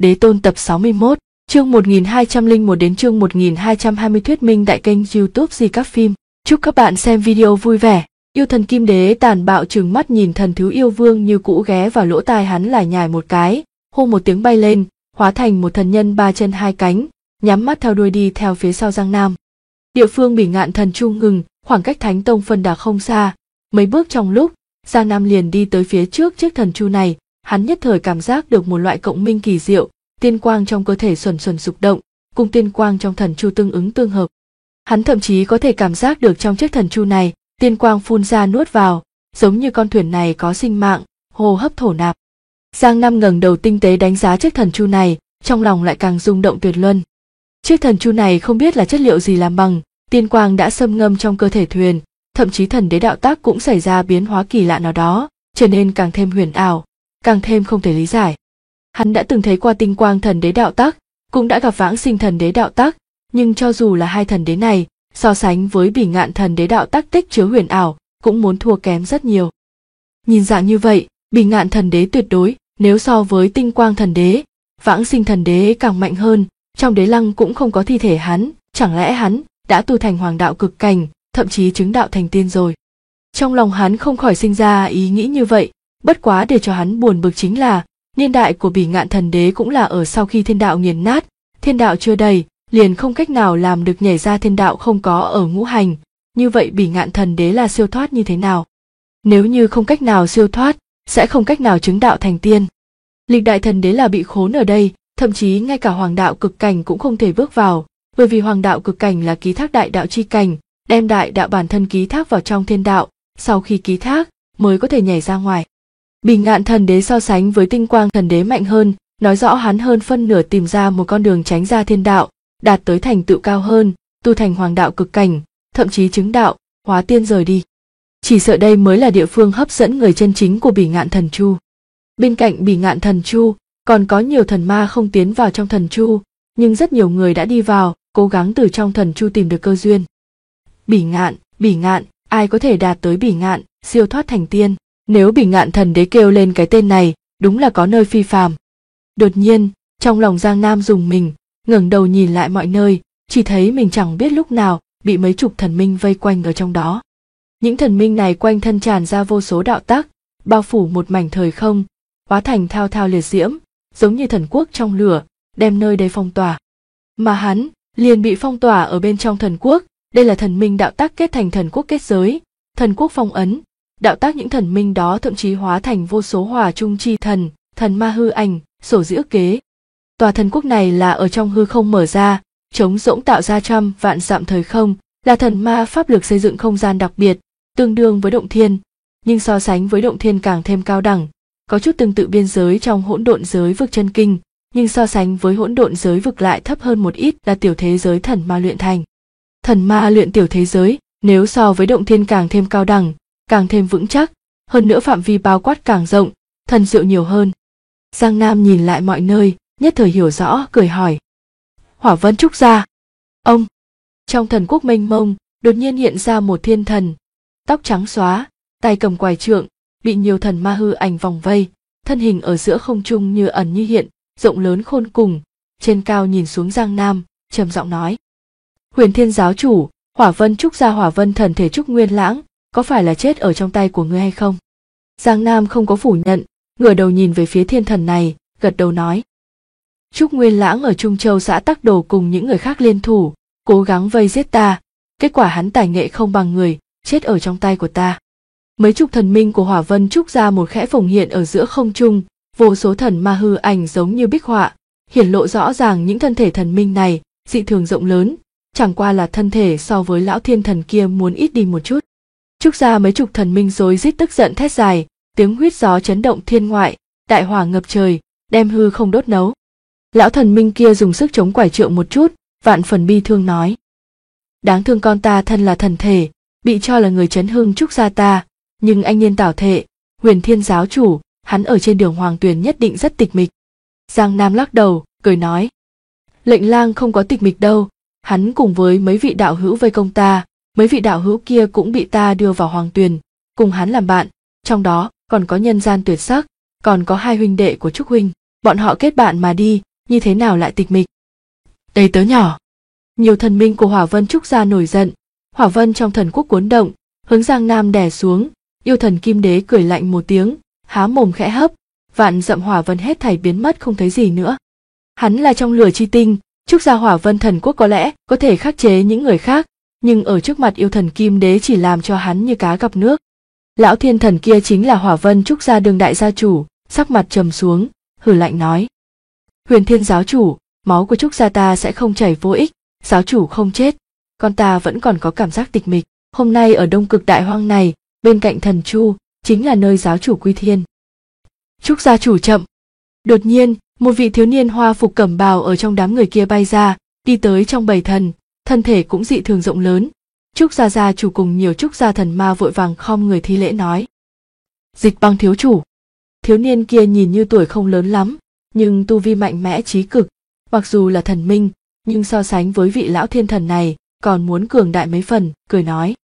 Đế Tôn tập 61, chương 1201 đến chương 1220 thuyết minh tại kênh YouTube Di Các Phim. Chúc các bạn xem video vui vẻ. Yêu thần Kim Đế tàn bạo trừng mắt nhìn thần thứ yêu vương như cũ ghé vào lỗ tai hắn lải nhải một cái, hô một tiếng bay lên, hóa thành một thần nhân ba chân hai cánh, nhắm mắt theo đuôi đi theo phía sau Giang Nam. Địa phương Bỉ Ngạn Thần Chu ngừng, khoảng cách Thánh Tông phân đà không xa, mấy bước trong lúc, Giang Nam liền đi tới phía trước chiếc thần chu này, hắn nhất thời cảm giác được một loại cộng minh kỳ diệu, tiên quang trong cơ thể xuẩn xuẩn sục động, cùng tiên quang trong thần chu tương ứng tương hợp. Hắn thậm chí có thể cảm giác được trong chiếc thần chu này, tiên quang phun ra nuốt vào, giống như con thuyền này có sinh mạng, hô hấp thổ nạp. Giang Nam ngẩng đầu tinh tế đánh giá chiếc thần chu này, trong lòng lại càng rung động tuyệt luân. Chiếc thần chu này không biết là chất liệu gì làm bằng, tiên quang đã xâm ngâm trong cơ thể thuyền, thậm chí thần đế đạo tác cũng xảy ra biến hóa kỳ lạ nào đó, trở nên càng thêm huyền ảo, càng thêm không thể lý giải. Hắn đã từng thấy qua tinh quang thần đế đạo tác, cũng đã gặp vãng sinh thần đế đạo tác, nhưng cho dù là hai thần đế này, so sánh với Bỉ Ngạn thần đế đạo tác tích chứa huyền ảo, cũng muốn thua kém rất nhiều. Nhìn dạng như vậy, Bỉ Ngạn thần đế tuyệt đối, nếu so với tinh quang thần đế, vãng sinh thần đế càng mạnh hơn, trong đế lăng cũng không có thi thể hắn, chẳng lẽ hắn đã tu thành hoàng đạo cực cảnh, thậm chí chứng đạo thành tiên rồi. Trong lòng hắn không khỏi sinh ra ý nghĩ như vậy, bất quá để cho hắn buồn bực chính là, niên đại của Bỉ Ngạn thần đế cũng là ở sau khi thiên đạo nghiền nát, thiên đạo chưa đầy, liền không cách nào làm được nhảy ra thiên đạo không có ở ngũ hành, như vậy Bỉ Ngạn thần đế là siêu thoát như thế nào? Nếu như không cách nào siêu thoát, sẽ không cách nào chứng đạo thành tiên. Lịch đại thần đế là bị khốn ở đây, thậm chí ngay cả hoàng đạo cực cảnh cũng không thể bước vào, bởi vì hoàng đạo cực cảnh là ký thác đại đạo chi cảnh, đem đại đạo bản thân ký thác vào trong thiên đạo, sau khi ký thác mới có thể nhảy ra ngoài. Bỉ Ngạn thần đế so sánh với tinh quang thần đế mạnh hơn, nói rõ hắn hơn phân nửa tìm ra một con đường tránh ra thiên đạo, đạt tới thành tựu cao hơn, tu thành hoàng đạo cực cảnh, thậm chí chứng đạo, hóa tiên rời đi. Chỉ sợ đây mới là địa phương hấp dẫn người chân chính của Bỉ Ngạn thần chu. Bên cạnh Bỉ Ngạn thần chu, còn có nhiều thần ma không tiến vào trong thần chu, nhưng rất nhiều người đã đi vào, cố gắng từ trong thần chu tìm được cơ duyên. Bỉ Ngạn, ai có thể đạt tới Bỉ Ngạn, siêu thoát thành tiên? Nếu Bỉ Ngạn thần đế kêu lên cái tên này, đúng là có nơi phi phàm. Đột nhiên, trong lòng Giang Nam rùng mình, ngẩng đầu nhìn lại mọi nơi, chỉ thấy mình chẳng biết lúc nào bị mấy chục thần minh vây quanh ở trong đó. Những thần minh này quanh thân tràn ra vô số đạo tác, bao phủ một mảnh thời không, hóa thành thao thao liệt diễm, giống như thần quốc trong lửa, đem nơi đây phong tỏa. Mà hắn liền bị phong tỏa ở bên trong thần quốc, đây là thần minh đạo tác kết thành thần quốc kết giới, thần quốc phong ấn, đạo tác những thần minh đó thậm chí hóa thành vô số hỏa trung chi thần, thần ma hư ảnh, sổ dĩ ức kế. Tòa thần quốc này là ở trong hư không mở ra, trống rỗng tạo ra trăm vạn dặm thời không, là thần ma pháp lực xây dựng không gian đặc biệt, tương đương với động thiên, nhưng so sánh với động thiên càng thêm cao đẳng, có chút tương tự biên giới trong hỗn độn giới vực chân kinh, nhưng so sánh với hỗn độn giới vực lại thấp hơn một ít, là tiểu thế giới thần ma luyện thành. Thần ma luyện tiểu thế giới, nếu so với động thiên càng thêm cao đẳng, càng thêm vững chắc, hơn nữa phạm vi bao quát càng rộng, thần diệu nhiều hơn. Giang Nam nhìn lại mọi nơi, nhất thời hiểu rõ, cười hỏi. Hỏa Vân Trúc Gia. Ông. Trong thần quốc mênh mông, đột nhiên hiện ra một thiên thần, tóc trắng xóa, tay cầm quải trượng, bị nhiều thần ma hư ảnh vòng vây, thân hình ở giữa không trung như ẩn như hiện, rộng lớn khôn cùng, trên cao nhìn xuống Giang Nam, trầm giọng nói. Huyền Thiên giáo chủ, Hỏa Vân Trúc Gia Hỏa Vân thần thể Trúc Nguyên Lãng, có phải là chết ở trong tay của ngươi hay không? Giang Nam không có phủ nhận, ngửa đầu nhìn về phía thiên thần này, gật đầu nói. Trúc Nguyên Lãng ở Trung Châu xã Tắc Đồ cùng những người khác liên thủ, cố gắng vây giết ta, kết quả hắn tài nghệ không bằng người, chết ở trong tay của ta. Mấy chục thần minh của Hỏa Vân Trúc Gia một khẽ phồng hiện ở giữa không trung, vô số thần ma hư ảnh giống như bích họa, hiển lộ rõ ràng những thân thể thần minh này, dị thường rộng lớn, chẳng qua là thân thể so với lão thiên thần kia muốn ít đi một chút. Trúc Gia mấy chục thần minh rối rít tức giận thét dài, tiếng huýt gió chấn động thiên ngoại, đại hỏa ngập trời, đem hư không đốt nấu. Lão thần minh kia dùng sức chống quải trượng một chút, vạn phần bi thương nói. Đáng thương con ta thân là thần thể, bị cho là người chấn hưng Trúc Gia ta, nhưng anh niên tảo thệ, Huyền Thiên giáo chủ, hắn ở trên đường Hoàng Tuyền nhất định rất tịch mịch. Giang Nam lắc đầu, cười nói. Lệnh lang không có tịch mịch đâu, hắn cùng với mấy vị đạo hữu vây công ta, mấy vị đạo hữu kia cũng bị ta đưa vào Hoàng Tuyền, cùng hắn làm bạn, trong đó còn có nhân gian tuyệt sắc, còn có hai huynh đệ của Trúc huynh, bọn họ kết bạn mà đi, như thế nào lại tịch mịch? Đây tớ nhỏ. Nhiều thần minh của Hỏa Vân Trúc gia nổi giận, hỏa vân trong thần quốc cuốn động, hướng Giang Nam đè xuống. Yêu thần Kim Đế cười lạnh một tiếng, há mồm khẽ hấp, vạn dặm hỏa vân hết thảy biến mất không thấy gì nữa. Hắn là trong lửa chi tinh, Trúc gia Hỏa Vân thần quốc có lẽ có thể khắc chế những người khác, nhưng ở trước mặt yêu thần Kim Đế chỉ làm cho hắn như cá gặp nước. Lão thiên thần kia chính là Hỏa Vân Trúc gia đương đại gia chủ, sắc mặt trầm xuống, hừ lạnh nói: Huyền Thiên giáo chủ, máu của Trúc gia ta sẽ không chảy vô ích, giáo chủ không chết, con ta vẫn còn có cảm giác tịch mịch. Hôm nay ở Đông Cực Đại Hoang này, bên cạnh thần chu, chính là nơi giáo chủ quy thiên. Trúc gia chủ chậm. Đột nhiên, một vị thiếu niên hoa phục cẩm bào ở trong đám người kia bay ra, đi tới trong bầy thần, thân thể cũng dị thường rộng lớn. Trúc gia chủ cùng nhiều Trúc gia thần ma vội vàng khom người thi lễ nói: Dịch Băng thiếu chủ. Thiếu niên kia nhìn như tuổi không lớn lắm, nhưng tu vi mạnh mẽ chí cực, mặc dù là thần minh, nhưng so sánh với vị lão thiên thần này, còn muốn cường đại mấy phần, cười nói: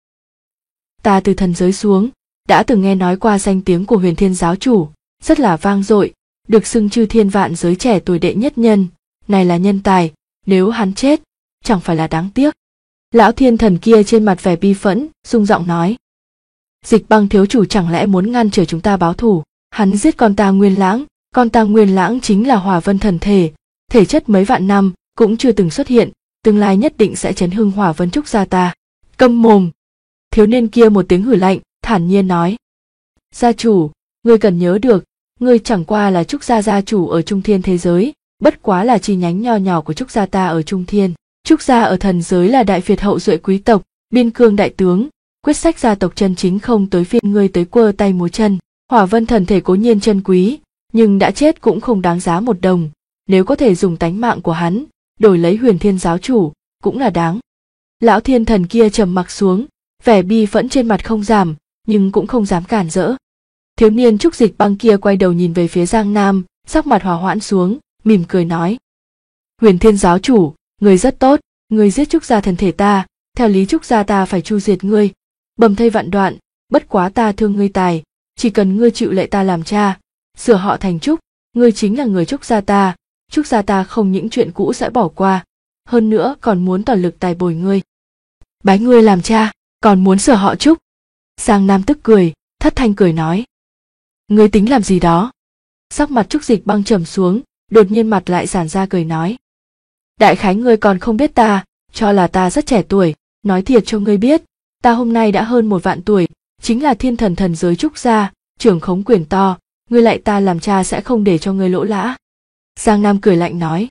Ta từ thần giới xuống, đã từng nghe nói qua danh tiếng của Huyền Thiên giáo chủ, rất là vang dội, được xưng chư thiên vạn giới trẻ tuổi đệ nhất nhân, này là nhân tài, nếu hắn chết, chẳng phải là đáng tiếc. Lão thiên thần kia trên mặt vẻ bi phẫn, rung giọng nói: Dịch Băng thiếu chủ chẳng lẽ muốn ngăn trở chúng ta báo thù? Hắn giết con ta Nguyên Lãng chính là Hỏa Vân thần thể, thể chất mấy vạn năm cũng chưa từng xuất hiện, tương lai nhất định sẽ chấn hưng Hỏa Vân Trúc gia ta. Câm mồm! Thiếu niên kia một tiếng hử lạnh, thản nhiên nói: Gia chủ, ngươi cần nhớ được, ngươi chẳng qua là Trúc gia gia chủ ở Trung Thiên thế giới, bất quá là chi nhánh nho nhỏ của Trúc gia ta ở Trung Thiên. Trúc gia ở thần giới là đại việt hậu duệ quý tộc, biên cương đại tướng, quyết sách gia tộc chân chính không tới phiên ngươi tới quơ tay múa chân. Hỏa Vân thần thể cố nhiên chân quý, nhưng đã chết cũng không đáng giá một đồng, nếu có thể dùng tánh mạng của hắn đổi lấy Huyền Thiên giáo chủ, cũng là đáng. Lão thiên thần kia trầm mặc xuống, vẻ bi phẫn trên mặt không giảm, nhưng cũng không dám cản rỡ. Thiếu niên Trúc Dịch Băng kia quay đầu nhìn về phía Giang Nam, sắc mặt hòa hoãn xuống, mỉm cười nói: Huyền Thiên giáo chủ, ngươi rất tốt, ngươi giết Trúc gia thần thể ta, theo lý Trúc gia ta phải tru diệt ngươi, bầm thây vạn đoạn, bất quá ta thương ngươi tài, chỉ cần ngươi chịu lệ ta làm cha, sửa họ thành Trúc, ngươi chính là người Trúc gia ta không những chuyện cũ sẽ bỏ qua, hơn nữa còn muốn toàn lực tài bồi ngươi. Bái ngươi làm cha, còn muốn sửa họ Trúc. Giang Nam tức cười, thất thanh cười nói: Ngươi tính làm gì đó? Sắc mặt Trúc Dịch Băng trầm xuống, đột nhiên mặt lại giãn ra cười nói: Đại khái ngươi còn không biết ta, cho là ta rất trẻ tuổi, nói thiệt cho ngươi biết, ta hôm nay đã hơn 1 vạn tuổi, chính là thiên thần thần giới Trúc gia, trưởng khống quyền to, ngươi lại ta làm cha sẽ không để cho ngươi lỗ lã. Giang Nam cười lạnh nói: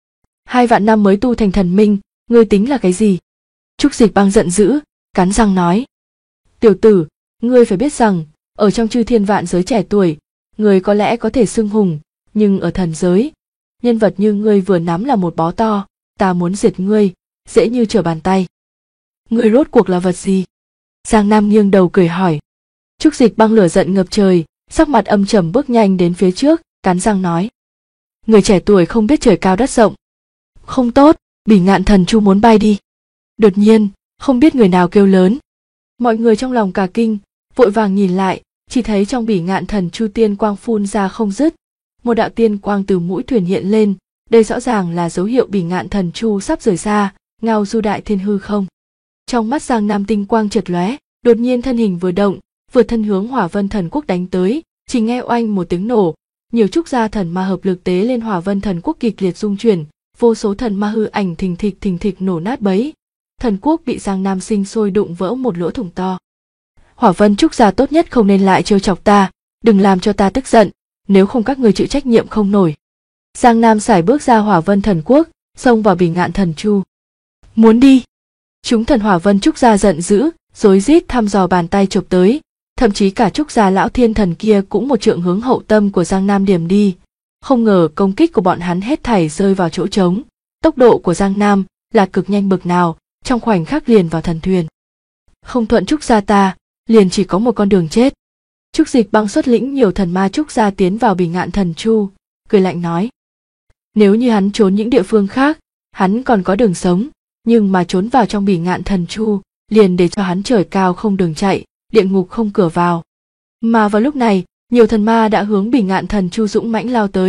2 vạn năm mới tu thành thần minh, ngươi tính là cái gì? Trúc Dịch Băng giận dữ, cắn răng nói: Tiểu tử, ngươi phải biết rằng, ở trong chư thiên vạn giới trẻ tuổi, ngươi có lẽ có thể xưng hùng, nhưng ở thần giới, nhân vật như ngươi vừa nắm là một bó to, ta muốn diệt ngươi, dễ như trở bàn tay. Ngươi rốt cuộc là vật gì? Giang Nam nghiêng đầu cười hỏi. Trúc Dịch Băng lửa giận ngập trời, sắc mặt âm trầm bước nhanh đến phía trước, cắn răng nói: Người trẻ tuổi không biết trời cao đất rộng. Không tốt, Bỉ Ngạn thần chu muốn bay đi. Đột nhiên, không biết người nào kêu lớn. Mọi người trong lòng cả kinh, vội vàng nhìn lại, chỉ thấy trong Bỉ Ngạn thần chu tiên quang phun ra không dứt. Một đạo tiên quang từ mũi thuyền hiện lên, đây rõ ràng là dấu hiệu Bỉ Ngạn thần chu sắp rời xa, ngao du đại thiên hư không. Trong mắt Giang Nam tinh quang chợt lóe, đột nhiên thân hình vừa động, vừa thân hướng Hỏa Vân thần quốc đánh tới, chỉ nghe oanh một tiếng nổ, nhiều Trúc gia thần ma hợp lực tế lên Hỏa Vân thần quốc kịch liệt rung chuyển, vô số thần ma hư ảnh thình thịch nổ nát bấy. Thần quốc bị Giang Nam sinh sôi đụng vỡ một lỗ thủng to. Hỏa Vân Trúc gia tốt nhất không nên lại trêu chọc ta, đừng làm cho ta tức giận, nếu không các người chịu trách nhiệm không nổi. Giang Nam sải bước ra Hỏa Vân thần quốc, xông vào Bỉ Ngạn thần chu. Muốn đi? Chúng thần Hỏa Vân Trúc gia giận dữ, rối rít thăm dò bàn tay chộp tới, thậm chí cả Trúc gia lão thiên thần kia cũng một trượng hướng hậu tâm của Giang Nam điểm đi. Không ngờ công kích của bọn hắn hết thảy rơi vào chỗ trống, tốc độ của Giang Nam là cực nhanh bực nào, trong khoảnh khắc liền vào thần thuyền. Không thuận Trúc gia ta, liền chỉ có một con đường chết. Trúc Dịch Băng xuất lĩnh nhiều thần ma Trúc gia tiến vào Bỉ Ngạn thần chu, cười lạnh nói: Nếu như hắn trốn những địa phương khác, hắn còn có đường sống, nhưng mà trốn vào trong Bỉ Ngạn thần chu, liền để cho hắn trời cao không đường chạy, địa ngục không cửa vào. Mà vào lúc này, nhiều thần ma đã hướng Bỉ Ngạn thần chu dũng mãnh lao tới,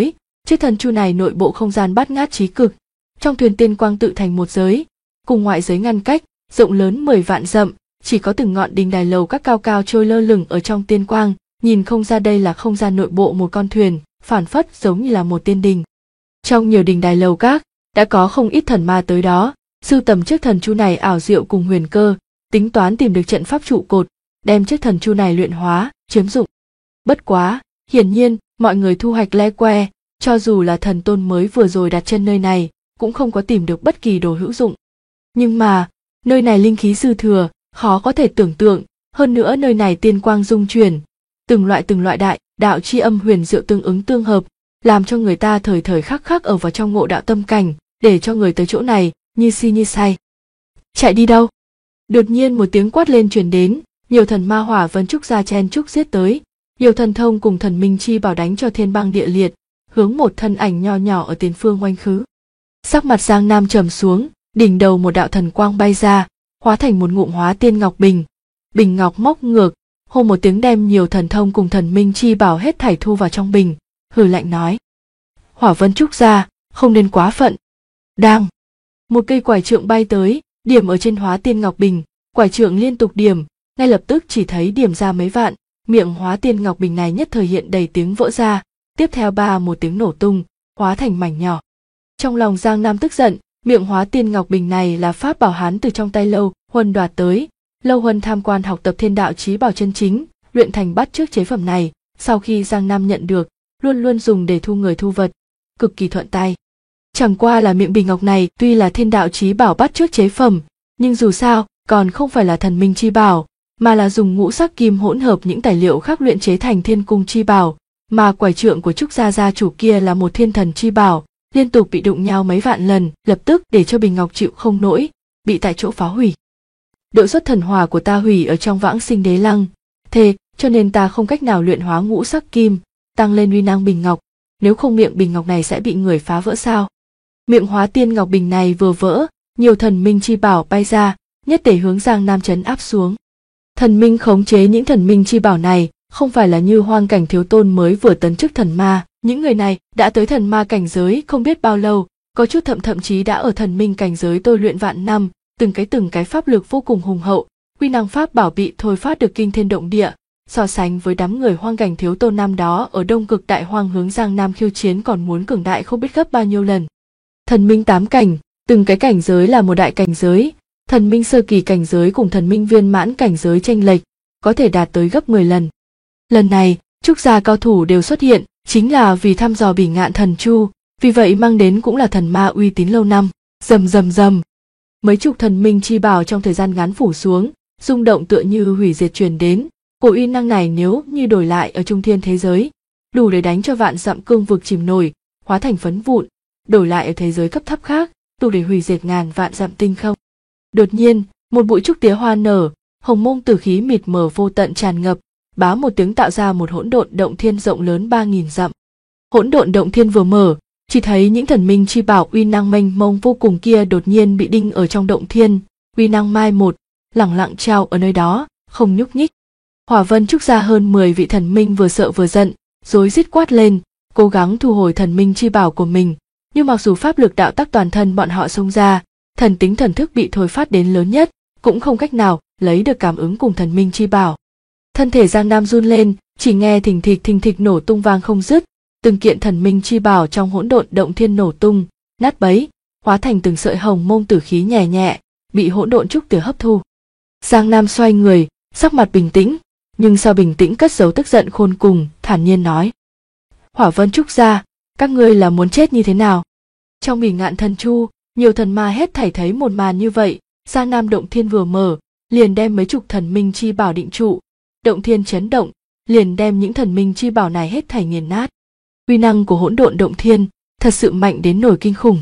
Chiếc thần chu này nội bộ không gian bát ngát trí cực, trong thuyền tiên quang tự thành một giới, cùng ngoại giới ngăn cách, rộng lớn 10 vạn dặm, chỉ có từng ngọn đình đài lầu các cao cao trôi lơ lửng ở trong tiên quang, nhìn không ra đây là không gian nội bộ một con thuyền, phảng phất giống như là một tiên đình. Trong nhiều đình đài lầu các, đã có không ít thần ma tới đó, sưu tầm chiếc thần chu này ảo diệu cùng huyền cơ, tính toán tìm được trận pháp trụ cột, đem chiếc thần chu này luyện hóa, chiếm dụng. Bất quá, hiển nhiên, mọi người thu hoạch le que, cho dù là thần tôn mới vừa rồi đặt chân nơi này, cũng không có tìm được bất kỳ đồ hữu dụng. Nhưng mà, nơi này linh khí dư thừa, khó có thể tưởng tượng, hơn nữa nơi này tiên quang dung chuyển, từng loại đại đạo chi âm huyền diệu tương ứng tương hợp, làm cho người ta thời thời khắc khắc ở vào trong ngộ đạo tâm cảnh, để cho người tới chỗ này như si như say. Chạy đi đâu? Đột nhiên một tiếng quát lên truyền đến, nhiều thần ma hỏa vân trúc ra chen trúc giết tới, nhiều thần thông cùng thần minh chi bảo đánh cho thiên băng địa liệt, hướng một thân ảnh nho nhỏ ở tiền phương oanh khứ. Sắc mặt Giang Nam trầm xuống, đỉnh đầu một đạo thần quang bay ra, hóa thành một ngụm hóa tiên ngọc bình. Bình ngọc móc ngược, hô một tiếng đem nhiều thần thông cùng thần minh chi bảo hết thảy thu vào trong bình, hừ lạnh nói: Hỏa vân trúc ra, không nên quá phận. Đang, một cây quải trượng bay tới, điểm ở trên hóa tiên ngọc bình, quải trượng liên tục điểm, ngay lập tức chỉ thấy điểm ra mấy vạn, miệng hóa tiên ngọc bình này nhất thời hiện đầy tiếng vỡ ra, tiếp theo một tiếng nổ tung, hóa thành mảnh nhỏ. Trong lòng Giang Nam tức giận, miệng hóa tiên ngọc bình này là pháp bảo hắn từ trong tay Lâu Huân đoạt tới. Lâu Huân tham quan học tập thiên đạo chí bảo chân chính, luyện thành bắt chước chế phẩm này, sau khi Giang Nam nhận được, luôn luôn dùng để thu người thu vật, cực kỳ thuận tay. Chẳng qua là miệng bình ngọc này tuy là thiên đạo chí bảo bắt chước chế phẩm, nhưng dù sao còn không phải là thần minh chi bảo, mà là dùng ngũ sắc kim hỗn hợp những tài liệu khác luyện chế thành thiên cung chi bảo, mà quải trượng của Trúc gia gia chủ kia là một thiên thần chi bảo, liên tục bị đụng nhau mấy vạn lần, lập tức để cho bình ngọc chịu không nổi, bị tại chỗ phá hủy. Độ xuất thần hỏa của ta hủy ở trong vãng sinh đế lăng, thế cho nên ta không cách nào luyện hóa ngũ sắc kim, tăng lên uy năng bình ngọc, nếu không miệng bình ngọc này sẽ bị người phá vỡ sao? Miệng hóa tiên ngọc bình này vừa vỡ, nhiều thần minh chi bảo bay ra, nhất để hướng Giang Nam trấn áp xuống. Thần minh khống chế những thần minh chi bảo này, không phải là như Hoang Cảnh Thiếu Tôn mới vừa tấn chức thần ma, những người này đã tới thần ma cảnh giới không biết bao lâu, có chút thậm chí đã ở thần minh cảnh giới tôi luyện vạn năm, từng cái pháp lực vô cùng hùng hậu, uy năng pháp bảo bị thôi phát được kinh thiên động địa, so sánh với đám người Hoang Cảnh Thiếu Tôn năm đó ở Đông Cực Đại Hoang hướng Giang Nam khiêu chiến còn muốn cường đại không biết gấp bao nhiêu lần. Thần minh 8 cảnh, từng cái cảnh giới là một đại cảnh giới, thần minh sơ kỳ cảnh giới cùng thần minh viên mãn cảnh giới chênh lệch, có thể đạt tới gấp 10 lần. Lần này, Trúc gia cao thủ đều xuất hiện, chính là vì thăm dò Bỉ Ngạn thần chu, vì vậy mang đến cũng là thần ma uy tín lâu năm. Rầm rầm rầm, mấy chục thần minh chi bảo trong thời gian ngắn phủ xuống, rung động tựa như hủy diệt truyền đến. Cổ uy năng này nếu như đổi lại ở trung thiên thế giới, đủ để đánh cho vạn dặm cương vực chìm nổi, hóa thành phấn vụn, đổi lại ở thế giới cấp thấp khác, đủ để hủy diệt ngàn vạn dặm tinh không. Đột nhiên, một bụi trúc tía hoa nở, hồng mông tử khí mịt mờ vô tận tràn ngập, bá một tiếng tạo ra một hỗn độn động thiên rộng lớn 3000 dặm. Hỗn độn động thiên vừa mở, chỉ thấy những thần minh chi bảo uy năng mênh mông vô cùng kia đột nhiên bị đinh ở trong động thiên, uy năng mai một, lẳng lặng treo ở nơi đó, không nhúc nhích. Hỏa Vân Trúc gia hơn 10 vị thần minh vừa sợ vừa giận, rối rít quát lên, cố gắng thu hồi thần minh chi bảo của mình, nhưng mặc dù pháp lực đạo tắc toàn thân bọn họ xông ra, thần tính thần thức bị thôi phát đến lớn nhất, cũng không cách nào lấy được cảm ứng cùng thần minh chi bảo. Thân thể Giang Nam run lên, chỉ nghe thình thịch nổ tung vang không dứt, từng kiện thần minh chi bảo trong hỗn độn động thiên nổ tung, nát bấy, hóa thành từng sợi hồng mông tử khí nhẹ nhẹ, bị hỗn độn trúc tía hấp thu. Giang Nam xoay người, sắc mặt bình tĩnh, nhưng sau bình tĩnh cất giấu tức giận khôn cùng, thản nhiên nói: Hỏa Vân Trúc gia, các ngươi là muốn chết như thế nào? Trong Bỉ Ngạn thần chu, nhiều thần ma hết thảy thấy một màn như vậy, Giang Nam động thiên vừa mở, liền đem mấy chục thần minh chi bảo định trụ, động thiên chấn động, liền đem những thần minh chi bảo này hết thảy nghiền nát. Uy năng của hỗn độn động thiên thật sự mạnh đến nổi kinh khủng.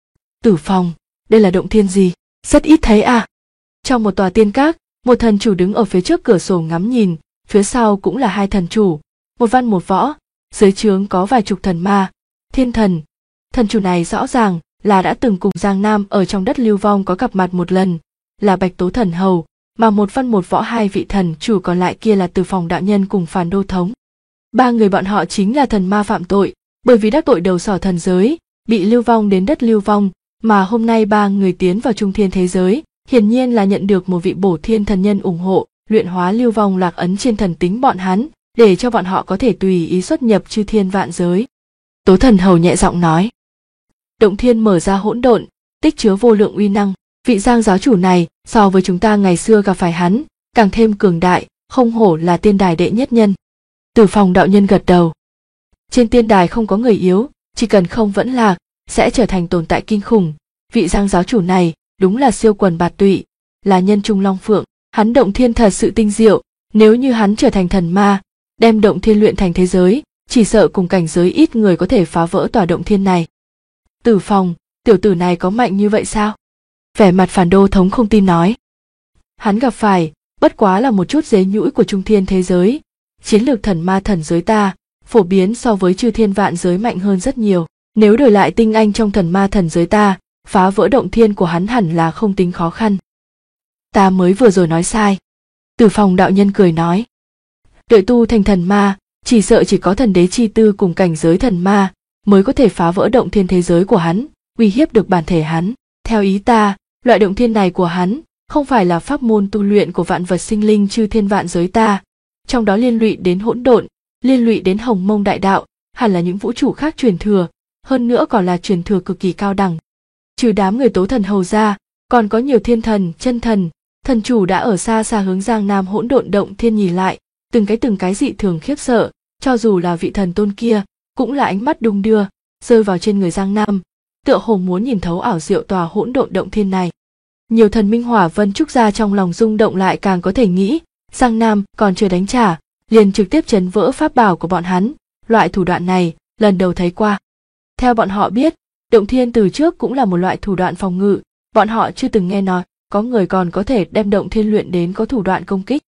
Tử Phong, đây là động thiên gì? Rất ít thấy à? Trong một tòa tiên các, một thần chủ đứng ở phía trước cửa sổ ngắm nhìn, phía sau cũng là hai thần chủ, một văn một võ, dưới trướng có vài chục thần ma, thiên thần. Thần chủ này rõ ràng là đã từng cùng Giang Nam ở trong đất lưu vong có gặp mặt một lần, là Bạch Tố thần hầu, mà một văn một võ hai vị thần chủ còn lại kia là Từ Phòng đạo nhân cùng Phàn Đô thống. Ba người bọn họ chính là thần ma phạm tội, bởi vì đắc tội đầu sỏ thần giới, bị lưu vong đến đất lưu vong, mà hôm nay ba người tiến vào trung thiên thế giới, hiển nhiên là nhận được một vị bổ thiên thần nhân ủng hộ, luyện hóa lưu vong lạc ấn trên thần tính bọn hắn, để cho bọn họ có thể tùy ý xuất nhập chư thiên vạn giới. Tố Thần Hầu nhẹ giọng nói. Động thiên mở ra hỗn độn, tích chứa vô lượng uy năng, vị Giang giáo chủ này so với chúng ta ngày xưa gặp phải hắn, càng thêm cường đại, không hổ là tiên đài đệ nhất nhân. Tử Phong đạo nhân gật đầu. Trên tiên đài không có người yếu, chỉ cần không vẫn lạc, sẽ trở thành tồn tại kinh khủng. Vị Giang giáo chủ này đúng là siêu quần bạt tụy, là nhân trung long phượng, hắn động thiên thật sự tinh diệu, nếu như hắn trở thành thần ma, đem động thiên luyện thành thế giới, chỉ sợ cùng cảnh giới ít người có thể phá vỡ tòa động thiên này. Tử Phong, tiểu tử này có mạnh như vậy sao? Vẻ mặt Phản Đô Thống không tin nói. Hắn gặp phải, bất quá là một chút dế nhũi của trung thiên thế giới, chiến lược thần ma thần giới ta, phổ biến so với chư thiên vạn giới mạnh hơn rất nhiều. Nếu đổi lại tinh anh trong thần ma thần giới ta, phá vỡ động thiên của hắn hẳn là không tính khó khăn. Ta mới vừa rồi nói sai. Tử Phong đạo nhân cười nói. Đợi tu thành thần ma, chỉ sợ chỉ có thần đế chi tư cùng cảnh giới thần ma mới có thể phá vỡ động thiên thế giới của hắn, uy hiếp được bản thể hắn. Theo ý ta, loại động thiên này của hắn không phải là pháp môn tu luyện của vạn vật sinh linh chư thiên vạn giới ta, trong đó liên lụy đến hỗn độn, liên lụy đến hồng mông đại đạo, hẳn là những vũ trụ khác truyền thừa, hơn nữa còn là truyền thừa cực kỳ cao đẳng. Trừ đám người Tố Thần Hầu ra, còn có nhiều thiên thần, chân thần, thần chủ đã ở xa xa hướng Giang Nam hỗn độn động thiên nhìn lại, từng cái dị thường khiếp sợ, cho dù là vị thần tôn kia, cũng là ánh mắt đung đưa, rơi vào trên người Giang Nam, tựa hồ muốn nhìn thấu ảo diệu tòa hỗn độn động thiên này. Nhiều thần minh hỏa vân trúc ra trong lòng rung động lại càng có thể nghĩ, Giang Nam còn chưa đánh trả, liền trực tiếp chấn vỡ pháp bảo của bọn hắn, loại thủ đoạn này, lần đầu thấy qua. Theo bọn họ biết, động thiên từ trước cũng là một loại thủ đoạn phòng ngự, bọn họ chưa từng nghe nói, có người còn có thể đem động thiên luyện đến có thủ đoạn công kích.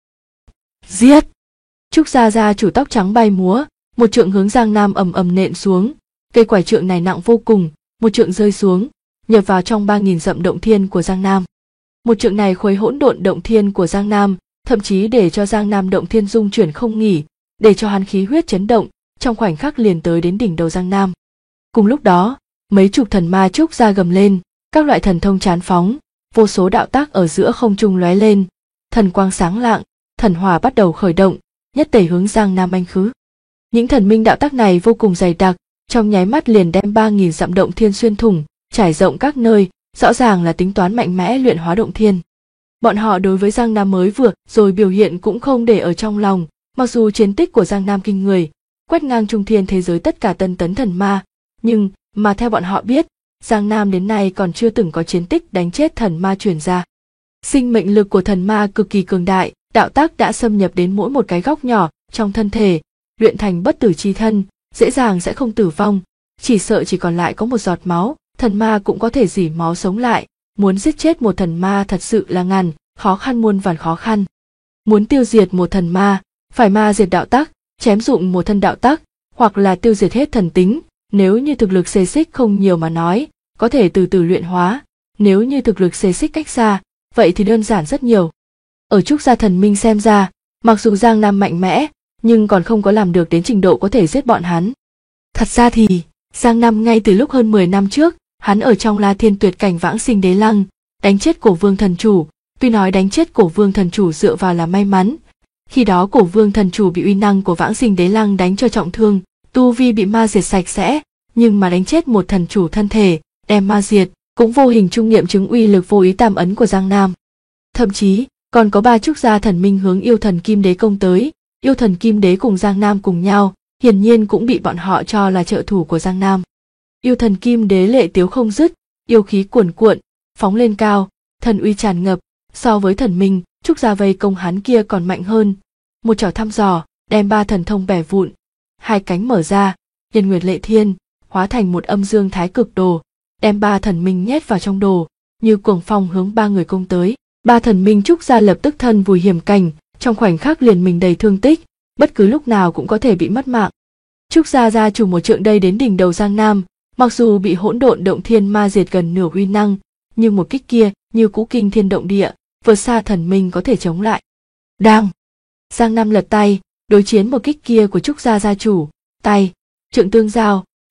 Giết! Trúc Gia Gia chủ tóc trắng bay múa, một trượng hướng Giang Nam ầm ầm nện xuống, cây quải trượng này nặng vô cùng, một trượng rơi xuống, nhập vào trong 3000 dặm động thiên của Giang Nam. Một trượng này khuấy hỗn độn động thiên của Giang Nam, thậm chí để cho Giang Nam động thiên dung chuyển không nghỉ, để cho hắn khí huyết chấn động, trong khoảnh khắc liền tới đến đỉnh đầu Giang Nam. Cùng lúc đó, mấy chục thần ma Trúc Gia gầm lên, các loại thần thông chán phóng, vô số đạo tác ở giữa không trung lóe lên, thần quang sáng lạng, thần hỏa bắt đầu khởi động, nhất tề hướng Giang Nam anh khứ. Những thần minh đạo tác này vô cùng dày đặc, trong nháy mắt liền đem 3000 dặm động thiên xuyên thủng, trải rộng các nơi, rõ ràng là tính toán mạnh mẽ luyện hóa động thiên. Bọn họ đối với Giang Nam mới vừa rồi biểu hiện cũng không để ở trong lòng, mặc dù chiến tích của Giang Nam kinh người, quét ngang trung thiên thế giới tất cả tân tấn thần ma, nhưng mà theo bọn họ biết, Giang Nam đến nay còn chưa từng có chiến tích đánh chết thần ma truyền ra. Sinh mệnh lực của thần ma cực kỳ cường đại, đạo tác đã xâm nhập đến mỗi một cái góc nhỏ trong thân thể, luyện thành bất tử chi thân, dễ dàng sẽ không tử vong, chỉ sợ chỉ còn lại có một giọt máu, thần ma cũng có thể rỉ máu sống lại, muốn giết chết một thần ma thật sự là ngàn, khó khăn muôn vàn khó khăn. Muốn tiêu diệt một thần ma, phải ma diệt đạo tác, chém dụng một thân đạo tác, hoặc là tiêu diệt hết thần tính, nếu như thực lực xê xích không nhiều mà nói, có thể từ từ luyện hóa, nếu như thực lực xê xích cách xa, vậy thì đơn giản rất nhiều. Ở Trúc Gia thần minh xem ra, mặc dù Giang Nam mạnh mẽ, nhưng còn không có làm được đến trình độ có thể giết bọn hắn. Thật ra thì, Giang Nam ngay từ lúc hơn 10 năm trước, hắn ở trong La Thiên tuyệt cảnh vãng sinh đế lăng, đánh chết Cổ Vương thần chủ, tuy nói đánh chết Cổ Vương thần chủ dựa vào là may mắn. Khi đó Cổ Vương thần chủ bị uy năng của vãng sinh đế lăng đánh cho trọng thương, tu vi bị ma diệt sạch sẽ, nhưng mà đánh chết một thần chủ thân thể, đem ma diệt, cũng vô hình trung nghiệm chứng uy lực vô ý tam ấn của Giang Nam. Thậm chí, còn có 3 Trúc Gia thần minh hướng yêu thần Kim Đế công tới, yêu thần Kim Đế cùng Giang Nam cùng nhau, hiển nhiên cũng bị bọn họ cho là trợ thủ của Giang Nam. Yêu thần Kim Đế lệ tiếu không dứt, yêu khí cuồn cuộn, phóng lên cao, thần uy tràn ngập, so với thần minh, Trúc Gia vây công hắn kia còn mạnh hơn. Một chảo thăm dò, đem 3 thần thông bẻ vụn, 2 cánh mở ra, Nhân Nguyệt Lệ Thiên, hóa thành một âm dương thái cực đồ, đem 3 thần minh nhét vào trong đồ, như cuồng phong hướng 3 người công tới. 3 thần minh Trúc Gia lập tức thân vùi hiểm cảnh, trong khoảnh khắc liền mình đầy thương tích, bất cứ lúc nào cũng có thể bị mất mạng. Trúc Gia gia chủ một trượng đây đến đỉnh đầu Giang Nam, mặc dù bị hỗn độn động thiên ma diệt gần nửa uy năng, nhưng một kích kia như cũ kinh thiên động địa, vượt xa thần minh có thể chống lại. Đang, Giang Nam lật tay, đối chiến một kích kia của Trúc Gia gia chủ, tay, trượng tương giao,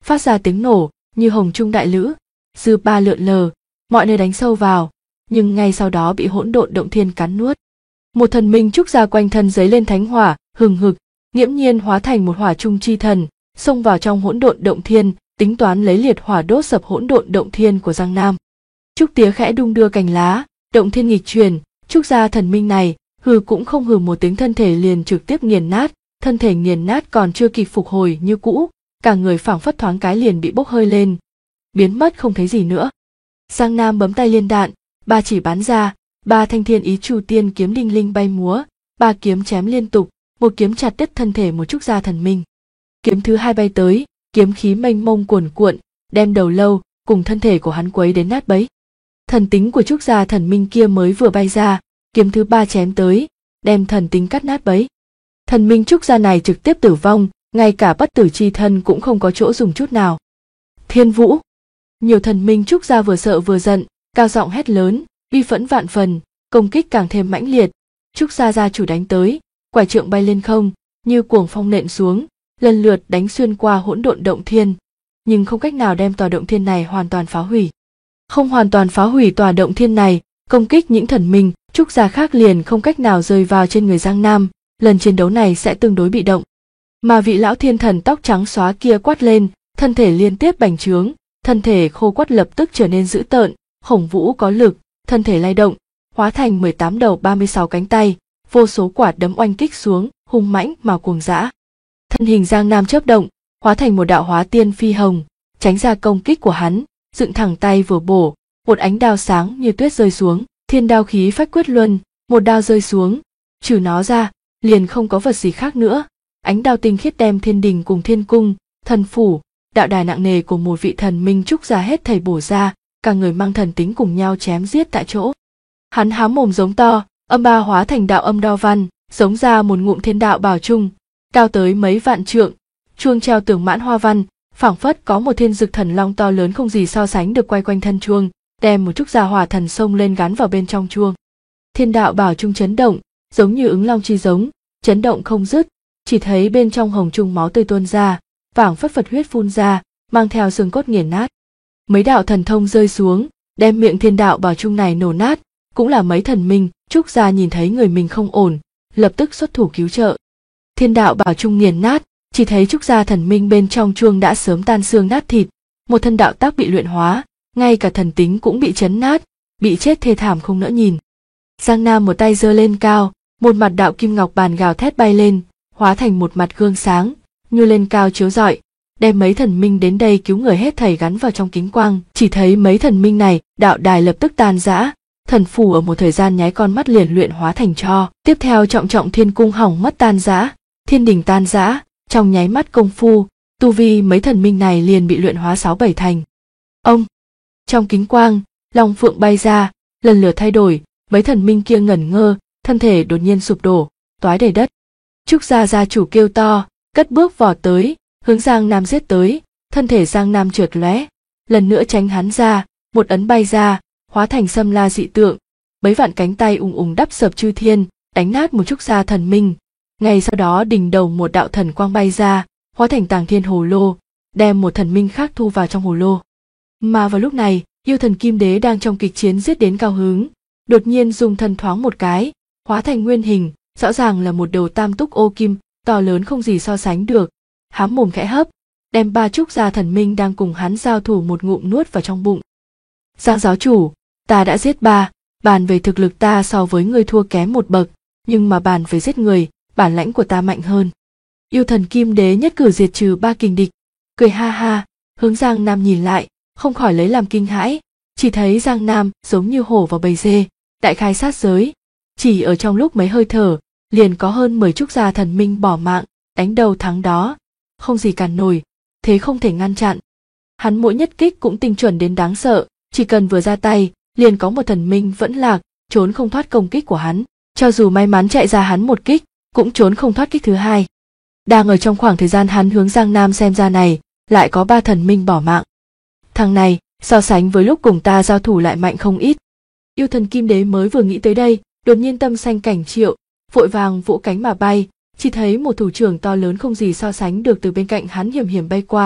phát ra tiếng nổ như hồng trung đại lữ, dư ba lượn lờ, mọi nơi đánh sâu vào, nhưng ngay sau đó bị hỗn độn động thiên cắn nuốt. Một thần minh trúc ra quanh thân giấy lên thánh hỏa, hừng hực, nghiễm nhiên hóa thành một hỏa trung chi thần, xông vào trong hỗn độn động thiên, tính toán lấy liệt hỏa đốt sập hỗn độn động thiên của Giang Nam. Trúc tía khẽ đung đưa cành lá, động thiên nghịch chuyển, trúc gia thần minh này hừ cũng không hừ một tiếng, thân thể liền trực tiếp nghiền nát, thân thể nghiền nát còn chưa kịp phục hồi như cũ, cả người phảng phất thoáng cái liền bị bốc hơi lên, biến mất không thấy gì nữa. Giang Nam bấm tay liên đạn, ba chỉ bắn ra, ba thanh thiên ý chu tiên kiếm đinh linh bay múa, ba kiếm chém liên tục, một kiếm chặt đứt thân thể một trúc gia thần minh. Kiếm thứ hai bay tới, kiếm khí mênh mông cuồn cuộn, đem đầu lâu cùng thân thể của hắn quấy đến nát bấy. Thần tính của trúc gia thần minh kia mới vừa bay ra, kiếm thứ ba chém tới, đem thần tính cắt nát bấy. Thần minh trúc gia này trực tiếp tử vong, ngay cả bất tử chi thân cũng không có chỗ dùng chút nào. Thiên Vũ! Nhiều thần minh trúc gia vừa sợ vừa giận, cao giọng hét lớn, uy phẫn vạn phần, công kích càng thêm mãnh liệt. Trúc gia gia chủ đánh tới, quải trượng bay lên không, như cuồng phong nện xuống, lần lượt đánh xuyên qua hỗn độn động thiên, nhưng không cách nào đem tòa động thiên này hoàn toàn phá hủy. Không hoàn toàn phá hủy tòa động thiên này, công kích những thần minh trúc gia khác liền không cách nào rơi vào trên người Giang Nam, lần chiến đấu này sẽ tương đối bị động. Mà vị lão thiên thần tóc trắng xóa kia quát lên, thân thể liên tiếp bành trướng, thân thể khô quắt lập tức trở nên dữ tợn, Hồng Vũ có lực, thân thể lay động, hóa thành 18 đầu 36 cánh tay, vô số quả đấm oanh kích xuống, hung mãnh mà cuồng dã. Thân hình Giang Nam chớp động, hóa thành một đạo hóa tiên phi hồng, tránh ra công kích của hắn, dựng thẳng tay vừa bổ, một ánh đao sáng như tuyết rơi xuống, thiên đao khí phách quyết luân, một đao rơi xuống, trừ nó ra, liền không có vật gì khác nữa. Ánh đao tinh khiết đem thiên đình cùng thiên cung, thần phủ, đạo đài nặng nề của một vị thần minh trúc gia hết thảy bổ ra, cả người mang thần tính cùng nhau chém giết tại chỗ. Hắn há mồm giống to, âm ba hóa thành đạo âm đao văn, giống ra một ngụm thiên đạo bảo trung, cao tới mấy vạn trượng, chuông treo tường mãn hoa văn, phảng phất có một thiên dực thần long to lớn không gì so sánh được quay quanh thân chuông, đem một trúc gia hỏa thần sông lên gắn vào bên trong chuông. Thiên đạo bảo trung chấn động, giống như ứng long chi giống, chấn động không dứt, chỉ thấy bên trong hồng trung máu tươi tuôn ra, phảng phất phật huyết phun ra, mang theo xương cốt nghiền nát. Mấy đạo thần thông rơi xuống, đem miệng thiên đạo bảo trung này nổ nát, cũng là mấy thần minh trúc gia nhìn thấy người mình không ổn, lập tức xuất thủ cứu trợ. Thiên đạo bảo trung nghiền nát, chỉ thấy trúc gia thần minh bên trong chuông đã sớm tan xương nát thịt, một thân đạo tác bị luyện hóa, ngay cả thần tính cũng bị chấn nát, bị chết thê thảm không nỡ nhìn. Giang Nam một tay giơ lên cao, một mặt đạo kim ngọc bàn gào thét bay lên, hóa thành một mặt gương sáng, như lên cao chiếu rọi, đem mấy thần minh đến đây cứu người hết thảy gắn vào trong kính quang. Chỉ thấy mấy thần minh này, đạo đài lập tức tan rã, thần phủ ở một thời gian nháy con mắt liền luyện hóa thành tro. Tiếp theo trọng trọng thiên cung hỏng mất tan rã, thiên đình tan rã, trong nháy mắt công phu, tu vi mấy thần minh này liền bị luyện hóa 6-7 thành. Ông! Trong kính quang, long phượng bay ra, lần lượt thay đổi, mấy thần minh kia ngẩn ngơ, thân thể đột nhiên sụp đổ, toái đầy đất. Trúc gia gia chủ kêu to, cất bước vọt tới, hướng Giang Nam giết tới, thân thể Giang Nam trượt lóe, lần nữa tránh hắn ra, một ấn bay ra, hóa thành xâm la dị tượng, mấy vạn cánh tay ùng ùng đắp sập chư thiên, đánh nát một trúc gia thần minh. Ngay sau đó đỉnh đầu một đạo thần quang bay ra, hóa thành tàng thiên hồ lô, đem một thần minh khác thu vào trong hồ lô. Mà vào lúc này, yêu thần Kim Đế đang trong kịch chiến giết đến cao hứng, đột nhiên dùng thân thoáng một cái, hóa thành nguyên hình, rõ ràng là một đầu tam túc ô kim, to lớn không gì so sánh được, há mồm khẽ hấp, đem ba trúc gia thần minh đang cùng hắn giao thủ một ngụm nuốt vào trong bụng. Giang giáo chủ, ta đã giết ba, bàn về thực lực ta so với người thua kém một bậc, nhưng mà bàn về giết người, bản lãnh của ta mạnh hơn. Yêu thần Kim Đế nhất cử diệt trừ ba kình địch, cười ha ha, hướng Giang Nam nhìn lại, không khỏi lấy làm kinh hãi, chỉ thấy Giang Nam giống như hổ vào bầy dê, đại khai sát giới, chỉ ở trong lúc mấy hơi thở, liền có hơn 10 trúc gia thần minh bỏ mạng, đánh đầu thắng đó, không gì cản nổi, thế không thể ngăn chặn. Hắn mỗi nhất kích cũng tinh chuẩn đến đáng sợ, chỉ cần vừa ra tay, liền có một thần minh vẫn lạc, trốn không thoát công kích của hắn, cho dù may mắn chạy ra hắn một kích, cũng trốn không thoát kích thứ hai. Đang ở trong khoảng thời gian hắn hướng Giang Nam xem ra này, lại có ba thần minh bỏ mạng. Thằng này, so sánh với lúc cùng ta giao thủ lại mạnh không ít. Yêu thần Kim Đế mới vừa nghĩ tới đây, đột nhiên tâm sanh cảnh triệu, vội vàng vỗ cánh mà bay, chỉ thấy một thủ trưởng to lớn không gì so sánh được từ bên cạnh hắn hiểm hiểm bay qua,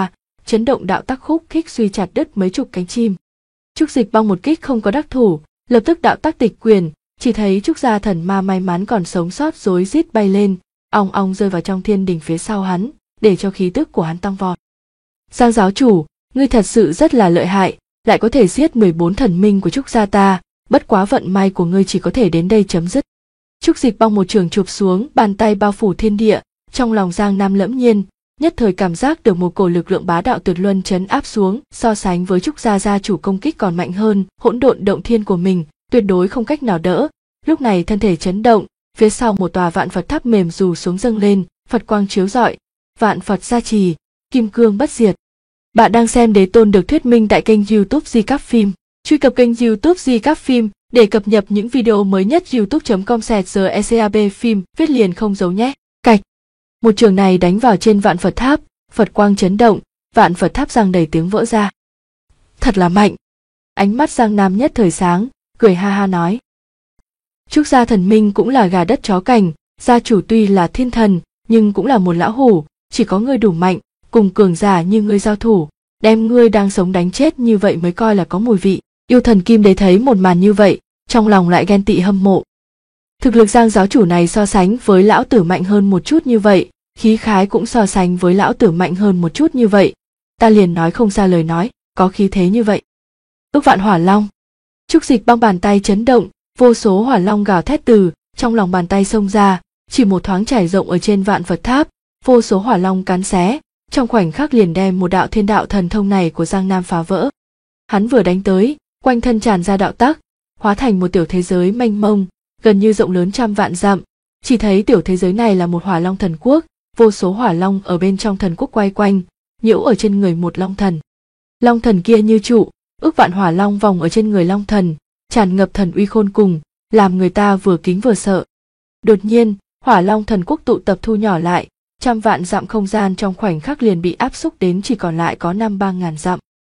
chấn động đạo tắc khúc kích suy chặt đứt mấy chục cánh chim. Trúc Dịch Băng một kích không có đắc thủ, lập tức đạo tắc tịch quyền, chỉ thấy Trúc gia thần ma may mắn còn sống sót rối rít bay lên, ong ong rơi vào trong thiên đình phía sau hắn, để cho khí tức của hắn tăng vọt. Giang giáo chủ, ngươi thật sự rất là lợi hại, lại có thể giết 14 thần minh của Trúc gia ta, bất quá vận may của ngươi chỉ có thể đến đây chấm dứt. Trúc Dịch Băng một trường chụp xuống, bàn tay bao phủ thiên địa, trong lòng Giang Nam lẫm nhiên, nhất thời cảm giác được một cổ lực lượng bá đạo tuyệt luân trấn áp xuống, so sánh với Trúc gia gia chủ công kích còn mạnh hơn, hỗn độn động thiên của mình, tuyệt đối không cách nào đỡ. Lúc này thân thể chấn động, phía sau một tòa vạn Phật tháp mềm rủ xuống dâng lên, Phật quang chiếu rọi, vạn Phật gia trì, kim cương bất diệt. Bạn đang xem Đế Tôn được thuyết minh tại kênh YouTube Di Cáp Phim. Truy cập kênh YouTube Di Cáp Phim để cập nhật những video mới nhất. youtube.com/GECAB phim viết liền không giấu nhé. Cạch. Một trường này đánh vào trên vạn Phật tháp, Phật quang chấn động, vạn Phật tháp giang đầy tiếng vỡ ra. Thật là mạnh. Ánh mắt Giang Nam nhất thời sáng, cười ha ha nói. Trúc gia thần minh cũng là gà đất chó cành, gia chủ tuy là thiên thần, nhưng cũng là một lão hủ, chỉ có ngươi đủ mạnh, cùng cường giả như ngươi giao thủ, đem ngươi đang sống đánh chết như vậy mới coi là có mùi vị. Yêu thần Kim Đế thấy một màn như vậy, trong lòng lại ghen tị hâm mộ. Thực lực Giang giáo chủ này so sánh với lão tử mạnh hơn một chút như vậy, khí khái cũng so sánh với lão tử mạnh hơn một chút như vậy, ta liền nói không ra lời nói, có khí thế như vậy. Ước vạn hỏa long. Trúc Dịch Băng bàn tay chấn động, vô số hỏa long gào thét từ trong lòng bàn tay xông ra, chỉ một thoáng trải rộng ở trên vạn Phật tháp, vô số hỏa long cắn xé, trong khoảnh khắc liền đem một đạo thiên đạo thần thông này của Giang Nam phá vỡ. Hắn vừa đánh tới, quanh thân tràn ra đạo tắc, hóa thành một tiểu thế giới mênh mông, gần như rộng lớn trăm vạn dặm. Chỉ thấy tiểu thế giới này là một hỏa long thần quốc, vô số hỏa long ở bên trong thần quốc quay quanh, nhiễu ở trên người một long thần. Long thần kia như trụ, ước vạn hỏa long vòng ở trên người long thần, tràn ngập thần uy khôn cùng, làm người ta vừa kính vừa sợ. Đột nhiên, hỏa long thần quốc tụ tập thu nhỏ lại, trăm vạn dặm không gian trong khoảnh khắc liền bị áp xúc đến chỉ còn lại có 5-3 ngàn dặm.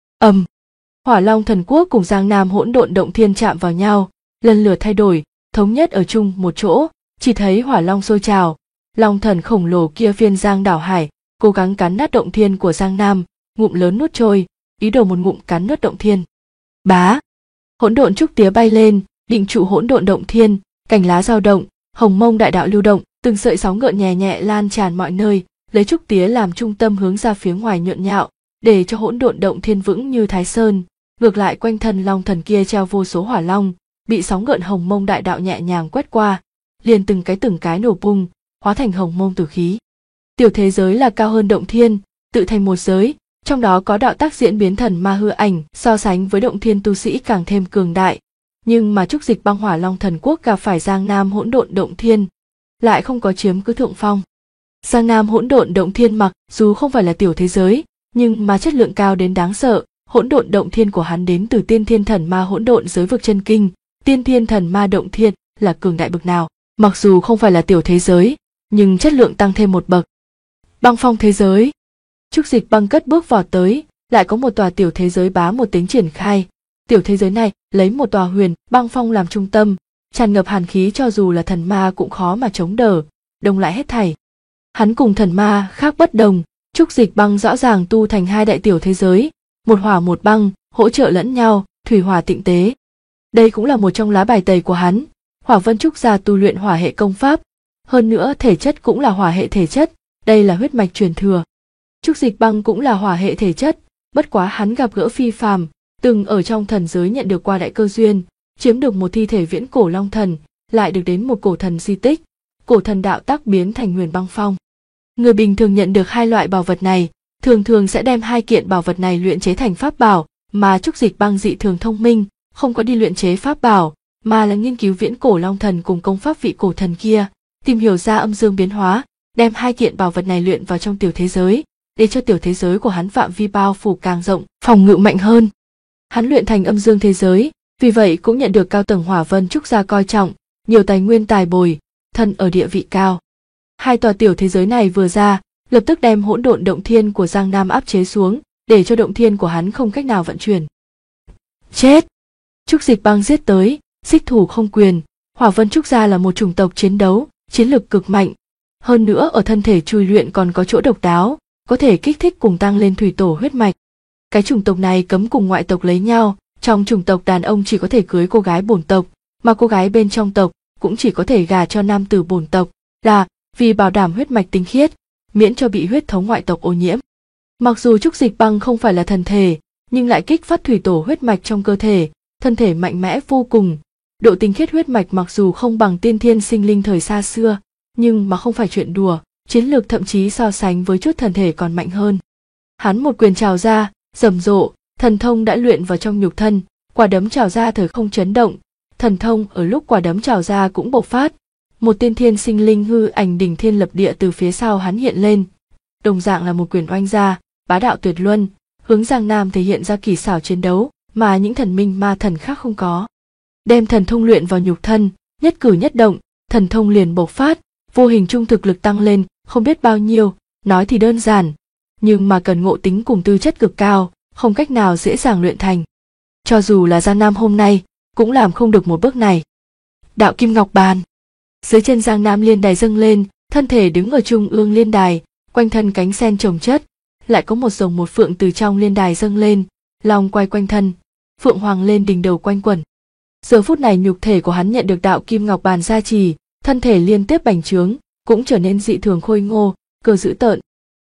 Hỏa long thần quốc cùng Giang Nam hỗn độn động thiên chạm vào nhau, lần lượt thay đổi, thống nhất ở chung một chỗ, chỉ thấy hỏa long sôi trào, long thần khổng lồ kia phiên giang đảo hải, cố gắng cắn nát động thiên của Giang Nam, ngụm lớn nuốt trôi, ý đồ một ngụm cắn nuốt động thiên. Bá, hỗn độn trúc tía bay lên, định trụ hỗn độn động thiên, cành lá dao động, hồng mông đại đạo lưu động, từng sợi sóng gợn nhẹ nhẹ lan tràn mọi nơi, lấy trúc tía làm trung tâm hướng ra phía ngoài nhộn nhạo, để cho hỗn độn động thiên vững như Thái Sơn. Ngược lại quanh thân long thần kia treo vô số hỏa long, bị sóng gợn hồng mông đại đạo nhẹ nhàng quét qua, liền từng cái nổ bung, hóa thành hồng mông tử khí. Tiểu thế giới là cao hơn động thiên, tự thành một giới, trong đó có đạo tác diễn biến thần ma hư ảnh, so sánh với động thiên tu sĩ càng thêm cường đại. Nhưng mà Trúc Dịch Băng hỏa long thần quốc gặp phải Giang Nam hỗn độn động thiên, lại không có chiếm cứ thượng phong. Giang Nam hỗn độn động thiên mặc dù không phải là tiểu thế giới, nhưng mà chất lượng cao đến đáng sợ. Hỗn độn động thiên của hắn đến từ tiên thiên thần ma hỗn độn giới vực chân kinh, tiên thiên thần ma động thiên là cường đại bậc nào, mặc dù không phải là tiểu thế giới, nhưng chất lượng tăng thêm một bậc. Băng phong thế giới. Trúc Dịch Băng cất bước vọt tới, lại có một tòa tiểu thế giới bá một tiếng triển khai. Tiểu thế giới này lấy một tòa huyền băng phong làm trung tâm, tràn ngập hàn khí, cho dù là thần ma cũng khó mà chống đỡ, đông lại hết thảy. Hắn cùng thần ma khác bất đồng, Trúc Dịch Băng rõ ràng tu thành hai đại tiểu thế giới, một hỏa một băng, hỗ trợ lẫn nhau, thủy hỏa tịnh tế. Đây cũng là một trong lá bài tẩy của hắn. Hỏa Vân Trúc gia tu luyện hỏa hệ công pháp, hơn nữa thể chất cũng là hỏa hệ thể chất, đây là huyết mạch truyền thừa. Trúc Dịch Băng cũng là hỏa hệ thể chất, bất quá hắn gặp gỡ phi phàm, từng ở trong thần giới nhận được qua đại cơ duyên, chiếm được một thi thể viễn cổ long thần, lại được đến một cổ thần di tích, cổ thần đạo tác biến thành huyền băng phong. Người bình thường nhận được hai loại bảo vật này, thường thường sẽ đem hai kiện bảo vật này luyện chế thành pháp bảo, mà Trúc Dịch Băng dị thường thông minh, không có đi luyện chế pháp bảo, mà là nghiên cứu viễn cổ long thần cùng công pháp vị cổ thần kia, tìm hiểu ra âm dương biến hóa, đem hai kiện bảo vật này luyện vào trong tiểu thế giới, để cho tiểu thế giới của hắn phạm vi bao phủ càng rộng, phòng ngự mạnh hơn. Hắn luyện thành âm dương thế giới, vì vậy cũng nhận được cao tầng Hỏa Vân Trúc gia coi trọng, nhiều tài nguyên tài bồi, thân ở địa vị cao. Hai tòa tiểu thế giới này vừa ra, lập tức đem hỗn độn động thiên của Giang Nam áp chế xuống, để cho động thiên của hắn không cách nào vận chuyển. Chết! Trúc Dịch Băng giết tới, xích thủ không quyền. Hỏa Vân Trúc gia là một chủng tộc chiến đấu, chiến lực cực mạnh, hơn nữa ở thân thể chui luyện còn có chỗ độc đáo, có thể kích thích cùng tăng lên thủy tổ huyết mạch. Cái chủng tộc này cấm cùng ngoại tộc lấy nhau, trong chủng tộc đàn ông chỉ có thể cưới cô gái bổn tộc, mà cô gái bên trong tộc cũng chỉ có thể gả cho nam tử bổn tộc, là vì bảo đảm huyết mạch tinh khiết, miễn cho bị huyết thống ngoại tộc ô nhiễm. Mặc dù Trúc Dịch Băng không phải là thần thể, nhưng lại kích phát thủy tổ huyết mạch trong cơ thể, thân thể mạnh mẽ vô cùng. Độ tinh khiết huyết mạch mặc dù không bằng tiên thiên sinh linh thời xa xưa, nhưng mà không phải chuyện đùa, chiến lược thậm chí so sánh với chút thần thể còn mạnh hơn. Hắn một quyền trào ra, rầm rộ, thần thông đã luyện vào trong nhục thân, quả đấm trào ra thời không chấn động, thần thông ở lúc quả đấm trào ra cũng bộc phát. Một tiên thiên sinh linh hư ảnh đỉnh thiên lập địa từ phía sau hắn hiện lên, đồng dạng là một quyền oanh ra, bá đạo tuyệt luân, hướng Giang Nam thể hiện ra kỳ xảo chiến đấu mà những thần minh ma thần khác không có. Đem thần thông luyện vào nhục thân, nhất cử nhất động, thần thông liền bộc phát, vô hình trung thực lực tăng lên, không biết bao nhiêu, nói thì đơn giản, nhưng mà cần ngộ tính cùng tư chất cực cao, không cách nào dễ dàng luyện thành. Cho dù là Giang Nam hôm nay, cũng làm không được một bước này. Đạo Kim Ngọc Bàn. Dưới chân Giang Nam liên đài dâng lên, thân thể đứng ở trung ương liên đài, quanh thân cánh sen chồng chất, lại có một rồng một phượng từ trong liên đài dâng lên, long quay quanh thân, phượng hoàng lên đỉnh đầu quanh quẩn. Giờ phút này nhục thể của hắn nhận được đạo Kim Ngọc Bàn gia trì, thân thể liên tiếp bành trướng, cũng trở nên dị thường khôi ngô, cơ dữ tợn.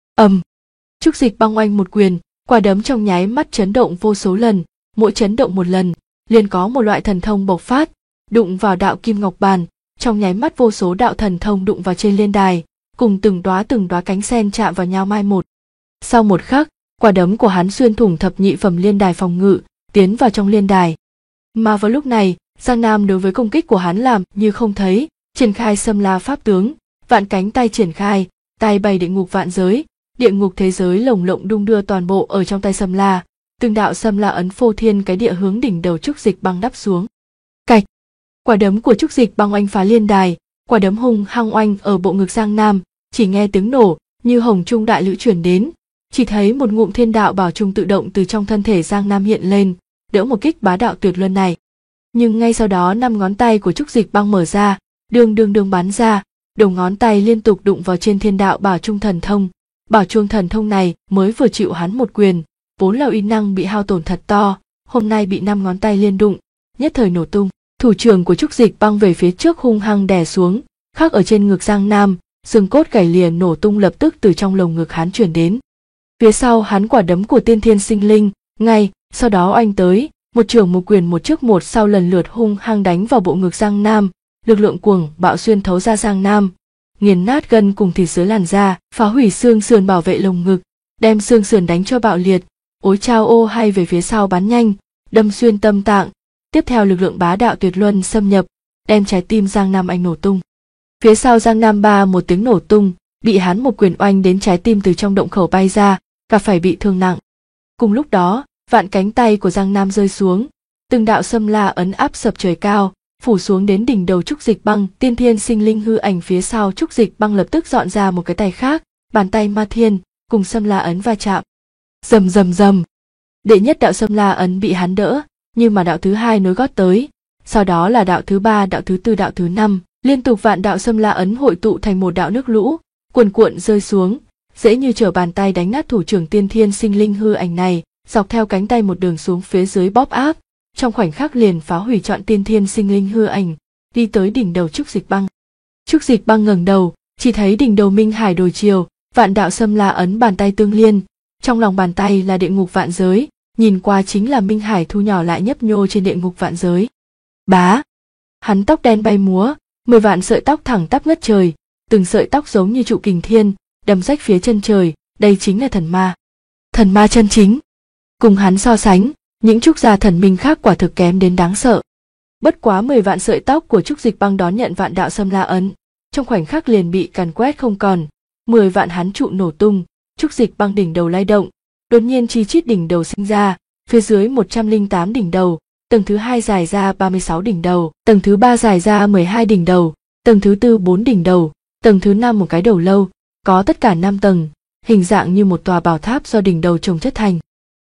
Trúc Dịch Băng oanh một quyền, quả đấm trong nháy mắt chấn động vô số lần, mỗi chấn động một lần, liền có một loại thần thông bộc phát, đụng vào đạo Kim Ngọc Bàn, trong nháy mắt vô số đạo thần thông đụng vào trên liên đài, cùng từng đóa cánh sen chạm vào nhau mai một. Sau một khắc, quả đấm của hắn xuyên thủng thập nhị phẩm liên đài phòng ngự, tiến vào trong liên đài. Mà vào lúc này, Giang Nam đối với công kích của hắn làm như không thấy, triển khai Xâm La pháp tướng, vạn cánh tay triển khai, tay bày địa ngục vạn giới, địa ngục thế giới lồng lộng đung đưa toàn bộ ở trong tay Xâm La, từng đạo Xâm La ấn phô thiên cái địa hướng đỉnh đầu Trúc Dịch Băng đắp xuống. Cạch, quả đấm của Trúc Dịch Băng oanh phá liên đài, quả đấm hung hăng oanh ở bộ ngực Giang Nam, chỉ nghe tiếng nổ như hồng trung đại lữ truyền đến, chỉ thấy một ngụm thiên đạo bảo trung tự động từ trong thân thể Giang Nam hiện lên, đỡ một kích bá đạo tuyệt luân này. Nhưng ngay sau đó 5 ngón tay của Trúc Dịch Băng mở ra, đường bắn ra, đầu ngón tay liên tục đụng vào trên thiên đạo bảo trung thần thông. Bảo chuông thần thông này mới vừa chịu hắn một quyền, vốn là uy năng bị hao tổn thật to, hôm nay bị 5 ngón tay liên đụng, nhất thời nổ tung. Thủ trưởng của Trúc Dịch Băng về phía trước hung hăng đè xuống, khắc ở trên ngực Giang Nam, xương cốt gãy liền nổ tung lập tức từ trong lồng ngực hắn truyền đến. Phía sau hắn quả đấm của tiên thiên sinh linh, ngay sau đó oanh tới, một trưởng một quyền một trước một sau lần lượt hung hăng đánh vào bộ ngực Giang Nam, lực lượng cuồng bạo xuyên thấu ra Giang Nam, nghiền nát gân cùng thịt dưới làn da, phá hủy xương sườn bảo vệ lồng ngực, đem xương sườn đánh cho bạo liệt, ối chao ô hay về phía sau bắn nhanh, đâm xuyên tâm tạng. Tiếp theo lực lượng bá đạo tuyệt luân xâm nhập, đem trái tim Giang Nam anh nổ tung. Phía sau Giang Nam ba một tiếng nổ tung, bị hắn một quyền oanh đến trái tim từ trong động khẩu bay ra, cả phải bị thương nặng. Cùng lúc đó, vạn cánh tay của Giang Nam rơi xuống, từng đạo Xâm La ấn áp sập trời cao, phủ xuống đến đỉnh đầu Trúc Dịch Băng. Tiên thiên sinh linh hư ảnh phía sau Trúc Dịch Băng lập tức dọn ra một cái tay khác, bàn tay ma thiên cùng Xâm La ấn va chạm. Rầm rầm rầm. Đệ nhất đạo Xâm La ấn bị hắn đỡ, nhưng mà đạo thứ hai nối gót tới, sau đó là đạo thứ ba, đạo thứ tư, đạo thứ năm, liên tục vạn đạo Xâm La ấn hội tụ thành một đạo nước lũ, cuồn cuộn rơi xuống, dễ như trở bàn tay đánh nát thủ trưởng tiên thiên sinh linh hư ảnh này, dọc theo cánh tay một đường xuống phía dưới bóp áp, trong khoảnh khắc liền phá hủy trọn tiên thiên sinh linh hư ảnh, đi tới đỉnh đầu Trúc Dịch Băng. Trúc Dịch Băng ngẩng đầu, chỉ thấy đỉnh đầu Minh Hải đồi chiều, vạn đạo Xâm La ấn bàn tay tương liên, trong lòng bàn tay là địa ngục vạn giới, nhìn qua chính là Minh Hải thu nhỏ lại nhấp nhô trên địa ngục vạn giới. Bá, hắn tóc đen bay múa, 10 vạn sợi tóc thẳng tắp ngất trời, từng sợi tóc giống như trụ kình thiên, đâm rách phía chân trời, đây chính là thần ma chân chính. Cùng hắn so sánh, những trúc gia thần minh khác quả thực kém đến đáng sợ. Bất quá 10 vạn sợi tóc của Trúc Dịch Băng đón nhận vạn đạo Xâm La ấn, trong khoảnh khắc liền bị càn quét không còn, 10 vạn hắn trụ nổ tung, Trúc Dịch Băng đỉnh đầu lay động, đột nhiên chi chít đỉnh đầu sinh ra, phía dưới 108 đỉnh đầu, tầng thứ 2 dài ra 36 đỉnh đầu, tầng thứ 3 dài ra 12 đỉnh đầu, tầng thứ 4 4 đỉnh đầu, tầng thứ 5 một cái đầu lâu, có tất cả 5 tầng, hình dạng như một tòa bảo tháp do đỉnh đầu chồng chất thành.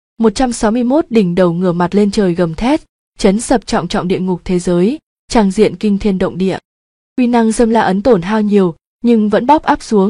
161 đỉnh đầu ngửa mặt lên trời gầm thét, chấn sập trọng trọng địa ngục thế giới, tràng diện kinh thiên động địa. Uy năng Xâm La ấn tổn hao nhiều, nhưng vẫn bóp áp xuống,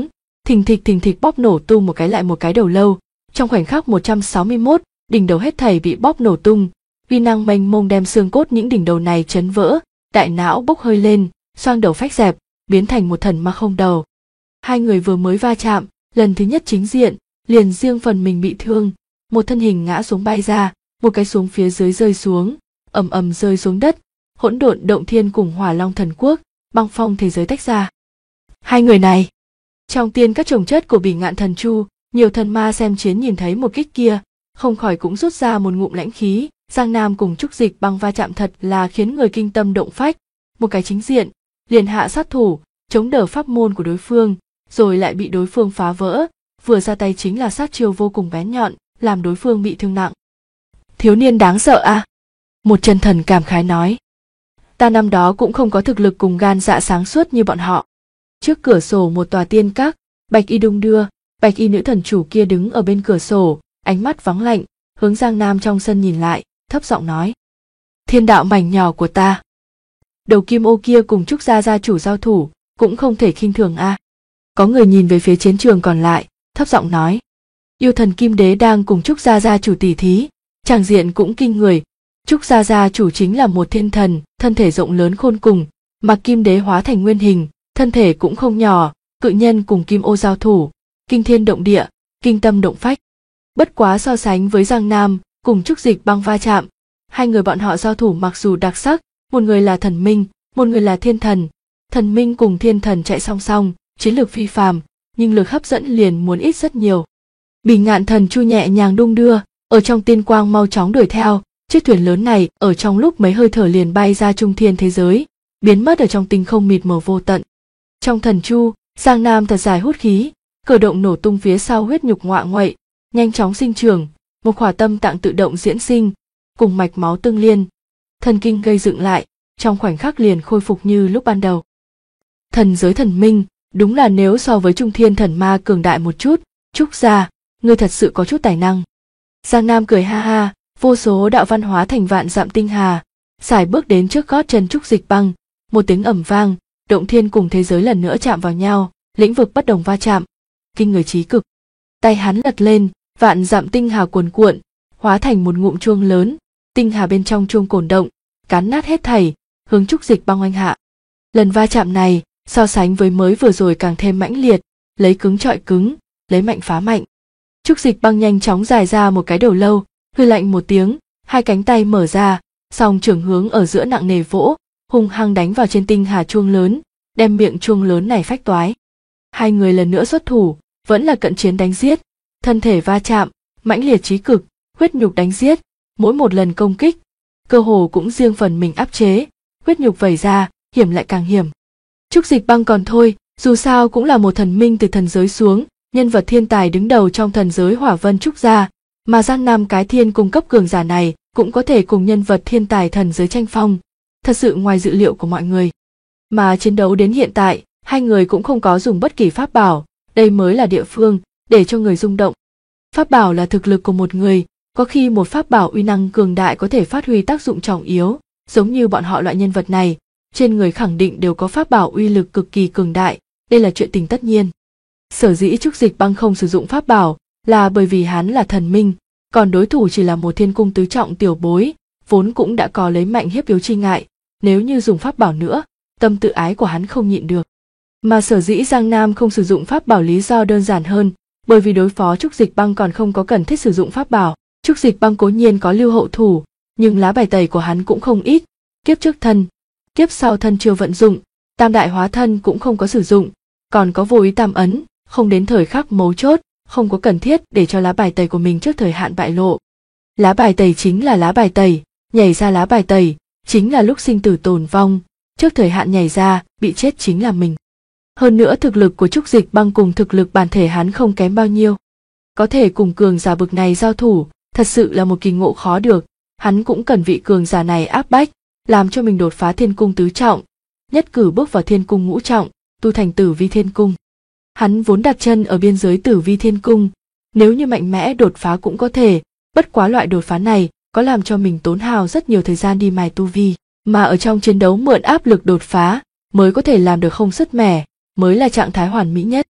thình thịch bóp nổ tung một cái lại một cái đầu lâu. Trong khoảnh khắc 161, đỉnh đầu hết thảy bị bóp nổ tung, uy năng mênh mông đem xương cốt những đỉnh đầu này chấn vỡ, đại não bốc hơi lên, xoang đầu phách dẹp, biến thành một thần ma không đầu. Hai người vừa mới va chạm, lần thứ nhất chính diện, liền riêng phần mình bị thương, một thân hình ngã xuống bay ra, một cái xuống phía dưới rơi xuống, ầm ầm rơi xuống đất, hỗn độn động thiên cùng Hỏa Long thần quốc, băng phong thế giới tách ra. Hai người này, trong tiên các chồng chất của Bỉ Ngạn Thần Chu, nhiều thần ma xem chiến nhìn thấy một kích kia, không khỏi cũng rút ra một ngụm lãnh khí. Giang Nam cùng Trúc Dịch Băng va chạm thật là khiến người kinh tâm động phách, một cái chính diện, liền hạ sát thủ, chống đỡ pháp môn của đối phương, rồi lại bị đối phương phá vỡ, vừa ra tay chính là sát chiêu vô cùng bén nhọn, làm đối phương bị thương nặng. Thiếu niên đáng sợ à? Một chân thần cảm khái nói. Ta năm đó cũng không có thực lực cùng gan dạ sáng suốt như bọn họ. Trước cửa sổ một tòa tiên các, bạch y đung đưa, bạch y nữ thần chủ kia đứng ở bên cửa sổ, ánh mắt vắng lạnh, hướng Giang Nam trong sân nhìn lại, thấp giọng nói. Thiên đạo mảnh nhỏ của ta. Đầu kim ô kia cùng Trúc gia gia chủ giao thủ, cũng không thể khinh thường a. Có người nhìn về phía chiến trường còn lại, thấp giọng nói. Yêu thần Kim Đế đang cùng Trúc gia gia chủ tỉ thí, tràng diện cũng kinh người. Trúc gia gia chủ chính là một thiên thần, thân thể rộng lớn khôn cùng, mà Kim Đế hóa thành nguyên hình, thân thể cũng không nhỏ, cự nhân cùng kim ô giao thủ, kinh thiên động địa, kinh tâm động phách. Bất quá so sánh với Giang Nam cùng Trúc Dịch Băng va chạm, hai người bọn họ giao thủ mặc dù đặc sắc, một người là thần minh, một người là thiên thần. Thần minh cùng thiên thần chạy song song, chiến lược phi phàm, nhưng lực hấp dẫn liền muốn ít rất nhiều. Bỉ Ngạn Thần Chu nhẹ nhàng đung đưa, ở trong tiên quang mau chóng đuổi theo, chiếc thuyền lớn này ở trong lúc mấy hơi thở liền bay ra trung thiên thế giới, biến mất ở trong tinh không mịt mờ vô tận. Trong thần chu, Giang Nam thật dài hút khí, cử động nổ tung phía sau huyết nhục ngoạ nguậy, nhanh chóng sinh trưởng, một khỏa tâm tạng tự động diễn sinh, cùng mạch máu tương liên, thần kinh gây dựng lại, trong khoảnh khắc liền khôi phục như lúc ban đầu. Thần giới thần minh, đúng là nếu so với trung thiên thần ma cường đại một chút, Trúc gia, ngươi thật sự có chút tài năng. Giang Nam cười ha ha, vô số đạo văn hóa thành vạn dặm tinh hà, sải bước đến trước gót chân Trúc Dịch Băng, một tiếng ầm vang, động thiên cùng thế giới lần nữa chạm vào nhau, lĩnh vực bất đồng va chạm, kinh người trí cực. Tay hắn lật lên, vạn dặm tinh hà cuồn cuộn, hóa thành một ngụm chuông lớn, tinh hà bên trong chuông cổn động, cán nát hết thảy, hướng Trúc Dịch Băng oanh hạ. Lần va chạm này, so sánh với mới vừa rồi càng thêm mãnh liệt, lấy cứng trọi cứng, lấy mạnh phá mạnh. Trúc Dịch Băng nhanh chóng dài ra một cái đầu lâu, hư lạnh một tiếng, hai cánh tay mở ra, song trưởng hướng ở giữa nặng nề vỗ, hung hăng đánh vào trên tinh hà chuông lớn, đem miệng chuông lớn này phách toái. Hai người lần nữa xuất thủ, vẫn là cận chiến đánh giết, thân thể va chạm, mãnh liệt chí cực, huyết nhục đánh giết, mỗi một lần công kích, cơ hồ cũng riêng phần mình áp chế, huyết nhục vẩy ra, hiểm lại càng hiểm. Trúc Dịch Băng còn thôi, dù sao cũng là một thần minh từ thần giới xuống, nhân vật thiên tài đứng đầu trong thần giới Hỏa Vân Trúc gia, mà Giang Nam cái thiên cung cấp cường giả này cũng có thể cùng nhân vật thiên tài thần giới tranh phong, thật sự ngoài dự liệu của mọi người. Mà chiến đấu đến hiện tại, hai người cũng không có dùng bất kỳ pháp bảo, đây mới là địa phương để cho người rung động. Pháp bảo là thực lực của một người, có khi một pháp bảo uy năng cường đại có thể phát huy tác dụng trọng yếu, giống như bọn họ loại nhân vật này, trên người khẳng định đều có pháp bảo uy lực cực kỳ cường đại, đây là chuyện tình tất nhiên. Sở dĩ Trúc Dịch Băng không sử dụng pháp bảo là bởi vì hắn là thần minh, còn đối thủ chỉ là một thiên cung tứ trọng tiểu bối, vốn cũng đã có lấy mạnh hiếp yếu chi ngại, nếu như dùng pháp bảo nữa, tâm tự ái của hắn không nhịn được. Mà sở dĩ Giang Nam không sử dụng pháp bảo lý do đơn giản hơn, bởi vì đối phó Trúc Dịch Băng còn không có cần thiết sử dụng pháp bảo. Trúc Dịch Băng cố nhiên có lưu hậu thủ, nhưng lá bài tẩy của hắn cũng không ít, kiếp trước thân, kiếp sau thân chưa vận dụng, tam đại hóa thân cũng không có sử dụng, còn có vô ý tam ấn, không đến thời khắc mấu chốt, không có cần thiết để cho lá bài tẩy của mình trước thời hạn bại lộ. Lá bài tẩy chính là lá bài tẩy, nhảy ra lá bài tẩy, chính là lúc sinh tử tồn vong, trước thời hạn nhảy ra, bị chết chính là mình. Hơn nữa thực lực của Trúc Dịch Băng cùng thực lực bản thể hắn không kém bao nhiêu. Có thể cùng cường giả bực này giao thủ, thật sự là một kỳ ngộ khó được, hắn cũng cần vị cường giả này áp bách, làm cho mình đột phá thiên cung tứ trọng, nhất cử bước vào thiên cung ngũ trọng, tu thành Tử Vi Thiên Cung. Hắn vốn đặt chân ở biên giới Tử Vi Thiên Cung, nếu như mạnh mẽ đột phá cũng có thể, bất quá loại đột phá này có làm cho mình tốn hao rất nhiều thời gian đi mài tu vi, mà ở trong chiến đấu mượn áp lực đột phá mới có thể làm được không sứt mẻ, mới là trạng thái hoàn mỹ nhất.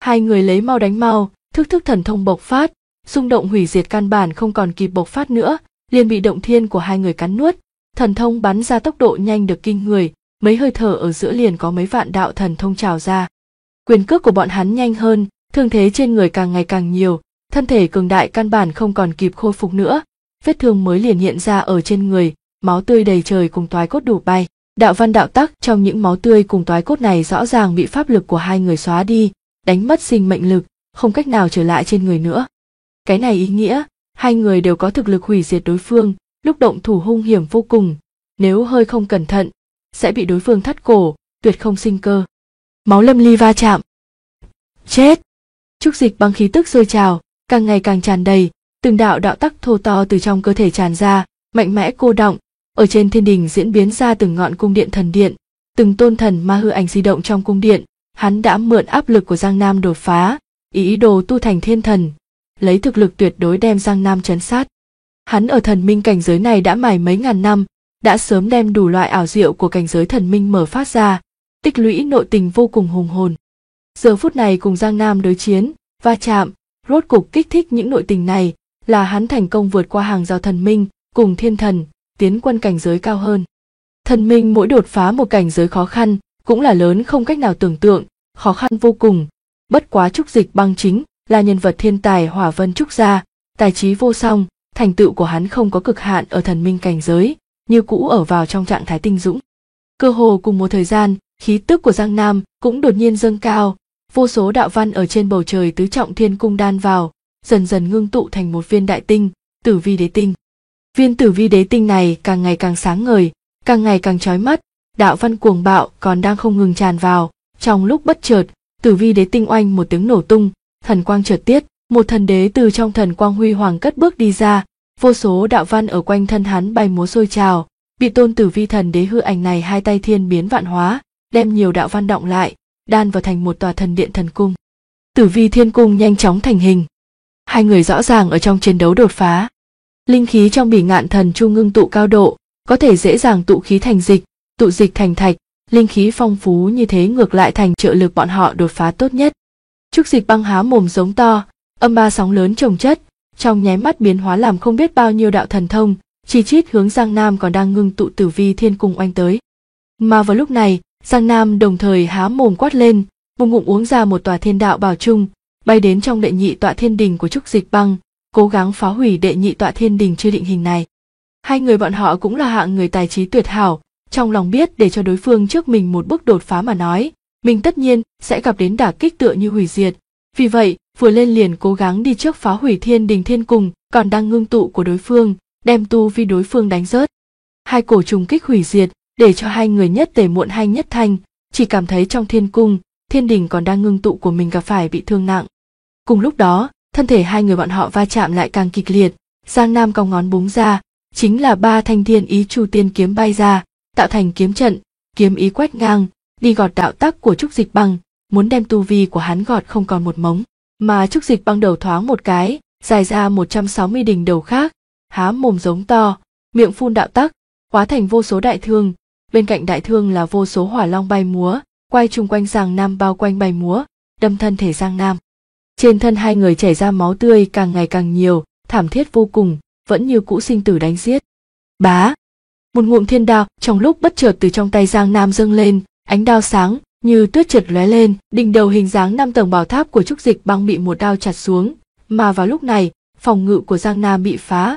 Hai người lấy mau đánh mau, thức thần thông bộc phát, xung động hủy diệt căn bản không còn kịp bộc phát nữa, liền bị động thiên của hai người cắn nuốt. Thần thông bắn ra tốc độ nhanh được kinh người, mấy hơi thở ở giữa liền có mấy vạn đạo thần thông trào ra. Quyền cước của bọn hắn nhanh hơn, thương thế trên người càng ngày càng nhiều, thân thể cường đại căn bản không còn kịp khôi phục nữa, vết thương mới liền hiện ra ở trên người, máu tươi đầy trời cùng toái cốt đủ bay. Đạo văn đạo tắc trong những máu tươi cùng toái cốt này rõ ràng bị pháp lực của hai người xóa đi, đánh mất sinh mệnh lực, không cách nào trở lại trên người nữa. Cái này ý nghĩa, hai người đều có thực lực hủy diệt đối phương, lúc động thủ hung hiểm vô cùng, nếu hơi không cẩn thận, sẽ bị đối phương thắt cổ, tuyệt không sinh cơ. Máu lâm ly va chạm. Chết! Trúc Dịch Băng khí tức sôi trào, càng ngày càng tràn đầy, từng đạo đạo tắc thô to từ trong cơ thể tràn ra, mạnh mẽ cô đọng, ở trên thiên đình diễn biến ra từng ngọn cung điện thần điện, từng tôn thần ma hư ảnh di động trong cung điện. Hắn đã mượn áp lực của Giang Nam đột phá, ý đồ tu thành thiên thần, lấy thực lực tuyệt đối đem Giang Nam trấn sát. Hắn ở thần minh cảnh giới này đã mài mấy ngàn năm, đã sớm đem đủ loại ảo diệu của cảnh giới thần minh mở phát ra, tích lũy nội tình vô cùng hùng hồn. Giờ phút này cùng Giang Nam đối chiến, va chạm, rốt cục kích thích những nội tình này, là hắn thành công vượt qua hàng rào thần minh, cùng thiên thần, tiến quân cảnh giới cao hơn. Thần minh mỗi đột phá một cảnh giới khó khăn, cũng là lớn không cách nào tưởng tượng, khó khăn vô cùng. Bất quá Trúc Dịch Băng chính là nhân vật thiên tài Hỏa Vân Trúc gia, tài trí vô song, thành tựu của hắn không có cực hạn ở thần minh cảnh giới, như cũ ở vào trong trạng thái tinh dũng. Cơ hồ cùng một thời gian, khí tức của Giang Nam cũng đột nhiên dâng cao, vô số đạo văn ở trên bầu trời tứ trọng thiên cung đan vào, dần dần ngưng tụ thành một viên đại tinh, Tử Vi Đế Tinh. Viên Tử Vi Đế Tinh này càng ngày càng sáng ngời, càng ngày càng chói mắt, đạo văn cuồng bạo còn đang không ngừng tràn vào. Trong lúc bất chợt, Tử Vi Đế Tinh oanh một tiếng nổ tung, thần quang chợt tiết, một thần đế từ trong thần quang huy hoàng cất bước đi ra, vô số đạo văn ở quanh thân hắn bay múa sôi trào, bị tôn Tử Vi thần đế hư ảnh này hai tay thiên biến vạn hóa, đem nhiều đạo văn đọng lại, đan vào thành một tòa thần điện thần cung. Tử Vi Thiên Cung nhanh chóng thành hình. Hai người rõ ràng ở trong chiến đấu đột phá. Linh khí trong Bỉ Ngạn Thần Chu ngưng tụ cao độ, có thể dễ dàng tụ khí thành dịch, tụ dịch thành thạch, linh khí phong phú như thế ngược lại thành trợ lực bọn họ đột phá tốt nhất. Trúc Dịch Băng há mồm giống to, âm ba sóng lớn chồng chất, trong nháy mắt biến hóa làm không biết bao nhiêu đạo thần thông, chi chít hướng Giang Nam còn đang ngưng tụ Tử Vi Thiên Cung oanh tới. Mà vào lúc này, Giang Nam đồng thời há mồm quát lên, một ngụm uống ra một tòa thiên đạo bảo trung, bay đến trong đệ nhị tọa thiên đình của Trúc Dịch Băng, cố gắng phá hủy đệ nhị tọa thiên đình chưa định hình này. Hai người bọn họ cũng là hạng người tài trí tuyệt hảo, trong lòng biết để cho đối phương trước mình một bước đột phá mà nói, mình tất nhiên sẽ gặp đến đả kích tựa như hủy diệt. Vì vậy, vừa lên liền cố gắng đi trước phá hủy thiên đình thiên cung còn đang ngưng tụ của đối phương, đem tu vi đối phương đánh rớt. Hai cổ trùng kích hủy diệt, để cho hai người nhất tề muộn hai nhất thanh, chỉ cảm thấy trong thiên cung, thiên đình còn đang ngưng tụ của mình gặp phải bị thương nặng. Cùng lúc đó, thân thể hai người bọn họ va chạm lại càng kịch liệt, Giang Nam cong ngón búng ra, chính là ba thanh thiên ý chu tiên kiếm bay ra, tạo thành kiếm trận, kiếm ý quét ngang, đi gọt đạo tắc của Trúc Dịch Băng, muốn đem tu vi của hắn gọt không còn một mống. Mà Trúc Dịch Băng đầu thoáng một cái, dài ra 160 đỉnh đầu khác, há mồm giống to, miệng phun đạo tắc, hóa thành vô số đại thương, bên cạnh đại thương là vô số hỏa long bay múa, quay chung quanh Giang Nam bao quanh bay múa, đâm thân thể Giang Nam. Trên thân hai người chảy ra máu tươi càng ngày càng nhiều, thảm thiết vô cùng, vẫn như cũ sinh tử đánh giết. Bá! Một ngụm thiên đao trong lúc bất chợt từ trong tay Giang Nam dâng lên, ánh đao sáng như tuyết chợt lóe lên, đỉnh đầu hình dáng 5 tầng bảo tháp của Trúc Dịch Băng bị một đao chặt xuống, mà vào lúc này, phòng ngự của Giang Nam bị phá,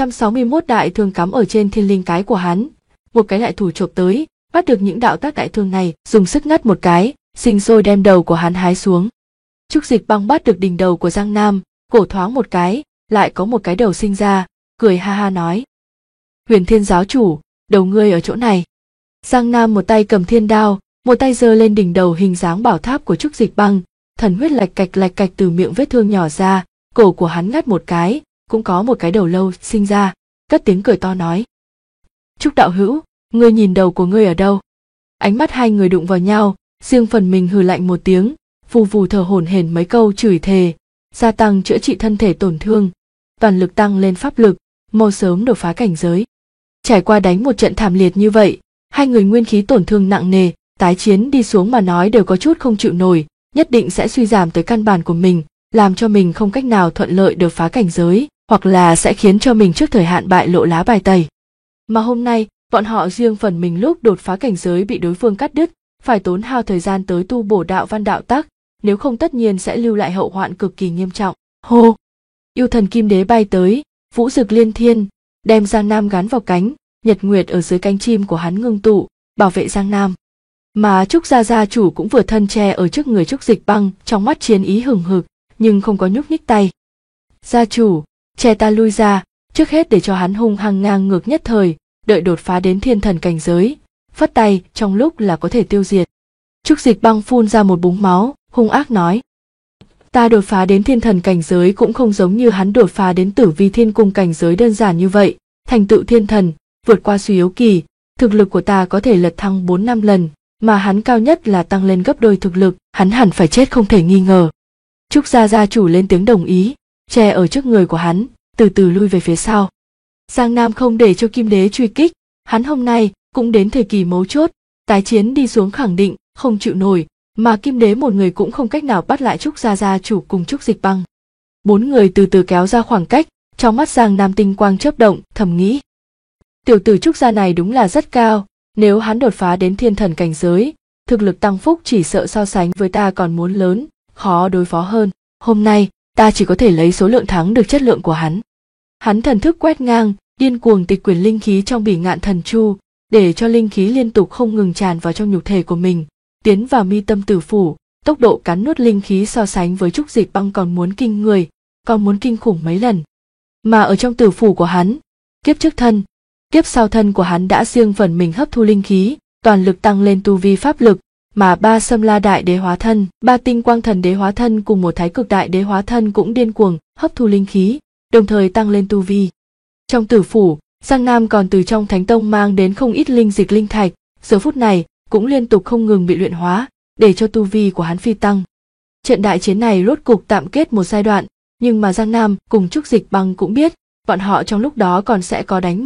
161 đại thương cắm ở trên thiên linh cái của hắn. Một cái đại thủ chộp tới, bắt được những đạo tác đại thương này, dùng sức ngắt một cái, sinh sôi đem đầu của hắn hái xuống. Trúc Dịch Băng bắt được đỉnh đầu của Giang Nam, cổ thoáng một cái, lại có một cái đầu sinh ra, cười ha ha nói: Huyền Thiên giáo chủ, đầu ngươi ở chỗ này. Giang Nam một tay cầm thiên đao, một tay giơ lên đỉnh đầu hình dáng bảo tháp của Trúc Dịch Băng, thần huyết lạch cạch từ miệng vết thương nhỏ ra, cổ của hắn ngắt một cái, cũng có một cái đầu lâu sinh ra, cất tiếng cười to nói: Trúc đạo hữu, ngươi nhìn đầu của ngươi ở đâu? Ánh mắt hai người đụng vào nhau, riêng phần mình hừ lạnh một tiếng, vù vù thở hổn hển mấy câu chửi thề, gia tăng chữa trị thân thể tổn thương, toàn lực tăng lên pháp lực, mau sớm đột phá cảnh giới. Trải qua đánh một trận thảm liệt như vậy, hai người nguyên khí tổn thương nặng nề, tái chiến đi xuống mà nói đều có chút không chịu nổi, nhất định sẽ suy giảm tới căn bản của mình, làm cho mình không cách nào thuận lợi đột phá cảnh giới, hoặc là sẽ khiến cho mình trước thời hạn bại lộ lá bài tẩy. Mà hôm nay, bọn họ riêng phần mình lúc đột phá cảnh giới bị đối phương cắt đứt, phải tốn hao thời gian tới tu bổ đạo văn đạo tắc, nếu không tất nhiên sẽ lưu lại hậu hoạn cực kỳ nghiêm trọng. Hô! Yêu thần kim đế bay tới, vũ rực liên thiên, đem Giang Nam gắn vào cánh, nhật nguyệt ở dưới cánh chim của hắn ngưng tụ, bảo vệ Giang Nam. Mà Trúc gia chủ cũng vừa thân che ở trước người Trúc Dịch Băng, trong mắt chiến ý hừng hực, nhưng không có nhúc nhích tay. Gia chủ, che ta lui ra, trước hết để cho hắn hung hăng ngang ngược nhất thời, đợi đột phá đến thiên thần cảnh giới, phất tay trong lúc là có thể tiêu diệt. Trúc Dịch Băng phun ra một búng máu, hung ác nói. Ta đột phá đến thiên thần cảnh giới cũng không giống như hắn đột phá đến tử vi thiên cung cảnh giới đơn giản như vậy, thành tựu thiên thần, vượt qua suy yếu kỳ, thực lực của ta có thể lật thăng 4-5 lần, mà hắn cao nhất là tăng lên gấp đôi thực lực, hắn hẳn phải chết không thể nghi ngờ. Trúc gia chủ lên tiếng đồng ý, che ở trước người của hắn, từ từ lui về phía sau. Giang Nam không để cho Kim Đế truy kích, hắn hôm nay cũng đến thời kỳ mấu chốt, tái chiến đi xuống khẳng định không chịu nổi, mà Kim Đế một người cũng không cách nào bắt lại Trúc gia chủ cùng Trúc Dịch Băng. 4 người từ từ kéo ra khoảng cách, trong mắt Giang Nam tinh quang chớp động, thầm nghĩ. Tiểu tử Trúc gia này đúng là rất cao, nếu hắn đột phá đến thiên thần cảnh giới, thực lực tăng phúc chỉ sợ so sánh với ta còn muốn lớn, khó đối phó hơn. Hôm nay, ta chỉ có thể lấy số lượng thắng được chất lượng của hắn. Hắn thần thức quét ngang, điên cuồng tịch quyển linh khí trong Bỉ Ngạn Thần Chu, để cho linh khí liên tục không ngừng tràn vào trong nhục thể của mình, tiến vào mi tâm tử phủ, tốc độ cắn nuốt linh khí so sánh với Trúc Dịch Băng còn muốn kinh người, còn muốn kinh khủng mấy lần. Mà ở trong tử phủ của hắn, kiếp trước thân, kiếp sau thân của hắn đã riêng phần mình hấp thu linh khí, toàn lực tăng lên tu vi pháp lực, mà 3 Sâm La Đại Đế hóa thân, 3 Tinh Quang Thần Đế hóa thân cùng 1 Thái Cực Đại Đế hóa thân cũng điên cuồng hấp thu linh khí, đồng thời tăng lên tu vi. Trong tử phủ, Giang Nam còn từ trong Thánh Tông mang đến không ít linh dịch linh thạch, giờ phút này cũng liên tục không ngừng bị luyện hóa, để cho tu vi của hắn phi tăng. Trận đại chiến này rốt cục tạm kết một giai đoạn, nhưng mà Giang Nam cùng Trúc Dịch Băng cũng biết, bọn họ trong lúc đó còn sẽ có đánh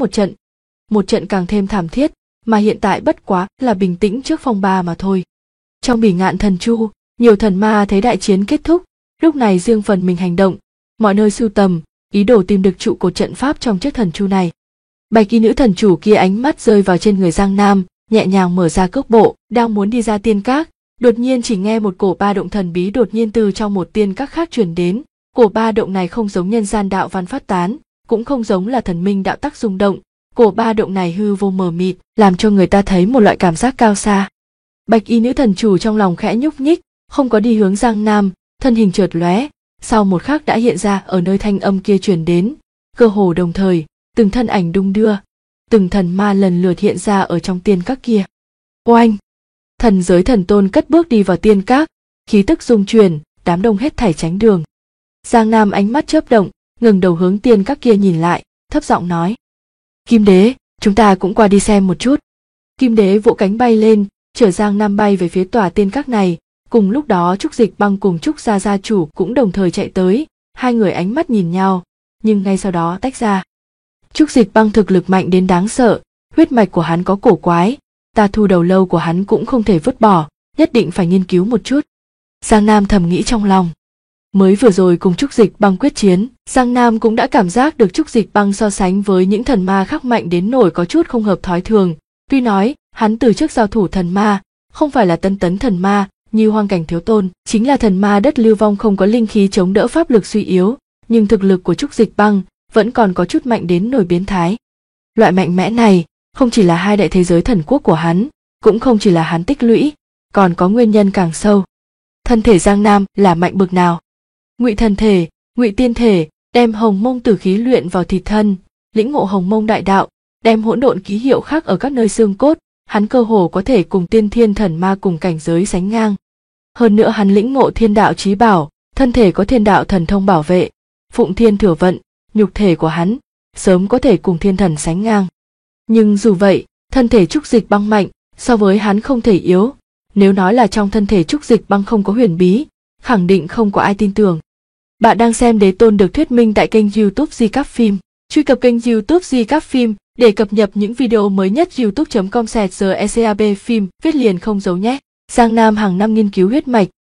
một trận càng thêm thảm thiết, mà hiện tại bất quá là bình tĩnh trước phong ba mà thôi. Trong Bỉ Ngạn Thần Chu, nhiều thần ma thấy đại chiến kết thúc, lúc này riêng phần mình hành động, mọi nơi sưu tầm, ý đồ tìm được trụ cột trận pháp trong chiếc thần chu này. Bạch y nữ thần chủ kia ánh mắt rơi vào trên người Giang Nam, nhẹ nhàng mở ra cước bộ, đang muốn đi ra tiên các, đột nhiên chỉ nghe một cổ ba động thần bí đột nhiên từ trong một tiên các khác truyền đến. Cổ ba động này không giống nhân gian đạo văn phát tán, cũng không giống là thần minh đạo tắc rung động. Cổ ba động này hư vô mờ mịt, làm cho người ta thấy một loại cảm giác cao xa. Bạch y nữ thần chủ trong lòng khẽ nhúc nhích, không có đi hướng Giang Nam, thân hình chợt lóe, sau một khắc đã hiện ra ở nơi thanh âm kia truyền đến. Cơ hồ đồng thời, từng thân ảnh đung đưa, từng thần ma lần lượt hiện ra ở trong tiên các kia. Oanh! Thần giới thần tôn cất bước đi vào tiên các, khí tức rung chuyển, đám đông hết thảy tránh đường. Giang Nam ánh mắt chớp động, ngẩng đầu hướng tiên các kia nhìn lại, thấp giọng nói. Kim Đế, chúng ta cũng qua đi xem một chút. Kim Đế vỗ cánh bay lên, chở Giang Nam bay về phía tòa tiên các này. Cùng lúc đó Trúc Dịch Băng cùng Trúc gia chủ cũng đồng thời chạy tới, hai người ánh mắt nhìn nhau, nhưng ngay sau đó tách ra. Trúc Dịch Băng thực lực mạnh đến đáng sợ, huyết mạch của hắn có cổ quái, ta thu đầu lâu của hắn cũng không thể vứt bỏ, nhất định phải nghiên cứu một chút. Giang Nam thầm nghĩ trong lòng. Mới vừa rồi cùng Trúc Dịch Băng quyết chiến, Giang Nam cũng đã cảm giác được Trúc Dịch Băng so sánh với những thần ma khác mạnh đến nỗi có chút không hợp thói thường. Tuy nói, hắn từ trước giao thủ thần ma, không phải là tân tấn thần ma, như Hoang Cảnh Thiếu Tôn, chính là thần ma đất lưu vong không có linh khí chống đỡ pháp lực suy yếu, nhưng thực lực của Trúc Dịch Băng vẫn còn có chút mạnh đến nỗi biến thái. Loại mạnh mẽ này, không chỉ là hai đại thế giới thần quốc của hắn, cũng không chỉ là hắn tích lũy, còn có nguyên nhân càng sâu. Thân thể Giang Nam là mạnh bực nào? Ngụy thần thể, Ngụy tiên thể, đem hồng mông tử khí luyện vào thịt thân, lĩnh ngộ hồng mông đại đạo, đem hỗn độn ký hiệu khắc ở các nơi xương cốt, hắn cơ hồ có thể cùng tiên thiên thần ma cùng cảnh giới sánh ngang. Hơn nữa hắn lĩnh ngộ thiên đạo chí bảo, thân thể có thiên đạo thần thông bảo vệ, phụng thiên thừa vận, nhục thể của hắn sớm có thể cùng thiên thần sánh ngang. Nhưng dù vậy, thân thể Trúc Dịch Băng mạnh, so với hắn không thể yếu. Nếu nói là trong thân thể Trúc Dịch Băng không có huyền bí, khẳng định không có ai tin tưởng. Bạn đang xem Đế Tôn được thuyết minh tại kênh YouTube Di Cáp Phim. Truy cập kênh YouTube Di Cáp Phim để cập nhật những video mới nhất. youtube.com/GECAB phim viết liền không dấu nhé. Giang Nam hàng năm nghiên cứu huyết mạch,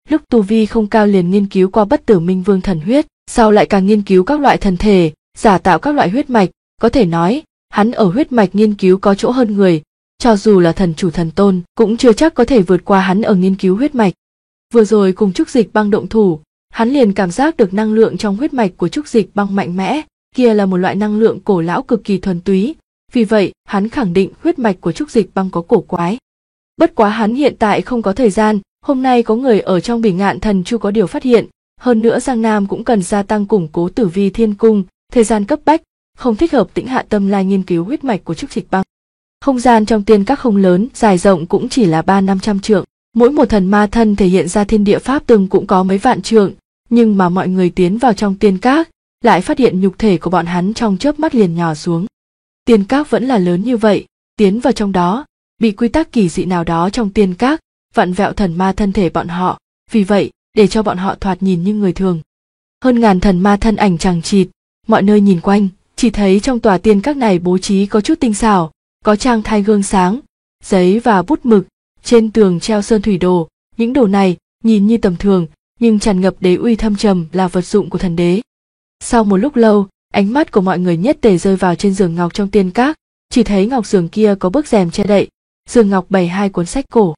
lúc tu vi không cao liền nghiên cứu qua bất tử minh vương thần huyết, sau lại càng nghiên cứu các loại thần thể, giả tạo các loại huyết mạch, có thể nói, hắn ở huyết mạch nghiên cứu có chỗ hơn người, cho dù là thần chủ thần tôn cũng chưa chắc có thể vượt qua hắn ở nghiên cứu huyết mạch. Vừa rồi cùng Trúc Dịch Băng động thủ, hắn liền cảm giác được năng lượng trong huyết mạch của Trúc Dịch Băng mạnh mẽ, kia là một loại năng lượng cổ lão cực kỳ thuần túy, vì vậy hắn khẳng định huyết mạch của Trúc Dịch Băng có cổ quái. Bất quá hắn hiện tại không có thời gian, hôm nay có người ở trong Bỉ Ngạn Thần Chu có điều phát hiện, hơn nữa Giang Nam cũng cần gia tăng củng cố Tử Vi Thiên Cung, thời gian cấp bách, không thích hợp tĩnh hạ tâm lai nghiên cứu huyết mạch của Trúc Dịch Băng. Không gian trong tiên các không lớn, dài rộng cũng chỉ là 300-500 trượng, mỗi một thần ma thân thể hiện ra thiên địa pháp từng cũng có mấy vạn trượng, nhưng mà mọi người tiến vào trong tiên các, lại phát hiện nhục thể của bọn hắn trong chớp mắt liền nhỏ xuống. Tiên các vẫn là lớn như vậy, tiến vào trong đó, bị quy tắc kỳ dị nào đó trong tiên các, vặn vẹo thần ma thân thể bọn họ, vì vậy, để cho bọn họ thoạt nhìn như người thường. Hơn ngàn thần ma thân ảnh chằng chịt, mọi nơi nhìn quanh, chỉ thấy trong tòa tiên các này bố trí có chút tinh xảo, có trang thai gương sáng, giấy và bút mực, trên tường treo sơn thủy đồ, những đồ này nhìn như tầm thường, nhưng tràn ngập đế uy thâm trầm là vật dụng của thần đế. Sau một lúc lâu, ánh mắt của mọi người nhất tề rơi vào trên giường ngọc trong tiên các, chỉ thấy ngọc giường kia có bức rèm che đậy, giường ngọc bày hai cuốn sách cổ.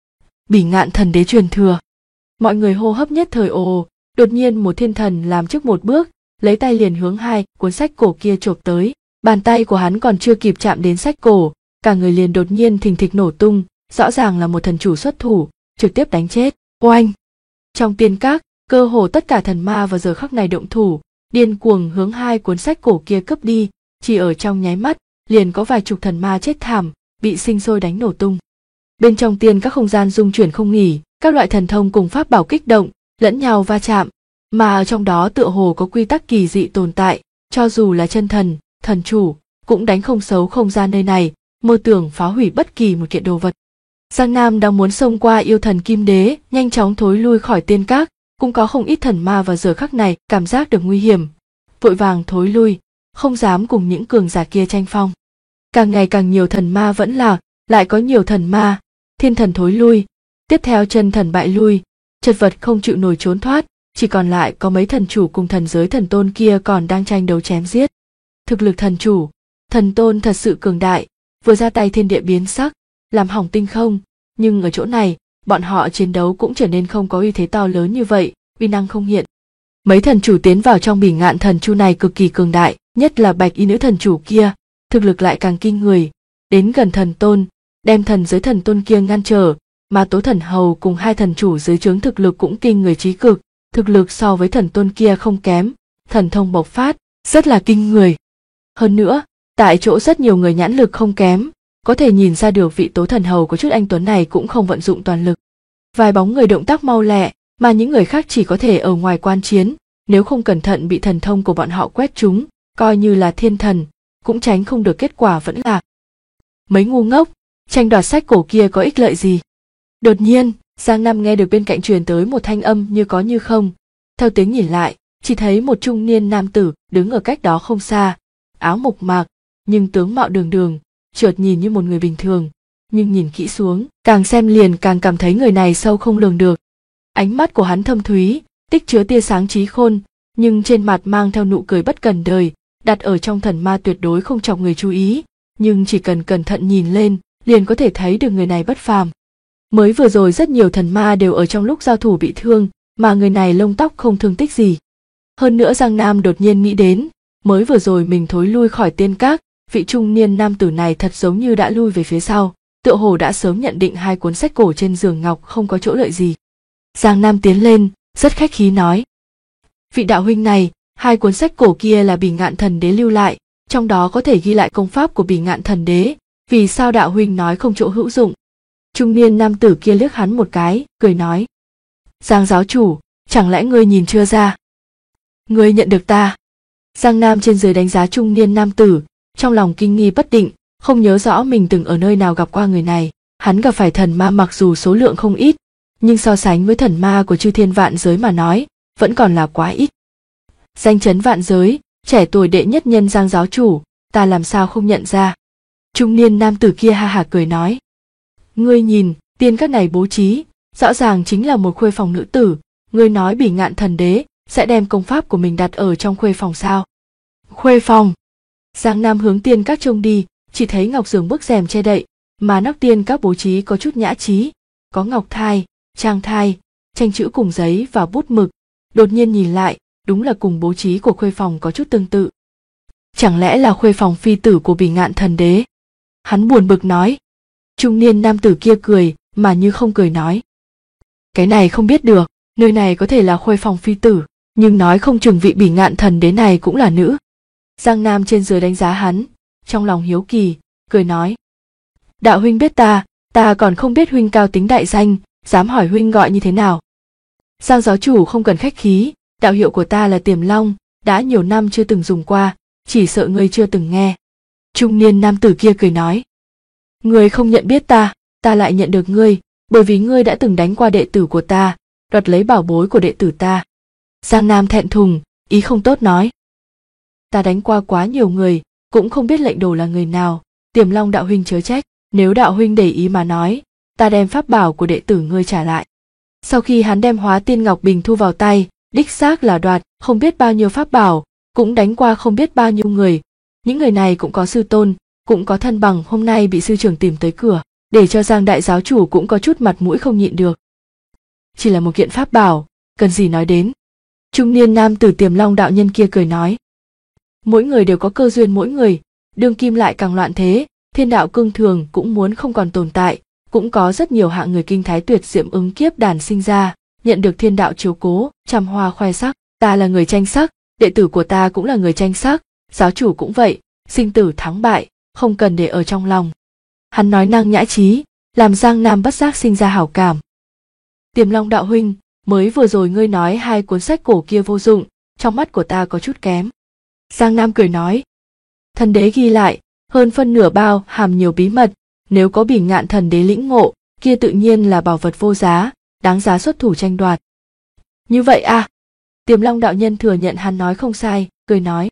Bỉ Ngạn Thần Đế truyền thừa. Mọi người hô hấp nhất thời ồ, đột nhiên một thiên thần làm trước một bước, lấy tay liền hướng hai cuốn sách cổ kia chộp tới, bàn tay của hắn còn chưa kịp chạm đến sách cổ, cả người liền đột nhiên thình thịch nổ tung, rõ ràng là một thần chủ xuất thủ, trực tiếp đánh chết. Oanh! Trong tiên các, cơ hồ tất cả thần ma vào giờ khắc này động thủ, điên cuồng hướng hai cuốn sách cổ kia cướp đi, chỉ ở trong nháy mắt, liền có vài chục thần ma chết thảm, bị sinh sôi đánh nổ tung. Bên trong tiên các không gian rung chuyển không nghỉ, các loại thần thông cùng pháp bảo kích động, lẫn nhau va chạm, mà ở trong đó tựa hồ có quy tắc kỳ dị tồn tại, cho dù là chân thần, thần chủ, cũng đánh không xấu không gian nơi này, mơ tưởng phá hủy bất kỳ một kiện đồ vật. Giang Nam đang muốn xông qua yêu thần Kim Đế, nhanh chóng thối lui khỏi tiên các, cũng có không ít thần ma vào giờ khắc này cảm giác được nguy hiểm, vội vàng thối lui, không dám cùng những cường giả kia tranh phong. Càng ngày càng nhiều thần ma vẫn là, lại có nhiều thần ma, thiên thần thối lui, tiếp theo chân thần bại lui, chật vật không chịu nổi trốn thoát, chỉ còn lại có mấy thần chủ cùng thần giới thần tôn kia còn đang tranh đấu chém giết. Thực lực thần chủ, thần tôn thật sự cường đại, vừa ra tay thiên địa biến sắc, làm hỏng tinh không, nhưng ở chỗ này, bọn họ chiến đấu cũng trở nên không có uy thế to lớn như vậy, uy năng không hiện. Mấy thần chủ tiến vào trong Bỉ Ngạn Thần Chu này cực kỳ cường đại, nhất là bạch y nữ thần chủ kia, thực lực lại càng kinh người, đến gần thần tôn, đem thần giới thần tôn kia ngăn trở, mà Tố Thần Hầu cùng hai thần chủ dưới trướng thực lực cũng kinh người chí cực, thực lực so với thần tôn kia không kém, thần thông bộc phát, rất là kinh người. Hơn nữa, tại chỗ rất nhiều người nhãn lực không kém, có thể nhìn ra được vị Tố Thần Hầu có chút anh tuấn này cũng không vận dụng toàn lực. Vài bóng người động tác mau lẹ, mà những người khác chỉ có thể ở ngoài quan chiến, nếu không cẩn thận bị thần thông của bọn họ quét trúng, coi như là thiên thần, cũng tránh không được kết quả vẫn là mấy ngu ngốc, tranh đoạt sách cổ kia có ích lợi gì. Đột nhiên, Giang Nam nghe được bên cạnh truyền tới một thanh âm như có như không, theo tiếng nhìn lại, chỉ thấy một trung niên nam tử đứng ở cách đó không xa, áo mộc mạc, nhưng tướng mạo đường đường, chợt nhìn như một người bình thường, nhưng nhìn kỹ xuống, càng xem liền càng cảm thấy người này sâu không lường được. Ánh mắt của hắn thâm thúy, tích chứa tia sáng trí khôn, nhưng trên mặt mang theo nụ cười bất cần đời, đặt ở trong thần ma tuyệt đối không chọc người chú ý, nhưng chỉ cần cẩn thận nhìn lên, liền có thể thấy được người này bất phàm. Mới vừa rồi rất nhiều thần ma đều ở trong lúc giao thủ bị thương, mà người này lông tóc không thương tích gì. Hơn nữa Giang Nam đột nhiên nghĩ đến, mới vừa rồi mình thối lui khỏi tiên các, vị trung niên nam tử này thật giống như đã lui về phía sau, tựa hồ đã sớm nhận định hai cuốn sách cổ trên giường ngọc không có chỗ lợi gì. Giang Nam tiến lên, rất khách khí nói: vị đạo huynh này, hai cuốn sách cổ kia là Bỉ Ngạn Thần Đế lưu lại, trong đó có thể ghi lại công pháp của Bỉ Ngạn Thần Đế, vì sao đạo huynh nói không chỗ hữu dụng? Trung niên nam tử kia liếc hắn một cái, cười nói: Giang giáo chủ, chẳng lẽ ngươi nhìn chưa ra? Ngươi nhận được ta? Giang Nam trên dưới đánh giá trung niên nam tử, trong lòng kinh nghi bất định, không nhớ rõ mình từng ở nơi nào gặp qua người này. Hắn gặp phải thần ma mặc dù số lượng không ít, nhưng so sánh với thần ma của chư thiên vạn giới mà nói, vẫn còn là quá ít. Danh chấn vạn giới, trẻ tuổi đệ nhất nhân Giang giáo chủ, ta làm sao không nhận ra? Trung niên nam tử kia ha hả cười nói: ngươi nhìn, tiên các này bố trí, rõ ràng chính là một khuê phòng nữ tử, ngươi nói Bỉ Ngạn Thần Đế sẽ đem công pháp của mình đặt ở trong khuê phòng sao? Khuê phòng. Giang Nam hướng tiên các trông đi, chỉ thấy ngọc giường bức rèm che đậy, mà nóc tiên các bố trí có chút nhã trí, có ngọc thai, trang thai, tranh chữ cùng giấy và bút mực. Đột nhiên nhìn lại, đúng là cùng bố trí của khuê phòng có chút tương tự. Chẳng lẽ là khuê phòng phi tử của Bỉ Ngạn Thần Đế? Hắn buồn bực nói. Trung niên nam tử kia cười, mà như không cười nói. Cái này không biết được, nơi này có thể là khuê phòng phi tử, nhưng nói không chừng vị Bỉ Ngạn Thần Đế này cũng là nữ. Giang Nam trên dưới đánh giá hắn, trong lòng hiếu kỳ, cười nói. Đạo huynh biết ta còn không biết huynh cao tính đại danh, dám hỏi huynh gọi như thế nào. Giang giáo chủ không cần khách khí, đạo hiệu của ta là Tiềm Long, đã nhiều năm chưa từng dùng qua, chỉ sợ ngươi chưa từng nghe. Trung niên nam tử kia cười nói. Ngươi không nhận biết ta lại nhận được ngươi, bởi vì ngươi đã từng đánh qua đệ tử của ta, đoạt lấy bảo bối của đệ tử ta. Giang Nam thẹn thùng, ý không tốt nói. Ta đánh qua quá nhiều người, cũng không biết lệnh đồ là người nào, Tiềm Long đạo huynh chớ trách, nếu đạo huynh để ý mà nói, ta đem pháp bảo của đệ tử ngươi trả lại. Sau khi hắn đem Hóa Tiên Ngọc Bình thu vào tay, đích xác là đoạt không biết bao nhiêu pháp bảo, cũng đánh qua không biết bao nhiêu người. Những người này cũng có sư tôn, cũng có thân bằng, hôm nay bị sư trưởng tìm tới cửa, để cho Giang đại giáo chủ cũng có chút mặt mũi không nhịn được. Chỉ là một kiện pháp bảo, cần gì nói đến. Trung niên nam tử Tiềm Long đạo nhân kia cười nói. Mỗi người đều có cơ duyên mỗi người, đương kim lại càng loạn thế, thiên đạo cương thường cũng muốn không còn tồn tại, cũng có rất nhiều hạng người kinh thái tuyệt diễm ứng kiếp đàn sinh ra, nhận được thiên đạo chiếu cố, trăm hoa khoe sắc. Ta là người tranh sắc, đệ tử của ta cũng là người tranh sắc, giáo chủ cũng vậy, sinh tử thắng bại, không cần để ở trong lòng. Hắn nói năng nhã trí, làm Giang Nam bất giác sinh ra hảo cảm. Tiềm Long đạo huynh, mới vừa rồi ngươi nói hai cuốn sách cổ kia vô dụng, trong mắt của ta có chút kém. Giang Nam cười nói. Thần đế ghi lại, hơn phân nửa bao hàm nhiều bí mật, nếu có Bỉ Ngạn Thần Đế lĩnh ngộ, kia tự nhiên là bảo vật vô giá, đáng giá xuất thủ tranh đoạt. Như vậy à? Tiềm Long đạo nhân thừa nhận hắn nói không sai, cười nói.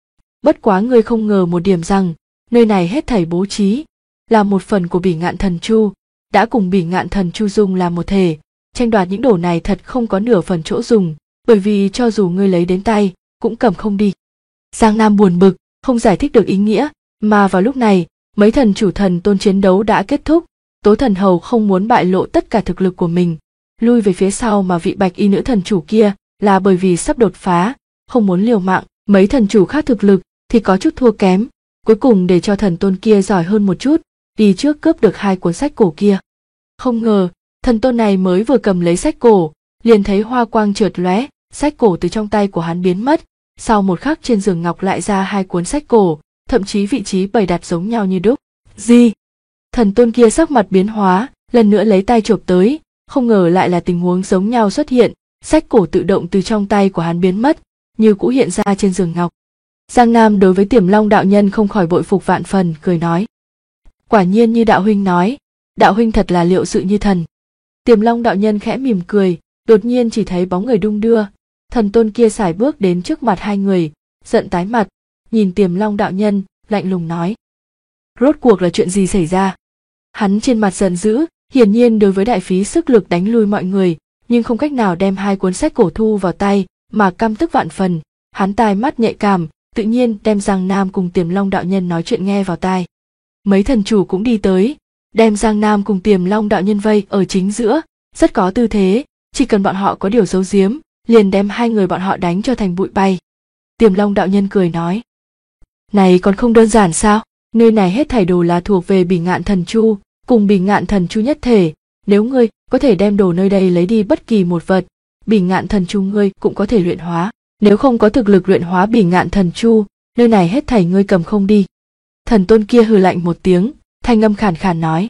Bất quá ngươi không ngờ một điểm rằng, nơi này hết thảy bố trí, là một phần của Bỉ Ngạn Thần Chu, đã cùng Bỉ Ngạn Thần Chu dùng là một thể, tranh đoạt những đồ này thật không có nửa phần chỗ dùng, bởi vì cho dù ngươi lấy đến tay, cũng cầm không đi. Giang Nam buồn bực, không giải thích được ý nghĩa, mà vào lúc này, mấy thần chủ thần tôn chiến đấu đã kết thúc, Tố Thần Hầu không muốn bại lộ tất cả thực lực của mình, lui về phía sau, mà vị bạch y nữ thần chủ kia là bởi vì sắp đột phá, không muốn liều mạng. Mấy thần chủ khác thực lực thì có chút thua kém, cuối cùng để cho thần tôn kia giỏi hơn một chút, đi trước cướp được hai cuốn sách cổ kia. Không ngờ, thần tôn này mới vừa cầm lấy sách cổ, liền thấy hoa quang chợt lóe, sách cổ từ trong tay của hắn biến mất, sau một khắc trên giường ngọc lại ra hai cuốn sách cổ, thậm chí vị trí bày đặt giống nhau như đúc. Gì? Thần tôn kia sắc mặt biến hóa, lần nữa lấy tay chộp tới, không ngờ lại là tình huống giống nhau xuất hiện, sách cổ tự động từ trong tay của hắn biến mất, như cũ hiện ra trên giường ngọc. Giang Nam đối với Tiềm Long đạo nhân không khỏi bội phục vạn phần, cười nói. Quả nhiên như đạo huynh nói, đạo huynh thật là liệu sự như thần. Tiềm Long đạo nhân khẽ mỉm cười, đột nhiên chỉ thấy bóng người đung đưa, thần tôn kia sải bước đến trước mặt hai người, giận tái mặt, nhìn Tiềm Long đạo nhân, lạnh lùng nói. Rốt cuộc là chuyện gì xảy ra? Hắn trên mặt giận dữ, hiển nhiên đối với đại phí sức lực đánh lui mọi người, nhưng không cách nào đem hai cuốn sách cổ thu vào tay, mà căm tức vạn phần. Hắn tai mắt nhạy cảm, tự nhiên đem Giang Nam cùng Tiềm Long đạo nhân nói chuyện nghe vào tai. Mấy thần chủ cũng đi tới, đem Giang Nam cùng Tiềm Long đạo nhân vây ở chính giữa, rất có tư thế, chỉ cần bọn họ có điều giấu giếm, liền đem hai người bọn họ đánh cho thành bụi bay. Tiềm Long đạo nhân cười nói. Này còn không đơn giản sao? Nơi này hết thảy đồ là thuộc về Bỉ Ngạn Thần Chu, cùng Bỉ Ngạn Thần Chu nhất thể, nếu ngươi có thể đem đồ nơi đây lấy đi bất kỳ một vật, Bỉ Ngạn Thần Chu ngươi cũng có thể luyện hóa, nếu không có thực lực luyện hóa Bỉ Ngạn Thần Chu, nơi này hết thảy ngươi cầm không đi. Thần tôn kia hừ lạnh một tiếng, thanh âm khàn khàn nói.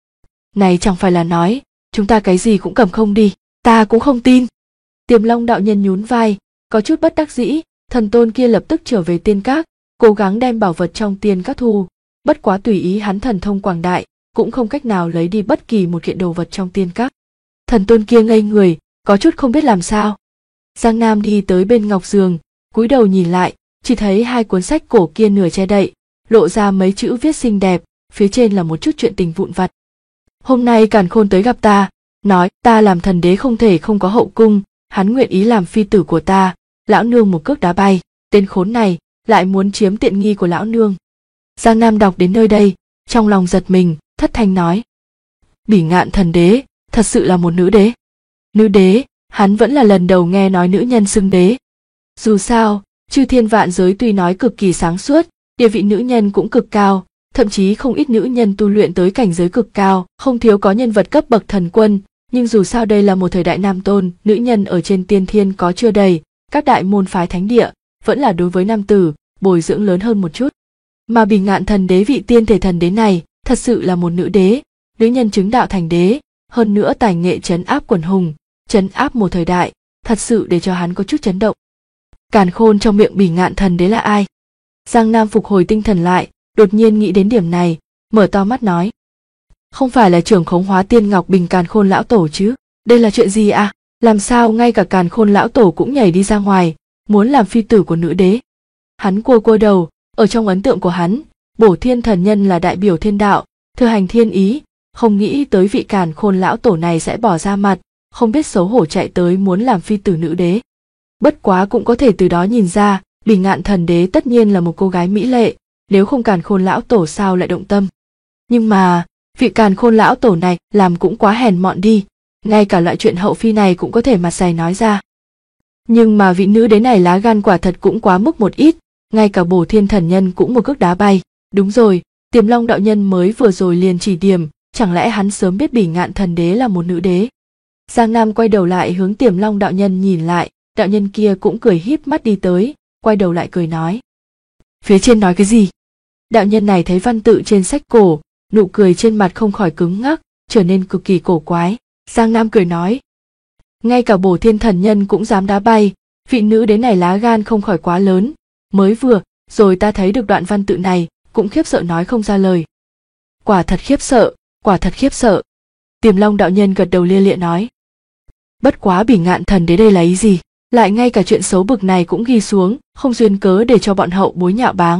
Này chẳng phải là nói, chúng ta cái gì cũng cầm không đi, ta cũng không tin. Tiềm Long đạo nhân nhún vai, có chút bất đắc dĩ, thần tôn kia lập tức trở về tiên các, cố gắng đem bảo vật trong tiên các thu, bất quá tùy ý hắn thần thông quảng đại, cũng không cách nào lấy đi bất kỳ một kiện đồ vật trong tiên các. Thần tôn kia ngây người, có chút không biết làm sao. Giang Nam đi tới bên ngọc giường, cúi đầu nhìn lại, chỉ thấy hai cuốn sách cổ kia nửa che đậy, lộ ra mấy chữ viết xinh đẹp, phía trên là một chút chuyện tình vụn vặt. Hôm nay Càn Khôn tới gặp ta, nói ta làm thần đế không thể không có hậu cung, hắn nguyện ý làm phi tử của ta. Lão nương một cước đá bay, tên khốn này lại muốn chiếm tiện nghi của lão nương. Giang Nam đọc đến nơi đây, trong lòng giật mình, thất thanh nói: Bỉ Ngạn thần đế, thật sự là một nữ đế. Nữ đế, hắn vẫn là lần đầu nghe nói nữ nhân xưng đế. Dù sao, chư thiên vạn giới tuy nói cực kỳ sáng suốt, địa vị nữ nhân cũng cực cao, thậm chí không ít nữ nhân tu luyện tới cảnh giới cực cao, không thiếu có nhân vật cấp bậc thần quân, nhưng dù sao đây là một thời đại nam tôn, nữ nhân ở trên tiên thiên có chưa đầy, các đại môn phái thánh địa vẫn là đối với nam tử bồi dưỡng lớn hơn một chút. Mà Bỉ Ngạn thần đế vị tiên thể thần đế này thật sự là một nữ đế, nữ nhân chứng đạo thành đế, hơn nữa tài nghệ trấn áp quần hùng, trấn áp một thời đại, thật sự để cho hắn có chút chấn động. Càn khôn trong miệng Bỉ Ngạn thần đế là ai? Giang Nam phục hồi tinh thần lại, đột nhiên nghĩ đến điểm này, mở to mắt nói: Không phải là trưởng khống hóa tiên Ngọc Bình Càn Khôn lão tổ chứ? Đây là chuyện gì à? Làm sao ngay cả Càn Khôn lão tổ cũng nhảy đi ra ngoài, muốn làm phi tử của nữ đế? Hắn cua đầu, ở trong ấn tượng của hắn, Bổ Thiên thần nhân là đại biểu thiên đạo, thừa hành thiên ý, không nghĩ tới vị Càn Khôn lão tổ này sẽ bỏ ra mặt, không biết xấu hổ chạy tới muốn làm phi tử nữ đế. Bất quá cũng có thể từ đó nhìn ra, Bỉ Ngạn thần đế tất nhiên là một cô gái mỹ lệ, nếu không Càn Khôn lão tổ sao lại động tâm. Nhưng mà, vị Càn Khôn lão tổ này làm cũng quá hèn mọn đi, ngay cả loại chuyện hậu phi này cũng có thể mặt dày nói ra. Nhưng mà vị nữ đế này lá gan quả thật cũng quá mức một ít, ngay cả Bổ Thiên thần nhân cũng một cước đá bay. Đúng rồi, Tiềm Long đạo nhân mới vừa rồi liền chỉ điểm, chẳng lẽ hắn sớm biết Bỉ Ngạn thần đế là một nữ đế? Giang Nam quay đầu lại hướng Tiềm Long đạo nhân nhìn lại, đạo nhân kia cũng cười híp mắt đi tới, quay đầu lại cười nói: Phía trên nói cái gì? Đạo nhân này thấy văn tự trên sách cổ, nụ cười trên mặt không khỏi cứng ngắc, trở nên cực kỳ cổ quái. Giang Nam cười nói: Ngay cả Bổ Thiên thần nhân cũng dám đá bay, vị nữ đế này lá gan không khỏi quá lớn, mới vừa rồi ta thấy được đoạn văn tự này, cũng khiếp sợ nói không ra lời. Quả thật khiếp sợ, quả thật khiếp sợ. Tiềm Long đạo nhân gật đầu lia lịa nói: Bất quá Bỉ Ngạn thần đế đây là ý gì? Lại ngay cả chuyện xấu bực này cũng ghi xuống, không duyên cớ để cho bọn hậu bối nhạo báng.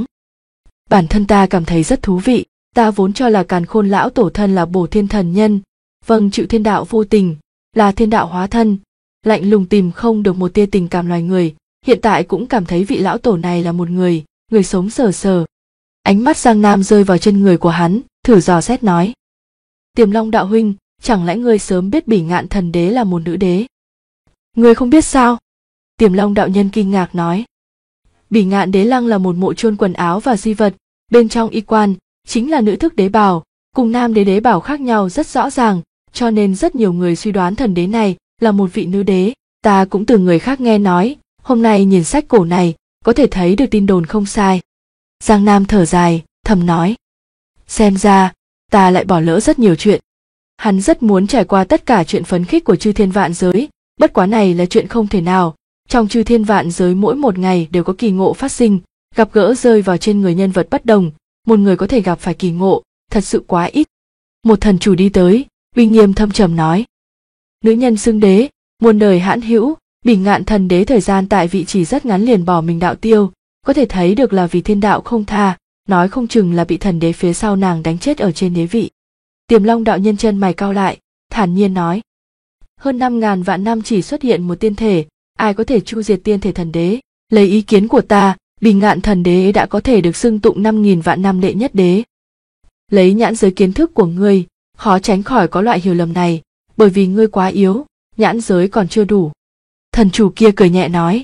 Bản thân ta cảm thấy rất thú vị, ta vốn cho là Càn Khôn lão tổ thân là Bổ Thiên thần nhân, vâng chịu thiên đạo vô tình, là thiên đạo hóa thân, lạnh lùng tìm không được một tia tình cảm loài người, hiện tại cũng cảm thấy vị lão tổ này là một người sống sờ sờ. Ánh mắt Giang Nam rơi vào trên người của hắn, thử dò xét nói: Tiềm Long đạo huynh, chẳng lẽ ngươi sớm biết Bỉ Ngạn thần đế là một nữ đế? Ngươi không biết sao? Tiềm Long đạo nhân kinh ngạc nói: Bỉ Ngạn đế lăng là một mộ chôn quần áo và di vật, bên trong y quan chính là nữ thức đế bào, cùng nam đế bào khác nhau rất rõ ràng, cho nên rất nhiều người suy đoán thần đế này là một vị nữ đế. Ta cũng từ người khác nghe nói, hôm nay nhìn sách cổ này có thể thấy được tin đồn không sai. Giang Nam thở dài, thầm nói: Xem ra ta lại bỏ lỡ rất nhiều chuyện. Hắn rất muốn trải qua tất cả chuyện phấn khích của chư thiên vạn giới, bất quá này là chuyện không thể nào. Trong chư thiên vạn giới mỗi một ngày đều có kỳ ngộ phát sinh, gặp gỡ rơi vào trên người nhân vật bất đồng, một người có thể gặp phải kỳ ngộ, thật sự quá ít. Một thần chủ đi tới, uy nghiêm thâm trầm nói: Nữ nhân xưng đế, muôn đời hãn hữu, Bỉ Ngạn thần đế thời gian tại vị chỉ rất ngắn liền bỏ mình đạo tiêu, có thể thấy được là vì thiên đạo không tha, nói không chừng là bị thần đế phía sau nàng đánh chết ở trên đế vị. Tiềm Long đạo nhân chân mày cau lại, thản nhiên nói: Hơn 5.000 vạn năm chỉ xuất hiện một tiên thể, ai có thể chu diệt tiên thể thần đế? Lấy ý kiến của ta, Bỉ Ngạn thần đế đã có thể được xưng tụng 5.000 vạn năm đệ nhất đế. Lấy nhãn giới kiến thức của ngươi, khó tránh khỏi có loại hiểu lầm này, bởi vì ngươi quá yếu, nhãn giới còn chưa đủ. Thần chủ kia cười nhẹ nói: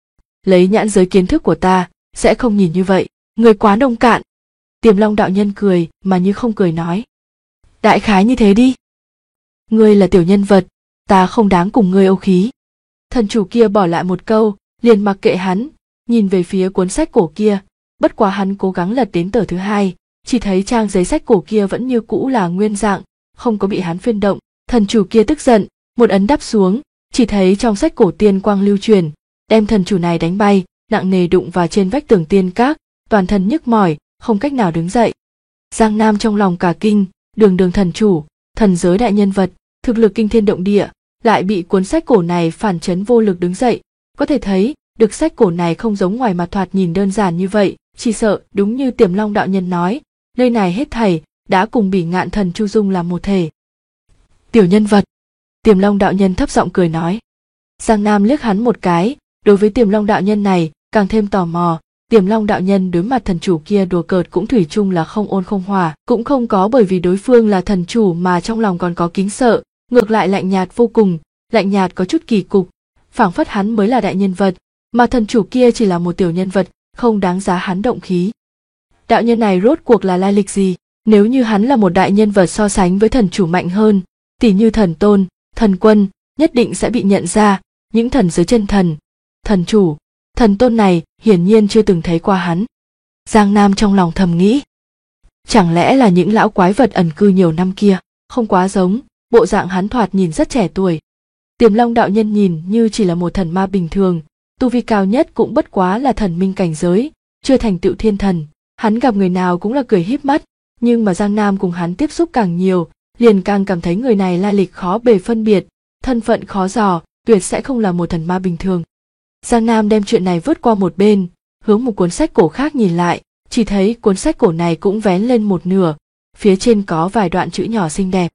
Lấy nhãn giới kiến thức của ta, sẽ không nhìn như vậy, ngươi quá nông cạn. Tiềm Long đạo nhân cười mà như không cười nói: Đại khái như thế đi. Ngươi là tiểu nhân vật, ta không đáng cùng ngươi âu khí. Thần chủ kia bỏ lại một câu, liền mặc kệ hắn, nhìn về phía cuốn sách cổ kia, bất quá hắn cố gắng lật đến tờ thứ hai, chỉ thấy trang giấy sách cổ kia vẫn như cũ là nguyên dạng, không có bị hắn phiên động. Thần chủ kia tức giận, một ấn đắp xuống, chỉ thấy trong sách cổ tiên quang lưu truyền, đem thần chủ này đánh bay, nặng nề đụng vào trên vách tường tiên các, toàn thân nhức mỏi, không cách nào đứng dậy. Giang Nam trong lòng cả kinh, đường thần chủ, thần giới đại nhân vật, thực lực kinh thiên động địa, lại bị cuốn sách cổ này phản chấn vô lực đứng dậy. Có thể thấy được sách cổ này không giống ngoài mặt thoạt nhìn đơn giản như vậy, chỉ sợ đúng như Tiềm Long đạo nhân nói, nơi này hết thảy đã cùng Bỉ Ngạn thần Chu Dung làm một thể. Tiểu nhân vật, Tiềm Long đạo nhân thấp giọng cười nói. Giang Nam liếc hắn một cái, đối với Tiềm Long đạo nhân này càng thêm tò mò. Tiềm Long đạo nhân đối mặt thần chủ kia đùa cợt cũng thủy chung là không ôn không hòa, cũng không có bởi vì đối phương là thần chủ mà trong lòng còn có kính sợ, ngược lại lạnh nhạt vô cùng, lạnh nhạt có chút kỳ cục, phảng phất hắn mới là đại nhân vật, mà thần chủ kia chỉ là một tiểu nhân vật, không đáng giá hắn động khí. Đạo nhân này rốt cuộc là lai lịch gì? Nếu như hắn là một đại nhân vật so sánh với thần chủ mạnh hơn, tỉ như thần tôn, thần quân, nhất định sẽ bị nhận ra, những thần giới chân thần, thần chủ, thần tôn này hiển nhiên chưa từng thấy qua hắn. Giang Nam trong lòng thầm nghĩ, chẳng lẽ là những lão quái vật ẩn cư nhiều năm kia? Không quá giống, bộ dạng hắn thoạt nhìn rất trẻ tuổi. Tiềm Long đạo nhân nhìn như chỉ là một thần ma bình thường, tu vi cao nhất cũng bất quá là thần minh cảnh giới, chưa thành tựu thiên thần. Hắn gặp người nào cũng là cười híp mắt, nhưng mà Giang Nam cùng hắn tiếp xúc càng nhiều, liền càng cảm thấy người này lai lịch khó bề phân biệt, thân phận khó dò, tuyệt sẽ không là một thần ma bình thường. Giang Nam đem chuyện này vứt qua một bên, hướng một cuốn sách cổ khác nhìn lại, chỉ thấy cuốn sách cổ này cũng vén lên một nửa, phía trên có vài đoạn chữ nhỏ xinh đẹp.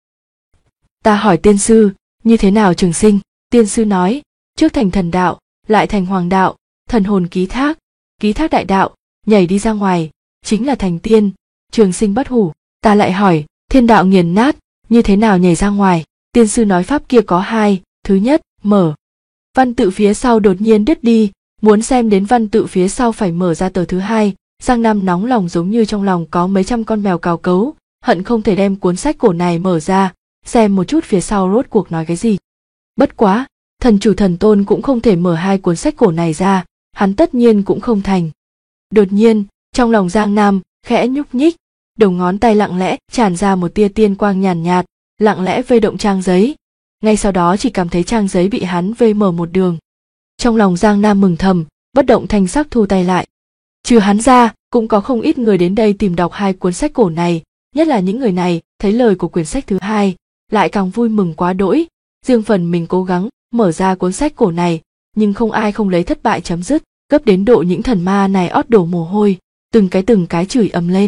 Ta hỏi tiên sư, như thế nào trường sinh? Tiên sư nói, trước thành thần đạo, lại thành hoàng đạo, thần hồn ký thác đại đạo, nhảy đi ra ngoài, chính là thành tiên, trường sinh bất hủ. Ta lại hỏi, thiên đạo nghiền nát, như thế nào nhảy ra ngoài? Tiên sư nói pháp kia có hai, thứ nhất, mở. Văn tự phía sau đột nhiên đứt đi, muốn xem đến văn tự phía sau phải mở ra tờ thứ hai. Giang Nam nóng lòng giống như trong lòng có mấy trăm con mèo cào cấu, hận không thể đem cuốn sách cổ này mở ra, xem một chút phía sau rốt cuộc nói cái gì. Bất quá, thần chủ thần tôn cũng không thể mở hai cuốn sách cổ này ra, hắn tất nhiên cũng không thành. Đột nhiên, trong lòng Giang Nam khẽ nhúc nhích, đầu ngón tay lặng lẽ tràn ra một tia tiên quang nhàn nhạt, lặng lẽ vây động trang giấy. Ngay sau đó chỉ cảm thấy trang giấy bị hắn vây mở một đường. Trong lòng Giang Nam mừng thầm, bất động thanh sắc thu tay lại. Trừ hắn ra, cũng có không ít người đến đây tìm đọc hai cuốn sách cổ này, nhất là những người này thấy lời của quyển sách thứ hai, lại càng vui mừng quá đỗi. Riêng phần mình cố gắng mở ra cuốn sách cổ này, nhưng không ai không lấy thất bại chấm dứt, gấp đến độ những thần ma này ót đổ mồ hôi, từng cái chửi ầm lên.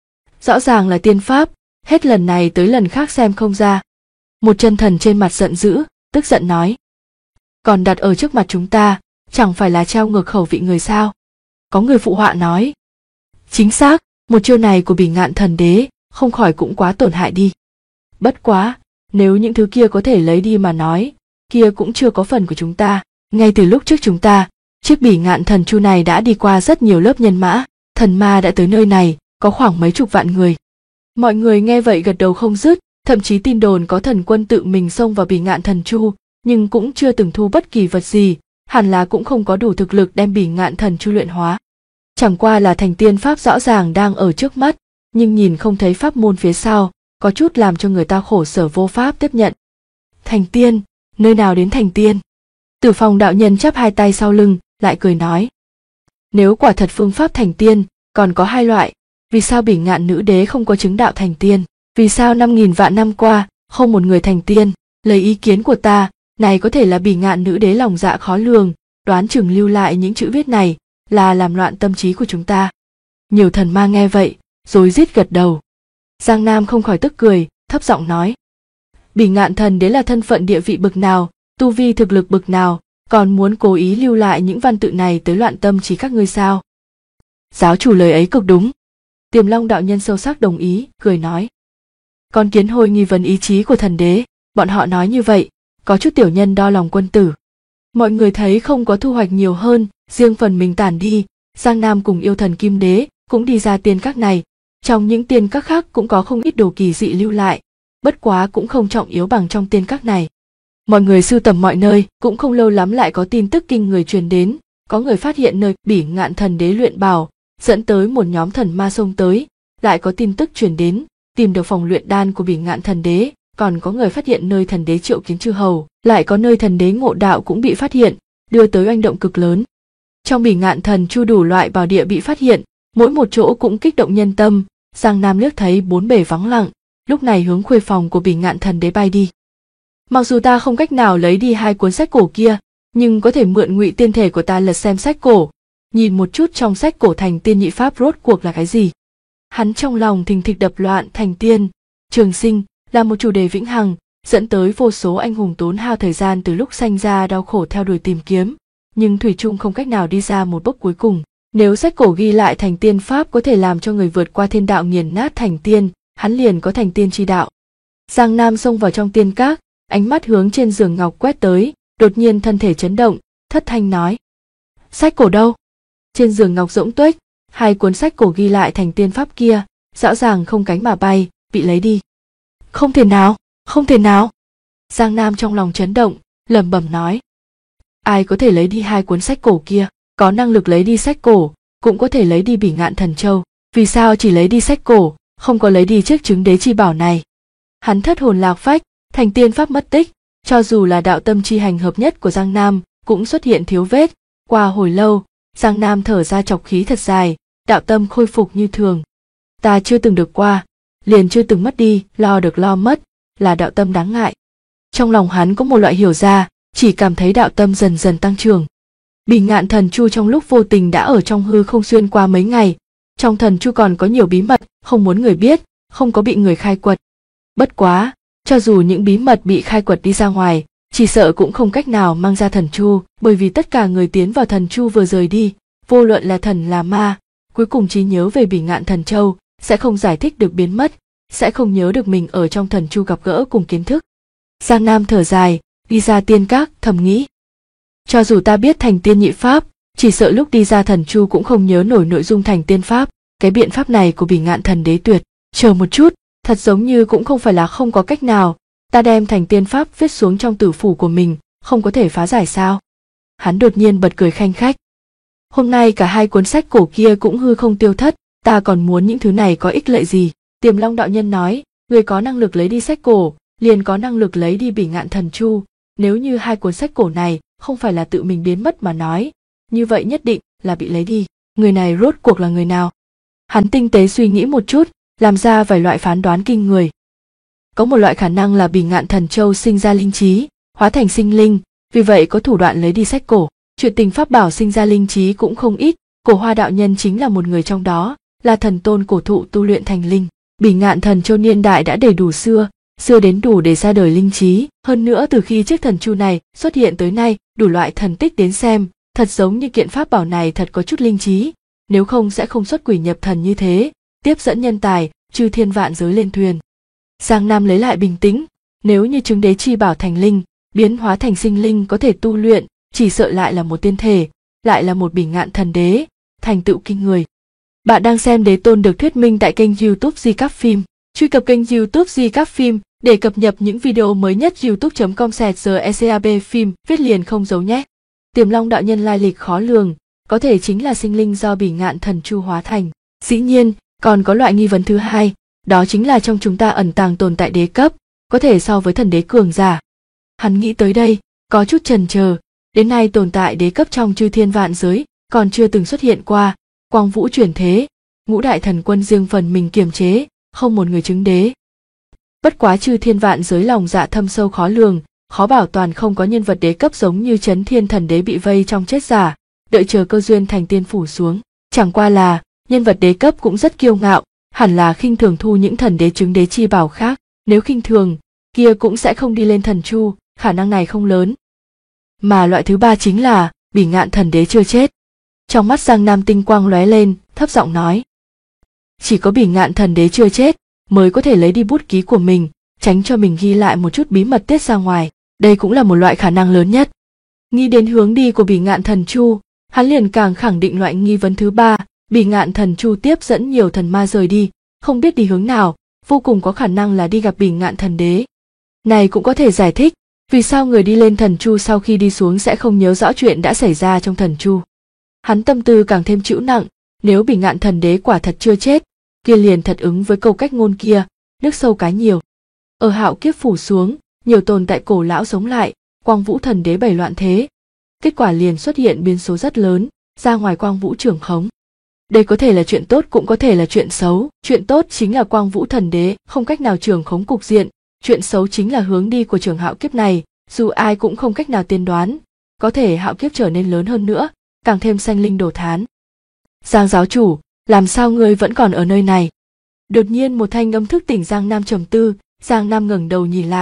Rõ ràng là tiên pháp, hết lần này tới lần khác xem không ra. Một chân thần trên mặt giận dữ, tức giận nói. Còn đặt ở trước mặt chúng ta, chẳng phải là treo ngược khẩu vị người sao? Có người phụ họa nói. Chính xác, một chiêu này của Bỉ Ngạn Thần Đế, không khỏi cũng quá tổn hại đi. Bất quá, nếu những thứ kia có thể lấy đi mà nói, kia cũng chưa có phần của chúng ta. Ngay từ lúc trước chúng ta, chiếc Bỉ Ngạn Thần Chu này đã đi qua rất nhiều lớp nhân mã, thần ma đã tới nơi này, có khoảng mấy chục vạn người. Mọi người nghe vậy gật đầu không dứt, thậm chí tin đồn có thần quân tự mình xông vào Bỉ Ngạn Thần Chu, nhưng cũng chưa từng thu bất kỳ vật gì, hẳn là cũng không có đủ thực lực đem Bỉ Ngạn Thần Chu luyện hóa. Chẳng qua là thành tiên pháp rõ ràng đang ở trước mắt, nhưng nhìn không thấy pháp môn phía sau, có chút làm cho người ta khổ sở vô pháp tiếp nhận. Thành tiên, nơi nào đến thành tiên? Tử Phong đạo nhân chắp hai tay sau lưng, lại cười nói. Nếu quả thật phương pháp thành tiên, còn có hai loại, vì sao Bỉ Ngạn nữ đế không có chứng đạo thành tiên? Vì sao 5.000 vạn năm qua, không một người thành tiên? Lấy ý kiến của ta, này có thể là Bỉ Ngạn nữ đế lòng dạ khó lường, đoán chừng lưu lại những chữ viết này, là làm loạn tâm trí của chúng ta. Nhiều thần ma nghe vậy, rối rít gật đầu. Giang Nam không khỏi tức cười, thấp giọng nói. Bỉ Ngạn thần đế là thân phận địa vị bực nào, tu vi thực lực bực nào, còn muốn cố ý lưu lại những văn tự này tới loạn tâm trí các ngươi sao? Giáo chủ lời ấy cực đúng. Tiềm Long đạo nhân sâu sắc đồng ý, cười nói. Con kiến hôi nghi vấn ý chí của thần đế, bọn họ nói như vậy, có chút tiểu nhân đo lòng quân tử. Mọi người thấy không có thu hoạch nhiều hơn, riêng phần mình tản đi. Giang Nam cùng yêu thần Kim Đế cũng đi ra tiên các này, trong những tiên các khác cũng có không ít đồ kỳ dị lưu lại, bất quá cũng không trọng yếu bằng trong tiên các này. Mọi người sưu tầm mọi nơi, cũng không lâu lắm lại có tin tức kinh người truyền đến, có người phát hiện nơi Bỉ Ngạn thần đế luyện bảo, dẫn tới một nhóm thần ma xông tới, lại có tin tức truyền đến, tìm được phòng luyện đan của Bỉ Ngạn thần đế, còn có người phát hiện nơi thần đế triệu kiến chư hầu, lại có nơi thần đế ngộ đạo cũng bị phát hiện, đưa tới oanh động cực lớn. Trong Bỉ Ngạn thần chu đủ loại bảo địa bị phát hiện, mỗi một chỗ cũng kích động nhân tâm. Giang Nam liếc thấy bốn bề vắng lặng, lúc này hướng khuê phòng của Bỉ Ngạn thần đế bay đi. Mặc dù ta không cách nào lấy đi hai cuốn sách cổ kia, nhưng có thể mượn ngụy tiên thể của ta lật xem sách cổ, nhìn một chút trong sách cổ thành tiên nhị pháp rốt cuộc là cái gì. Hắn trong lòng thình thịch đập loạn. Thành tiên, trường sinh là một chủ đề vĩnh hằng, dẫn tới vô số anh hùng tốn hao thời gian từ lúc sanh ra đau khổ theo đuổi tìm kiếm, nhưng thủy chung không cách nào đi ra một bước cuối cùng. Nếu sách cổ ghi lại thành tiên pháp có thể làm cho người vượt qua thiên đạo nghiền nát thành tiên, hắn liền có thành tiên chi đạo. Giang Nam xông vào trong tiên các, ánh mắt hướng trên giường ngọc quét tới, đột nhiên thân thể chấn động, thất thanh nói: sách cổ đâu? Trên giường ngọc rỗng tuếch, hai cuốn sách cổ ghi lại thành tiên pháp kia, rõ ràng không cánh mà bay, bị lấy đi. Không thể nào, không thể nào. Giang Nam trong lòng chấn động, lẩm bẩm nói: ai có thể lấy đi hai cuốn sách cổ kia? Có năng lực lấy đi sách cổ, cũng có thể lấy đi Bỉ Ngạn Thần Châu, vì sao chỉ lấy đi sách cổ, không có lấy đi chiếc trứng đế chi bảo này? Hắn thất hồn lạc phách, thành tiên pháp mất tích, cho dù là đạo tâm chi hành hợp nhất của Giang Nam cũng xuất hiện thiếu vết. Qua hồi lâu, Giang Nam thở ra trọc khí thật dài, đạo tâm khôi phục như thường. Ta chưa từng được qua, liền chưa từng mất đi, lo được lo mất, là đạo tâm đáng ngại. Trong lòng hắn có một loại hiểu ra, chỉ cảm thấy đạo tâm dần dần tăng trưởng. Bỉ Ngạn Thần Chu trong lúc vô tình đã ở trong hư không xuyên qua mấy ngày, trong thần chu còn có nhiều bí mật không muốn người biết, không có bị người khai quật. Bất quá, cho dù những bí mật bị khai quật đi ra ngoài, chỉ sợ cũng không cách nào mang ra thần chu, bởi vì tất cả người tiến vào thần chu vừa rời đi, vô luận là thần là ma, cuối cùng trí nhớ về Bỉ Ngạn Thần Châu sẽ không giải thích được biến mất, sẽ không nhớ được mình ở trong thần chu gặp gỡ cùng kiến thức. Giang Nam thở dài, đi ra tiên các, thầm nghĩ: cho dù ta biết thành tiên nhị pháp, chỉ sợ lúc đi ra thần chu cũng không nhớ nổi nội dung thành tiên pháp. Cái biện pháp này của Bỉ Ngạn Thần Đế tuyệt. Chờ một chút, thật giống như cũng không phải là không có cách nào. Ta đem thành tiên pháp viết xuống trong tử phủ của mình, không có thể phá giải sao? Hắn đột nhiên bật cười khanh khách. Hôm nay cả hai cuốn sách cổ kia cũng hư không tiêu thất, ta còn muốn những thứ này có ích lợi gì? Tiềm Long đạo nhân nói, người có năng lực lấy đi sách cổ, liền có năng lực lấy đi Bỉ Ngạn Thần Chu. Nếu như hai cuốn sách cổ này không phải là tự mình biến mất mà nói, như vậy nhất định là bị lấy đi. Người này rốt cuộc là người nào? Hắn tinh tế suy nghĩ một chút, làm ra vài loại phán đoán kinh người. Có một loại khả năng là Bỉ Ngạn Thần Châu sinh ra linh trí, hóa thành sinh linh, vì vậy có thủ đoạn lấy đi sách cổ. Chuyện tình pháp bảo sinh ra linh trí cũng không ít, Cổ Hoa đạo nhân chính là một người trong đó, là thần tôn cổ thụ tu luyện thành linh. Bỉ Ngạn Thần Châu niên đại đã đầy đủ xưa đến đủ để ra đời linh trí, hơn nữa từ khi chiếc thần chu này xuất hiện tới nay, đủ loại thần tích đến xem, thật giống như kiện pháp bảo này thật có chút linh trí, nếu không sẽ không xuất quỷ nhập thần như thế, tiếp dẫn nhân tài, chư thiên vạn giới lên thuyền. Giang Nam lấy lại bình tĩnh, nếu như trứng đế chi bảo thành linh, biến hóa thành sinh linh có thể tu luyện, chỉ sợ lại là một tiên thể, lại là một Bỉ Ngạn Thần Đế, thành tựu kinh người. Bạn đang xem Đế Tôn được thuyết minh tại kênh YouTube Di Cáp Phim. Truy cập kênh YouTube Di Cáp Phim để cập nhật những video mới nhất. youtube.com/secab phim viết liền không giấu nhé. Tiềm Long đạo nhân lai lịch khó lường, có thể chính là sinh linh do Bỉ Ngạn Thần Chu hóa thành. Dĩ nhiên, còn có loại nghi vấn thứ hai, đó chính là trong chúng ta ẩn tàng tồn tại đế cấp, có thể so với thần đế cường giả. Hắn nghĩ tới đây, có chút chần chờ, đến nay tồn tại đế cấp trong chư thiên vạn giới còn chưa từng xuất hiện qua. Quang Vũ chuyển thế, ngũ đại thần quân riêng phần mình kiềm chế, không một người chứng đế. Bất quá chư thiên vạn giới lòng dạ thâm sâu khó lường, khó bảo toàn không có nhân vật đế cấp giống như Chấn Thiên Thần Đế bị vây trong chết giả, đợi chờ cơ duyên thành tiên phủ xuống. Chẳng qua là, nhân vật đế cấp cũng rất kiêu ngạo, hẳn là khinh thường thu những thần đế chứng đế chi bảo khác, nếu khinh thường, kia cũng sẽ không đi lên thần chu, khả năng này không lớn. Mà loại thứ ba chính là, Bỉ Ngạn Thần Đế chưa chết. Trong mắt Giang Nam tinh quang lóe lên, thấp giọng nói: chỉ có Bỉ Ngạn Thần Đế chưa chết, mới có thể lấy đi bút ký của mình, tránh cho mình ghi lại một chút bí mật tiết ra ngoài. Đây cũng là một loại khả năng lớn nhất. Nghĩ đến hướng đi của Bỉ Ngạn Thần Chu, hắn liền càng khẳng định loại nghi vấn thứ ba, Bỉ Ngạn Thần Chu tiếp dẫn nhiều thần ma rời đi, không biết đi hướng nào, vô cùng có khả năng là đi gặp Bỉ Ngạn Thần Đế. Này cũng có thể giải thích, vì sao người đi lên thần chu sau khi đi xuống sẽ không nhớ rõ chuyện đã xảy ra trong thần chu. Hắn tâm tư càng thêm trĩu nặng, nếu Bỉ Ngạn Thần Đế quả thật chưa chết, kia liền thật ứng với câu cách ngôn kia, nước sâu cá nhiều. Ở hạo kiếp phủ xuống, nhiều tồn tại cổ lão sống lại, Quang Vũ Thần Đế bày loạn thế. Kết quả liền xuất hiện biến số rất lớn, ra ngoài Quang Vũ trưởng khống. Đây có thể là chuyện tốt cũng có thể là chuyện xấu. Chuyện tốt chính là Quang Vũ Thần Đế không cách nào trưởng khống cục diện, chuyện xấu chính là hướng đi của trường hạo kiếp này, dù ai cũng không cách nào tiên đoán, có thể hạo kiếp trở nên lớn hơn nữa, càng thêm sanh linh đổ thán. Giang giáo chủ, làm sao ngươi vẫn còn ở nơi này? Đột nhiên một thanh âm thức tỉnh Giang Nam trầm tư. Giang Nam ngẩng đầu nhìn lại,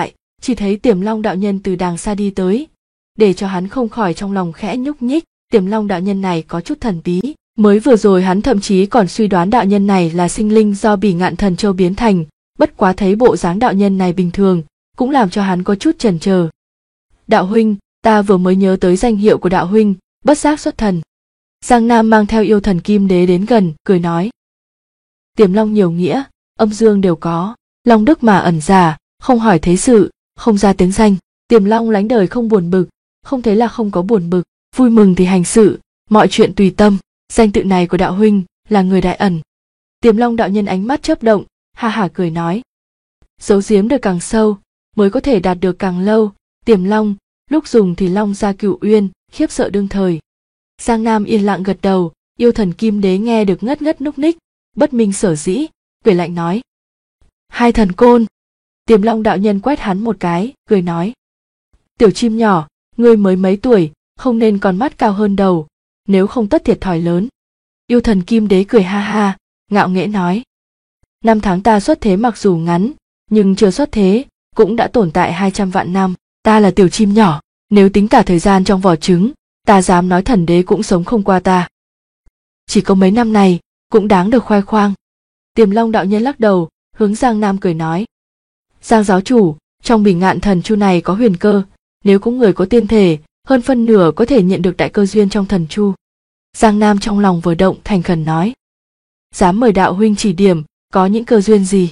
chỉ thấy Tiềm Long đạo nhân từ đàng xa đi tới, để cho hắn không khỏi trong lòng khẽ nhúc nhích. Tiềm Long đạo nhân này có chút thần bí, mới vừa rồi hắn thậm chí còn suy đoán đạo nhân này là sinh linh do Bỉ Ngạn Thần Châu biến thành, bất quá thấy bộ dáng đạo nhân này bình thường, cũng làm cho hắn có chút chần chờ. Đạo huynh, ta vừa mới nhớ tới danh hiệu của đạo huynh, bất giác xuất thần. Giang Nam mang theo yêu thần Kim Đế đến gần, cười nói. Tiềm Long nhiều nghĩa, âm dương đều có, Long đức mà ẩn giả, không hỏi thế sự, không ra tiếng danh. Tiềm Long lánh đời không buồn bực, không thấy là không có buồn bực, vui mừng thì hành sự, mọi chuyện tùy tâm. Danh tự này của đạo huynh là người đại ẩn. Tiềm Long đạo nhân ánh mắt chớp động, ha hả cười nói. Giấu giếm được càng sâu, mới có thể đạt được càng lâu. Tiềm Long, lúc dùng thì long ra cửu uyên, khiếp sợ đương thời. Giang Nam yên lặng gật đầu, yêu thần Kim Đế nghe được ngất ngất núc ních, bất minh sở dĩ, cười lạnh nói. Hai thần côn. Tiềm Long đạo nhân quét hắn một cái, cười nói. Tiểu chim nhỏ, ngươi mới mấy tuổi, không nên còn mắt cao hơn đầu, nếu không tất thiệt thòi lớn. Yêu thần Kim Đế cười ha ha, ngạo nghễ nói. Năm tháng ta xuất thế mặc dù ngắn, nhưng chưa xuất thế, cũng đã tồn tại 200 vạn năm. Ta là tiểu chim nhỏ, nếu tính cả thời gian trong vỏ trứng, ta dám nói thần đế cũng sống không qua ta. Chỉ có mấy năm này, cũng đáng được khoe khoang. Tiềm Long đạo nhân lắc đầu, hướng Giang Nam cười nói. Giang giáo chủ, trong Bỉ Ngạn Thần Chu này có huyền cơ, nếu có người có tiên thể, hơn phân nửa có thể nhận được đại cơ duyên trong thần chu. Giang Nam trong lòng vừa động, thành khẩn nói. Dám mời đạo huynh chỉ điểm, có những cơ duyên gì?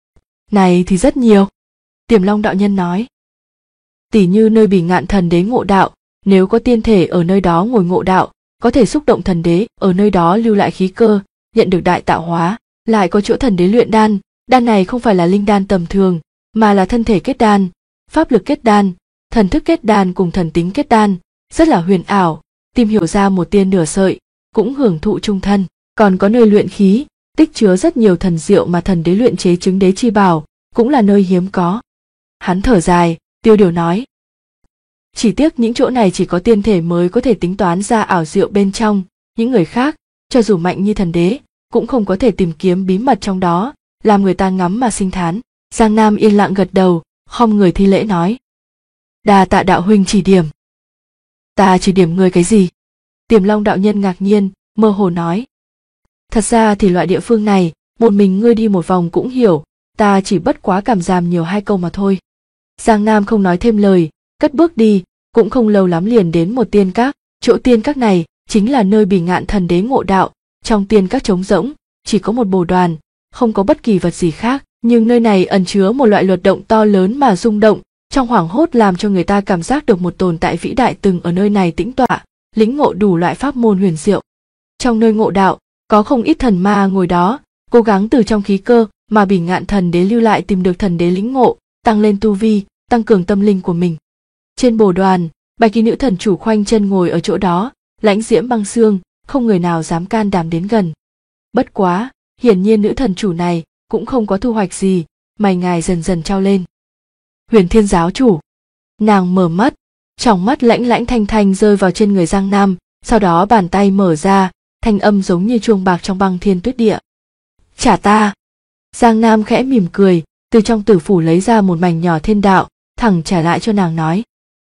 Này thì rất nhiều. Tiềm Long đạo nhân nói. Tỉ như nơi Bỉ Ngạn Thần Đế ngộ đạo, nếu có tiên thể ở nơi đó ngồi ngộ đạo, có thể xúc động thần đế ở nơi đó lưu lại khí cơ, nhận được đại tạo hóa. Lại có chỗ thần đế luyện đan, đan này không phải là linh đan tầm thường, mà là thân thể kết đan, pháp lực kết đan, thần thức kết đan cùng thần tính kết đan, rất là huyền ảo, tìm hiểu ra một tia nửa sợi, cũng hưởng thụ chung thân. Còn có nơi luyện khí, tích chứa rất nhiều thần diệu mà thần đế luyện chế chứng đế chi bảo, cũng là nơi hiếm có. Hắn thở dài, tiêu điều nói. Chỉ tiếc những chỗ này chỉ có tiên thể mới có thể tính toán ra ảo diệu bên trong, những người khác, cho dù mạnh như thần đế, cũng không có thể tìm kiếm bí mật trong đó, làm người ta ngắm mà sinh thán. Giang Nam yên lặng gật đầu, khom người thi lễ nói. Đa tạ đạo huynh chỉ điểm. Ta chỉ điểm ngươi cái gì? Tiềm Long đạo nhân ngạc nhiên, mơ hồ nói. Thật ra thì loại địa phương này, một mình ngươi đi một vòng cũng hiểu, ta chỉ bất quá cảm giảm nhiều 2 câu mà thôi. Giang Nam không nói thêm lời, cất bước đi, cũng không lâu lắm liền đến một tiên các. Chỗ tiên các này chính là nơi Bỉ Ngạn Thần Đế ngộ đạo. Trong tiên các trống rỗng, chỉ có một bồ đoàn, không có bất kỳ vật gì khác, nhưng nơi này ẩn chứa một loại luật động to lớn mà rung động, trong hoảng hốt làm cho người ta cảm giác được một tồn tại vĩ đại từng ở nơi này tĩnh tọa, lĩnh ngộ đủ loại pháp môn huyền diệu. Trong nơi ngộ đạo, có không ít thần ma ngồi đó, cố gắng từ trong khí cơ mà Bỉ Ngạn Thần Đế lưu lại tìm được thần đế lĩnh ngộ, tăng lên tu vi, tăng cường tâm linh của mình. Trên bồ đoàn, bạch y nữ thần chủ khoanh chân ngồi ở chỗ đó, lãnh diễm băng xương, không người nào dám can đảm đến gần. Bất quá, hiển nhiên nữ thần chủ này cũng không có thu hoạch gì, mày ngài dần dần trao lên. Huyền Thiên giáo chủ. Nàng mở mắt, tròng mắt lãnh lãnh thanh thanh rơi vào trên người Giang Nam, sau đó bàn tay mở ra, thanh âm giống như chuông bạc trong băng thiên tuyết địa. Trả ta. Giang Nam khẽ mỉm cười, từ trong tử phủ lấy ra một mảnh nhỏ thiên đạo, thẳng trả lại cho nàng nói.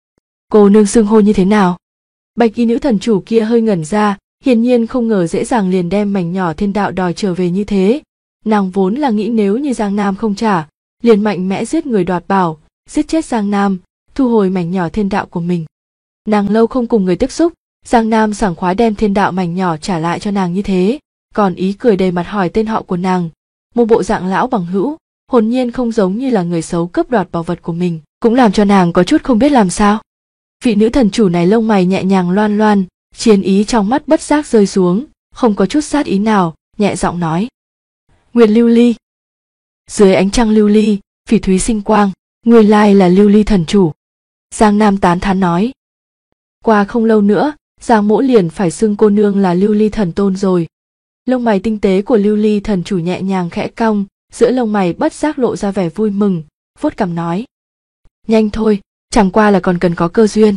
Cô nương xưng hô như thế nào? Bạch y nữ thần chủ kia hơi ngẩn ra, hiển nhiên không ngờ dễ dàng liền đem mảnh nhỏ thiên đạo đòi trở về như thế. Nàng vốn là nghĩ nếu như Giang Nam không trả, liền mạnh mẽ giết người đoạt bảo, giết chết Giang Nam, thu hồi mảnh nhỏ thiên đạo của mình. Nàng lâu không cùng người tiếp xúc, Giang Nam sảng khoái đem thiên đạo mảnh nhỏ trả lại cho nàng như thế, còn ý cười đầy mặt hỏi tên họ của nàng, một bộ dạng lão bằng hữu, hồn nhiên không giống như là người xấu cướp đoạt bảo vật của mình, cũng làm cho nàng có chút không biết làm sao. Vị nữ thần chủ này lông mày nhẹ nhàng loan loan, chiến ý trong mắt bất giác rơi xuống, không có chút sát ý nào, nhẹ giọng nói. Nguyệt lưu ly. Dưới ánh trăng lưu ly, phỉ thúy sinh quang, nguyên lai là lưu ly thần chủ. Giang Nam tán thán nói. Qua không lâu nữa, Giang mỗ liền phải xưng cô nương là lưu ly thần tôn rồi. Lông mày tinh tế của lưu ly thần chủ nhẹ nhàng khẽ cong, giữa lông mày bất giác lộ ra vẻ vui mừng, vuốt cằm nói. Nhanh thôi, chẳng qua là còn cần có cơ duyên.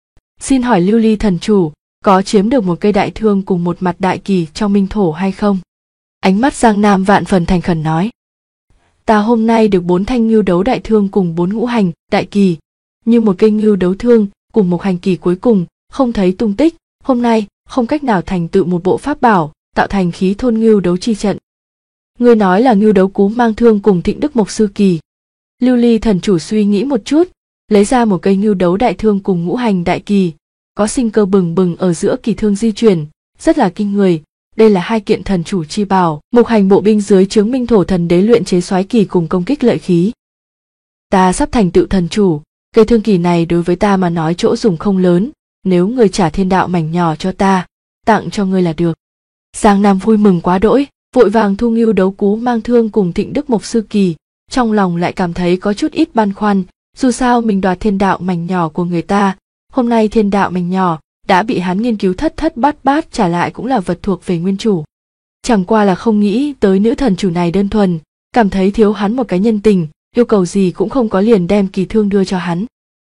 Xin hỏi lưu ly thần chủ, có chiếm được một cây đại thương cùng một mặt đại kỳ trong minh thổ hay không? Ánh mắt Giang Nam vạn phần thành khẩn nói. ta hôm nay được 4 thanh ngưu đấu đại thương cùng 4 ngũ hành đại kỳ, như một cây ngưu đấu thương cùng một hành kỳ cuối cùng không thấy tung tích, hôm nay không cách nào thành tựu một bộ pháp bảo tạo thành khí thôn ngưu đấu chi trận. Ngươi nói là ngưu đấu cú mang thương cùng Thịnh Đức Mộc Sư Kỳ. Lưu Ly thần chủ suy nghĩ một chút, lấy ra một cây ngưu đấu đại thương cùng ngũ hành đại kỳ, có sinh cơ bừng bừng ở giữa kỳ thương di chuyển, rất là kinh người. Đây là 2 kiện thần chủ chi bảo, mộc hành bộ binh dưới trướng Minh Thổ Thần Đế luyện chế soái kỳ cùng công kích lợi khí. Ta sắp thành tựu thần chủ, cây thương kỳ này đối với ta mà nói chỗ dùng không lớn, nếu ngươi trả thiên đạo mảnh nhỏ cho ta, tặng cho ngươi là được. Giang Nam vui mừng quá đỗi, vội vàng thu ngưu đấu cú mang thương cùng Thịnh Đức Mộc Sư Kỳ, trong lòng lại cảm thấy có chút ít băn khoăn, dù sao mình đoạt thiên đạo mảnh nhỏ của người ta, hôm nay thiên đạo mảnh nhỏ đã bị hắn nghiên cứu thất thất bát bát trả lại cũng là vật thuộc về nguyên chủ. Chẳng qua là không nghĩ tới nữ thần chủ này đơn thuần, cảm thấy thiếu hắn một cái nhân tình, yêu cầu gì cũng không có liền đem kỳ thương đưa cho hắn.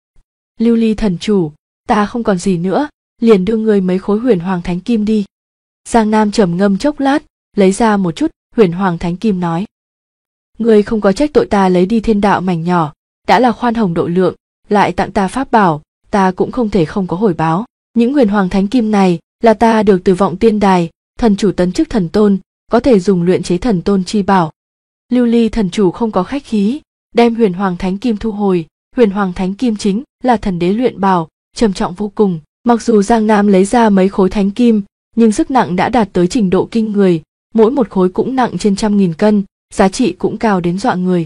Lưu Ly thần chủ, ta không còn gì nữa, liền đưa ngươi mấy khối huyền hoàng thánh kim đi. Giang Nam trầm ngâm chốc lát, lấy ra một chút huyền hoàng thánh kim nói. Ngươi không có trách tội ta lấy đi thiên đạo mảnh nhỏ, đã là khoan hồng độ lượng, lại tặng ta pháp bảo, ta cũng không thể không có hồi báo. Những huyền hoàng thánh kim này là ta được từ Vọng Tiên Đài, thần chủ tấn chức thần tôn, có thể dùng luyện chế thần tôn chi bảo. Lưu Ly thần chủ không có khách khí, đem huyền hoàng thánh kim thu hồi. Huyền hoàng thánh kim chính là thần đế luyện bảo, trầm trọng vô cùng. Mặc dù Giang Nam lấy ra mấy khối thánh kim, nhưng sức nặng đã đạt tới trình độ kinh người, mỗi một khối cũng nặng trên 100.000 cân, giá trị cũng cao đến dọa người.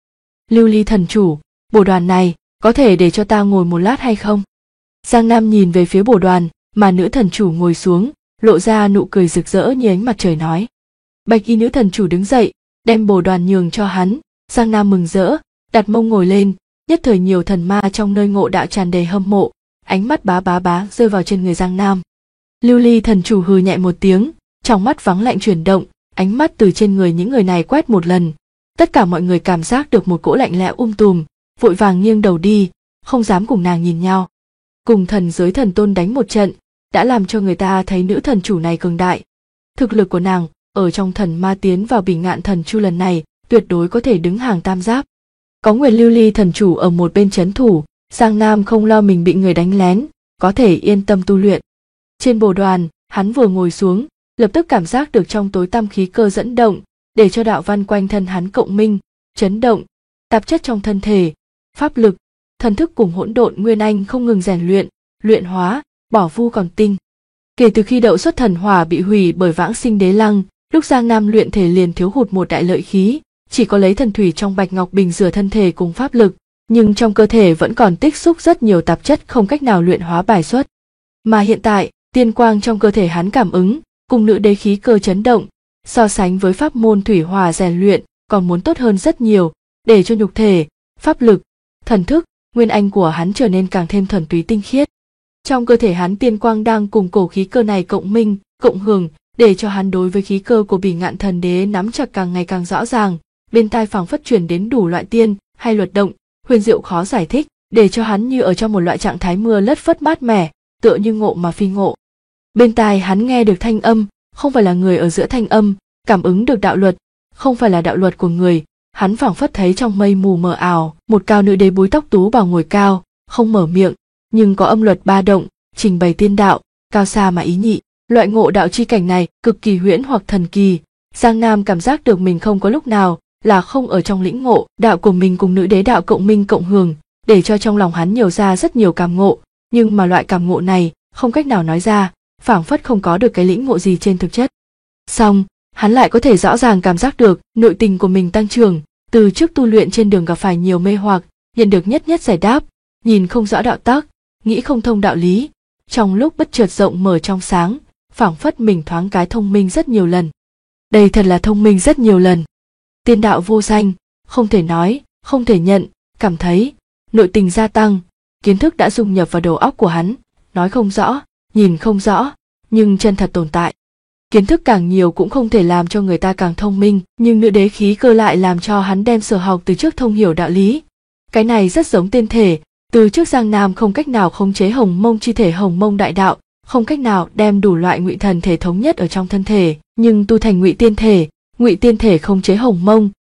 Lưu Ly thần chủ, bồ đoàn này có thể để cho ta ngồi một lát hay không? Giang Nam nhìn về phía bồ đoàn mà nữ thần chủ ngồi xuống, lộ ra nụ cười rực rỡ như ánh mặt trời nói. Bạch y nữ thần chủ đứng dậy, đem bồ đoàn nhường cho hắn. Giang Nam mừng rỡ, đặt mông ngồi lên, nhất thời nhiều thần ma trong nơi ngộ đạo tràn đầy hâm mộ, ánh mắt bá bá bá rơi vào trên người Giang Nam. Lưu Ly thần chủ hừ nhẹ một tiếng, trong mắt vắng lạnh chuyển động, ánh mắt từ trên người những người này quét một lần, tất cả mọi người cảm giác được một cỗ lạnh lẽo tùm, vội vàng nghiêng đầu đi, không dám cùng nàng nhìn nhau. Cùng thần giới thần tôn đánh một trận, đã làm cho người ta thấy nữ thần chủ này cường đại. Thực lực của nàng ở trong thần ma tiến vào Bỉ Ngạn Thần Chu lần này tuyệt đối có thể đứng hàng tam giáp. Có Nguyệt Lưu Ly thần chủ ở một bên trấn thủ, Giang Nam không lo mình bị người đánh lén, có thể yên tâm tu luyện. Trên bồ đoàn, hắn vừa ngồi xuống, lập tức cảm giác được trong tối tăm khí cơ dẫn động, để cho đạo văn quanh thân hắn cộng minh, chấn động, tạp chất trong thân thể, pháp lực, thần thức cùng hỗn độn nguyên anh không ngừng rèn luyện, luyện hóa, bỏ vu còn tinh. Kể từ khi đậu xuất thần hỏa bị hủy bởi vãng sinh đế lăng, lúc Giang Nam luyện thể liền thiếu hụt một đại lợi khí, chỉ có lấy thần thủy trong bạch ngọc bình rửa thân thể cùng pháp lực, nhưng trong cơ thể vẫn còn tích xúc rất nhiều tạp chất không cách nào luyện hóa bài xuất. Mà hiện tại, tiên quang trong cơ thể hắn cảm ứng, cùng nữ đế khí cơ chấn động, so sánh với pháp môn thủy hỏa rèn luyện, còn muốn tốt hơn rất nhiều, để cho nhục thể, pháp lực, thần thức, nguyên anh của hắn trở nên càng thêm thuần túy tinh khiết. Trong cơ thể hắn tiên quang đang cùng cổ khí cơ này cộng minh, cộng hưởng, để cho hắn đối với khí cơ của Bỉ Ngạn Thần Đế nắm chặt càng ngày càng rõ ràng, bên tai phảng phất truyền đến đủ loại tiên hay luật động, huyền diệu khó giải thích, để cho hắn như ở trong một loại trạng thái mưa lất phất mát mẻ, tựa như ngộ mà phi ngộ. Bên tai hắn nghe được thanh âm, không phải là người ở giữa thanh âm, cảm ứng được đạo luật, không phải là đạo luật của người, hắn phảng phất thấy trong mây mù mờ ảo, một cao nữ đế búi tóc tú bào ngồi cao, không mở miệng, nhưng có âm luật ba động, trình bày tiên đạo, cao xa mà ý nhị. Loại ngộ đạo chi cảnh này cực kỳ huyễn hoặc thần kỳ, Giang Nam cảm giác được mình không có lúc nào là không ở trong lĩnh ngộ đạo của mình cùng nữ đế đạo cộng minh cộng hưởng, để cho trong lòng hắn nhiều ra rất nhiều cảm ngộ, nhưng mà loại cảm ngộ này không cách nào nói ra, phảng phất không có được cái lĩnh ngộ gì trên thực chất. Song, hắn lại có thể rõ ràng cảm giác được nội tình của mình tăng trưởng, từ trước tu luyện trên đường gặp phải nhiều mê hoặc, nhận được nhất nhất giải đáp, nhìn không rõ đạo tắc, nghĩ không thông đạo lý, trong lúc bất chợt rộng mở trong sáng, phảng phất mình thoáng cái thông minh rất nhiều lần. Đây thật là thông minh rất nhiều lần. Tiên đạo vô danh, không thể nói, không thể nhận, cảm thấy, nội tình gia tăng, kiến thức đã dung nhập vào đầu óc của hắn, nói không rõ, nhìn không rõ, nhưng chân thật tồn tại. Kiến thức càng nhiều cũng không thể làm cho người ta càng thông minh, nhưng nữ đế khí cơ lại làm cho hắn đem sở học từ trước thông hiểu đạo lý. Cái này rất giống tiên thể, từ trước Giang Nam không cách nào khống chế hồng mông chi thể hồng mông đại đạo, không cách nào đem đủ loại ngụy thần thể thống nhất ở trong thân thể, nhưng tu thành ngụy tiên thể khống chế hồng mông,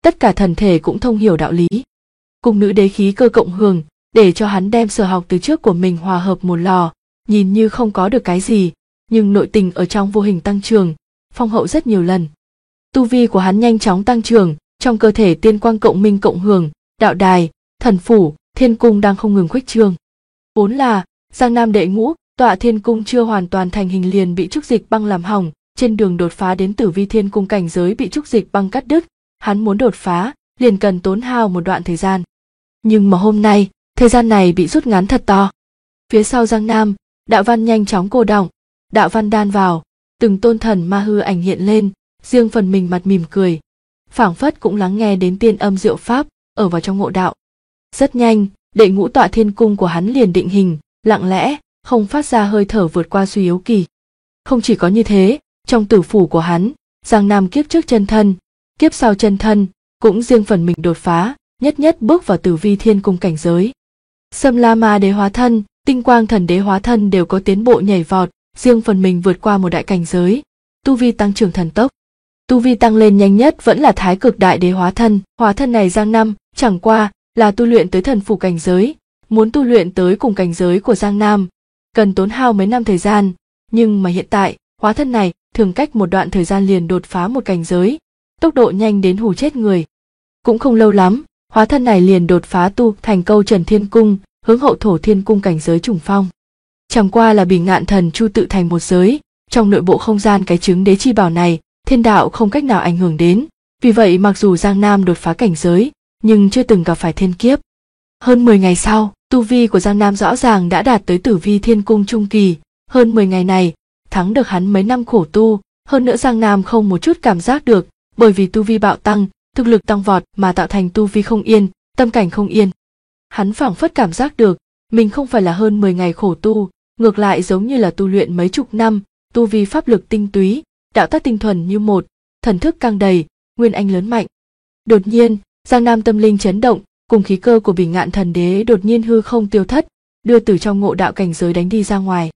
tất cả thần thể cũng thông hiểu đạo lý. Cùng nữ đế khí cơ cộng hưởng, để cho hắn đem sở học từ trước của mình hòa hợp một lò, nhìn như không có được cái gì, nhưng nội tình ở trong vô hình tăng trưởng, phong hậu rất nhiều lần. Tu vi của hắn nhanh chóng tăng trưởng, trong cơ thể tiên quang cộng minh cộng hưởng, đạo đài, thần phủ, thiên cung đang không ngừng khuếch trương. Vốn là Giang Nam đệ ngũ tọa thiên cung chưa hoàn toàn thành hình liền bị trúc dịch băng làm hỏng, trên đường đột phá đến Tử Vi Thiên Cung cảnh giới bị trúc dịch băng cắt đứt, hắn muốn đột phá liền cần tốn hao một đoạn thời gian. Nhưng mà hôm nay, thời gian này bị rút ngắn thật to. Phía sau Giang Nam, đạo văn nhanh chóng cô đọng, đạo văn đan vào, từng tôn thần ma hư ảnh hiện lên, riêng phần mình mặt mỉm cười, phảng phất cũng lắng nghe đến tiên âm diệu pháp, ở vào trong ngộ đạo. Rất nhanh, đệ ngũ tọa thiên cung của hắn liền định hình, lặng lẽ, không phát ra hơi thở vượt qua suy yếu kỳ. Không chỉ có như thế, trong tử phủ của hắn, Giang Nam kiếp trước chân thân, kiếp sau chân thân, cũng riêng phần mình đột phá, nhất nhất bước vào Tử Vi Thiên Cung cảnh giới. Sâm La Ma Đế hóa thân, Tinh Quang Thần Đế hóa thân đều có tiến bộ nhảy vọt, riêng phần mình vượt qua một đại cảnh giới, tu vi tăng trưởng thần tốc. Tu vi tăng lên nhanh nhất vẫn là Thái Cực Đại Đế hóa thân này Giang Nam chẳng qua là tu luyện tới thần phủ cảnh giới, muốn tu luyện tới cùng cảnh giới của Giang Nam, cần tốn hao mấy năm thời gian, nhưng mà hiện tại, hóa thân này thường cách một đoạn thời gian liền đột phá một cảnh giới, tốc độ nhanh đến hù chết người. Cũng không lâu lắm, hóa thân này liền đột phá tu thành Câu Trần Thiên Cung, hướng Hậu Thổ Thiên Cung cảnh giới trùng phong. Chẳng qua là Bỉ Ngạn Thần Chu tự thành một giới, trong nội bộ không gian cái trứng đế chi bảo này, thiên đạo không cách nào ảnh hưởng đến, vì vậy mặc dù Giang Nam đột phá cảnh giới, nhưng chưa từng gặp phải thiên kiếp. Hơn 10 ngày sau, tu vi của Giang Nam rõ ràng đã đạt tới Tử Vi Thiên Cung trung kỳ, hơn 10 ngày này, thắng được hắn mấy năm khổ tu, hơn nữa Giang Nam không một chút cảm giác được, bởi vì tu vi bạo tăng, thực lực tăng vọt mà tạo thành tu vi không yên, tâm cảnh không yên. Hắn phảng phất cảm giác được, mình không phải là hơn 10 ngày khổ tu, ngược lại giống như là tu luyện mấy chục năm, tu vi pháp lực tinh túy, đạo tác tinh thuần như một, thần thức căng đầy, nguyên anh lớn mạnh. Đột nhiên, Giang Nam tâm linh chấn động, cùng khí cơ của Bỉ Ngạn Thần Đế đột nhiên hư không tiêu thất, đưa từ trong ngộ đạo cảnh giới đánh đi ra ngoài.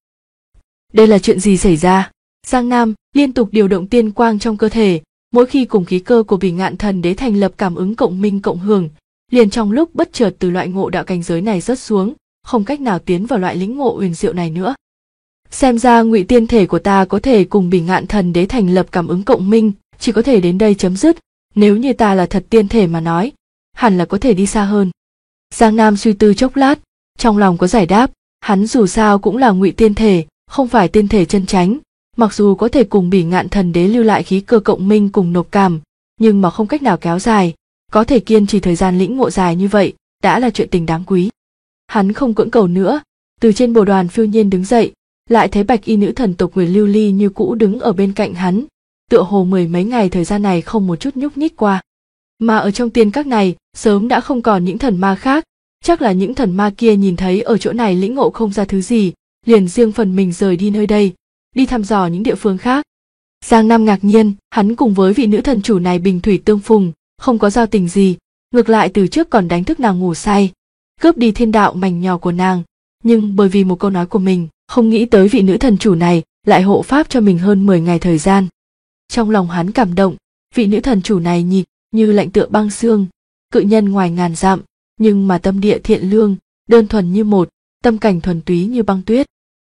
Đây là chuyện gì xảy ra? Giang Nam liên tục điều động tiên quang trong cơ thể, mỗi khi cùng khí cơ của Bỉ Ngạn Thần Đế thành lập cảm ứng cộng minh cộng hưởng, liền trong lúc bất chợt từ loại ngộ đạo cảnh giới này rớt xuống, không cách nào tiến vào loại lĩnh ngộ huyền diệu này nữa. Xem ra ngụy tiên thể của ta có thể cùng Bỉ Ngạn Thần Đế thành lập cảm ứng cộng minh, chỉ có thể đến đây chấm dứt, nếu như ta là thật tiên thể mà nói, hẳn là có thể đi xa hơn. Giang Nam suy tư chốc lát, trong lòng có giải đáp, hắn dù sao cũng là ngụy tiên thể, không phải tiên thể chân chánh, mặc dù có thể cùng Bỉ Ngạn Thần Đế lưu lại khí cơ cộng minh cùng nộp cảm, nhưng mà không cách nào kéo dài, có thể kiên trì thời gian lĩnh ngộ dài như vậy, đã là chuyện tình đáng quý. Hắn không cưỡng cầu nữa, từ trên bồ đoàn phiêu nhiên đứng dậy, lại thấy bạch y nữ thần tộc người Lưu Ly như cũ đứng ở bên cạnh hắn, tựa hồ mười mấy ngày thời gian này không một chút nhúc nhích qua. Mà ở trong tiên các này, sớm đã không còn những thần ma khác, chắc là những thần ma kia nhìn thấy ở chỗ này lĩnh ngộ không ra thứ gì, liền riêng phần mình rời đi nơi đây, đi thăm dò những địa phương khác. Giang Nam ngạc nhiên, hắn cùng với vị nữ thần chủ này bình thủy tương phùng, không có giao tình gì, ngược lại từ trước còn đánh thức nàng ngủ say, cướp đi thiên đạo mảnh nhỏ của nàng, nhưng bởi vì một câu nói của mình, không nghĩ tới vị nữ thần chủ này lại hộ pháp cho mình hơn 10 ngày thời gian. Trong lòng hắn cảm động, vị nữ thần chủ này nhìn như lạnh tựa băng xương, cự nhân ngoài ngàn dặm, nhưng mà tâm địa thiện lương, đơn thuần như một, tâm cảnh thuần túy như băng tuyết.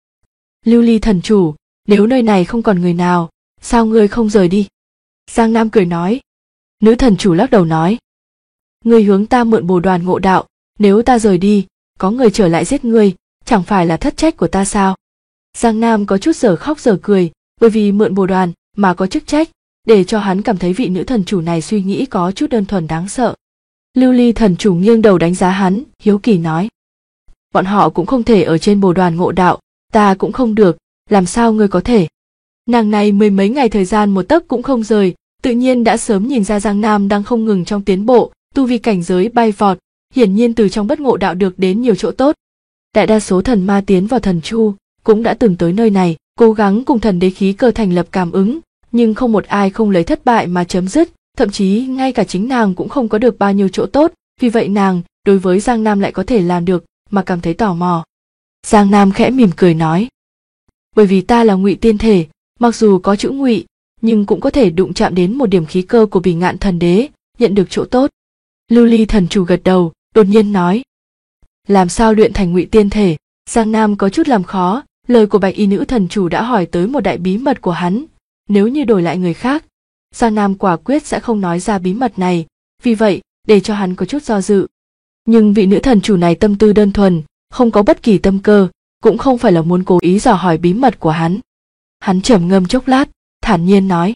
Lưu Ly thần chủ, nếu nơi này không còn người nào, sao ngươi không rời đi? Giang Nam cười nói. Nữ thần chủ lắc đầu nói. Ngươi hướng ta mượn bồ đoàn ngộ đạo, nếu ta rời đi, có người trở lại giết ngươi, chẳng phải là thất trách của ta sao? Giang Nam có chút giờ khóc giờ cười, bởi vì mượn bồ đoàn mà có chức trách, để cho hắn cảm thấy vị nữ thần chủ này suy nghĩ có chút đơn thuần đáng sợ. Lưu Ly thần chủ nghiêng đầu đánh giá hắn, hiếu kỳ nói. Bọn họ cũng không thể ở trên bồ đoàn ngộ đạo, ta cũng không được, làm sao ngươi có thể? Nàng này mười mấy ngày thời gian một tấc cũng không rời, tự nhiên đã sớm nhìn ra Giang Nam đang không ngừng trong tiến bộ, tu vi cảnh giới bay vọt, hiển nhiên từ trong bất ngộ đạo được đến nhiều chỗ tốt. Đại đa số thần ma tiến vào thần chu cũng đã từng tới nơi này, cố gắng cùng thần đế khí cơ thành lập cảm ứng, nhưng không một ai không lấy thất bại mà chấm dứt, thậm chí ngay cả chính nàng cũng không có được bao nhiêu chỗ tốt, vì vậy nàng đối với Giang Nam lại có thể làm được mà cảm thấy tò mò. Giang Nam khẽ mỉm cười nói, bởi vì ta là ngụy tiên thể, mặc dù có chữ ngụy, nhưng cũng có thể đụng chạm đến một điểm khí cơ của Bỉ Ngạn Thần Đế, nhận được chỗ tốt. Lưu Ly thần chủ gật đầu, đột nhiên nói. Làm sao luyện thành ngụy tiên thể? Giang Nam có chút làm khó, lời của Bạch Y nữ thần chủ đã hỏi tới một đại bí mật của hắn. Nếu như đổi lại người khác, Giang Nam quả quyết sẽ không nói ra bí mật này, vì vậy để cho hắn có chút do dự. Nhưng vị nữ thần chủ này tâm tư đơn thuần, không có bất kỳ tâm cơ, cũng không phải là muốn cố ý dò hỏi bí mật của hắn. Hắn trầm ngâm chốc lát, thản nhiên nói.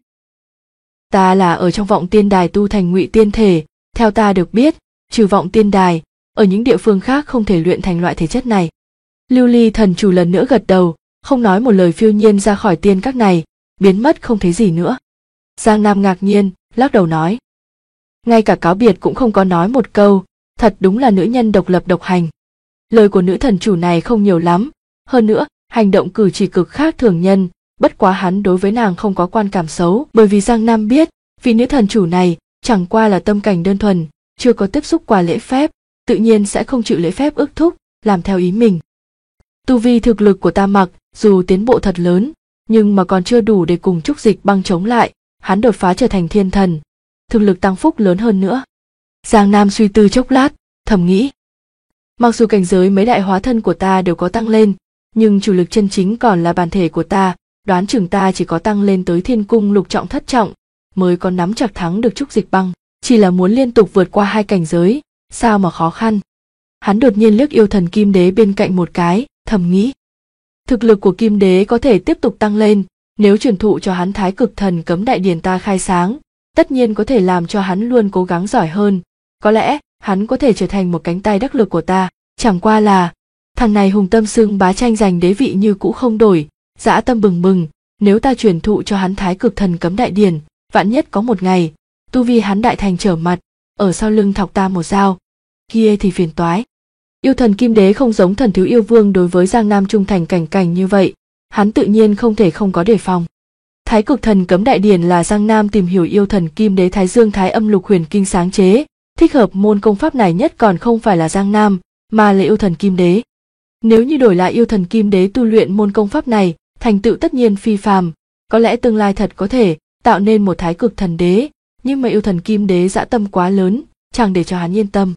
Ta là ở trong vọng tiên đài tu thành ngụy tiên thể, theo ta được biết, trừ vọng tiên đài, ở những địa phương khác không thể luyện thành loại thể chất này. Lưu Ly thần chủ lần nữa gật đầu, không nói một lời phiêu nhiên ra khỏi tiên các này, biến mất không thấy gì nữa. Giang Nam ngạc nhiên, lắc đầu nói. Ngay cả cáo biệt cũng không có nói một câu, thật đúng là nữ nhân độc lập độc hành. Lời của nữ thần chủ này không nhiều lắm, hơn nữa, hành động cử chỉ cực khác thường nhân, bất quá hắn đối với nàng không có quan cảm xấu, bởi vì Giang Nam biết, vị nữ thần chủ này chẳng qua là tâm cảnh đơn thuần, chưa có tiếp xúc qua lễ phép, tự nhiên sẽ không chịu lễ phép ước thúc, làm theo ý mình. Tu vi thực lực của ta mặc dù tiến bộ thật lớn, nhưng mà còn chưa đủ để cùng Trúc Dịch Băng chống lại, hắn đột phá trở thành thiên thần, thực lực tăng phúc lớn hơn nữa. Giang Nam suy tư chốc lát, thầm nghĩ. Mặc dù cảnh giới mấy đại hóa thân của ta đều có tăng lên, nhưng chủ lực chân chính còn là bản thể của ta, đoán chừng ta chỉ có tăng lên tới thiên cung lục trọng thất trọng, mới có nắm chặt thắng được Trúc Dịch Băng, chỉ là muốn liên tục vượt qua hai cảnh giới, sao mà khó khăn. Hắn đột nhiên liếc yêu thần Kim Đế bên cạnh một cái, thầm nghĩ. Thực lực của Kim Đế có thể tiếp tục tăng lên, nếu truyền thụ cho hắn Thái Cực Thần Cấm Đại Điển ta khai sáng, tất nhiên có thể làm cho hắn luôn cố gắng giỏi hơn, có lẽ hắn có thể trở thành một cánh tay đắc lực của ta, chẳng qua là thằng này hùng tâm xưng bá tranh giành đế vị như cũ không đổi, dã tâm bừng bừng, nếu ta truyền thụ cho hắn Thái Cực Thần Cấm Đại Điển, vạn nhất có một ngày, tu vi hắn đại thành trở mặt, ở sau lưng thọc ta một dao, kia thì phiền toái. Yêu thần Kim Đế không giống thần thiếu yêu vương đối với Giang Nam trung thành cảnh cảnh như vậy, hắn tự nhiên không thể không có đề phòng. Thái Cực Thần Cấm Đại Điển là Giang Nam tìm hiểu yêu thần Kim Đế Thái Dương Thái Âm Lục Huyền Kinh sáng chế, thích hợp môn công pháp này nhất còn không phải là Giang Nam, mà là yêu thần Kim Đế. Nếu như đổi lại yêu thần Kim Đế tu luyện môn công pháp này, thành tựu tất nhiên phi phàm, có lẽ tương lai thật có thể tạo nên một Thái Cực Thần Đế, nhưng mà yêu thần Kim Đế dã tâm quá lớn, chẳng để cho hắn yên tâm.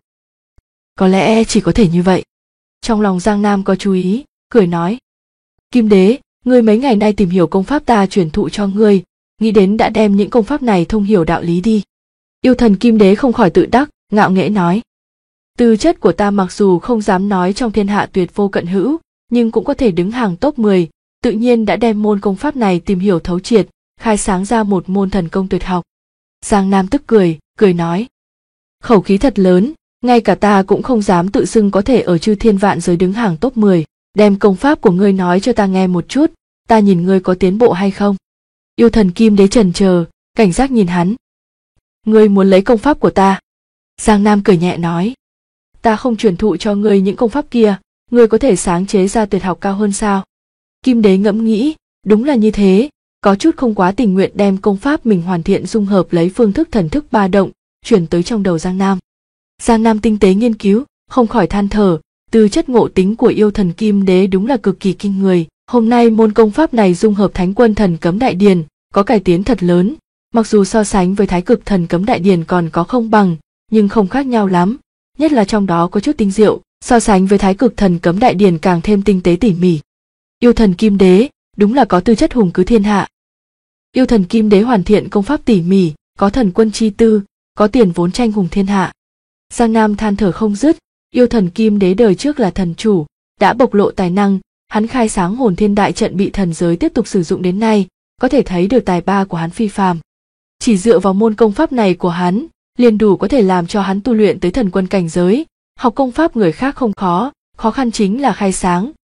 Có lẽ chỉ có thể như vậy. Trong lòng Giang Nam có chú ý, cười nói. Kim Đế, ngươi mấy ngày nay tìm hiểu công pháp ta truyền thụ cho ngươi, nghĩ đến đã đem những công pháp này thông hiểu đạo lý đi. Yêu thần Kim Đế không khỏi tự đắc, ngạo nghễ nói. Tư chất của ta mặc dù không dám nói trong thiên hạ tuyệt vô cận hữu, nhưng cũng có thể đứng hàng top 10, tự nhiên đã đem môn công pháp này tìm hiểu thấu triệt, khai sáng ra một môn thần công tuyệt học. Giang Nam tức cười, cười nói. Khẩu khí thật lớn, ngay cả ta cũng không dám tự xưng có thể ở chư thiên vạn giới đứng hàng top 10, đem công pháp của ngươi nói cho ta nghe một chút, ta nhìn ngươi có tiến bộ hay không. Yêu thần Kim Đế chần chờ, cảnh giác nhìn hắn. Ngươi muốn lấy công pháp của ta? Giang Nam cười nhẹ nói. Ta không truyền thụ cho ngươi những công pháp kia, ngươi có thể sáng chế ra tuyệt học cao hơn sao? Kim Đế ngẫm nghĩ, đúng là như thế, có chút không quá tình nguyện đem công pháp mình hoàn thiện dung hợp lấy phương thức thần thức ba động, chuyển tới trong đầu Giang Nam. Giang Nam tinh tế nghiên cứu, không khỏi than thở, tư chất ngộ tính của yêu thần Kim Đế đúng là cực kỳ kinh người. Hôm nay môn công pháp này dung hợp Thánh Quân Thần Cấm Đại Điển, có cải tiến thật lớn, mặc dù so sánh với Thái Cực Thần Cấm Đại Điển còn có không bằng, nhưng không khác nhau lắm, nhất là trong đó có chút tinh diệu, so sánh với Thái Cực Thần Cấm Đại Điển càng thêm tinh tế tỉ mỉ. Yêu thần Kim Đế, đúng là có tư chất hùng cứ thiên hạ. Yêu thần Kim Đế hoàn thiện công pháp tỉ mỉ, có thần quân chi tư, có tiền vốn tranh hùng thiên hạ. Giang Nam than thở không dứt, yêu thần Kim Đế đời trước là thần chủ, đã bộc lộ tài năng, hắn khai sáng Hồn Thiên Đại Trận bị thần giới tiếp tục sử dụng đến nay, có thể thấy được tài ba của hắn phi phàm. Chỉ dựa vào môn công pháp này của hắn, liền đủ có thể làm cho hắn tu luyện tới thần quân cảnh giới. Học công pháp người khác không khó, khó khăn chính là khai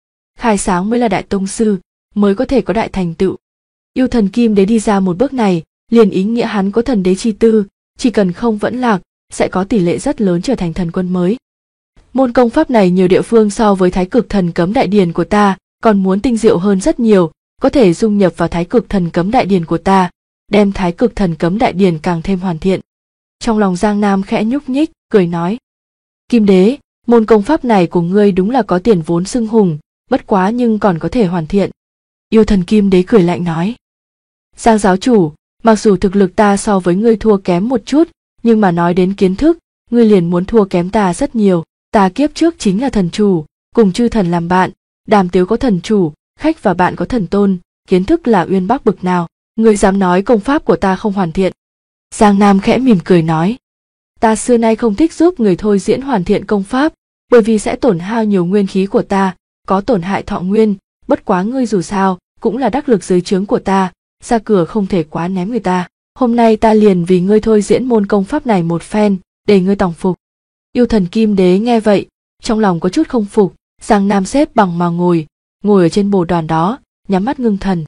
sáng mới là đại tông sư, mới có thể có đại thành tựu. Yêu thần Kim Đế đi ra một bước này, liền ý nghĩa hắn có thần đế chi tư, chỉ cần không vẫn lạc, sẽ có tỷ lệ rất lớn trở thành thần quân mới. Môn công pháp này nhiều địa phương so với Thái Cực Thần Cấm Đại Điển của ta, còn muốn tinh diệu hơn rất nhiều, có thể dung nhập vào Thái Cực Thần Cấm Đại Điển của ta, đem Thái Cực Thần Cấm Đại Điển càng thêm hoàn thiện. Trong lòng Giang Nam khẽ nhúc nhích, cười nói. Kim Đế, môn công pháp này của ngươi đúng là có tiền vốn xưng hùng, bất quá nhưng còn có thể hoàn thiện. Yêu thần Kim Đế cười lạnh nói. Giang giáo chủ, mặc dù thực lực ta so với ngươi thua kém một chút, Nhưng mà nói đến kiến thức, ngươi liền muốn thua kém ta rất nhiều. Ta kiếp trước chính là thần chủ, cùng chư thần làm bạn, đàm tiếu có thần chủ, khách và bạn có thần tôn, kiến thức là uyên bác bực nào. Ngươi dám nói công pháp của ta không hoàn thiện? Giang Nam khẽ mỉm cười nói. Ta xưa nay không thích giúp người thôi diễn hoàn thiện công pháp, bởi vì sẽ tổn hao nhiều nguyên khí của ta, có tổn hại thọ nguyên, bất quá ngươi dù sao cũng là đắc lực dưới trướng của ta, ra cửa không thể quá ném người ta. Hôm nay ta liền vì ngươi thôi diễn môn công pháp này một phen, để ngươi tòng phục. Yêu thần Kim Đế nghe vậy, trong lòng có chút không phục. Giang Nam xếp bằng mà ngồi ở trên bồ đoàn đó, nhắm mắt ngưng thần.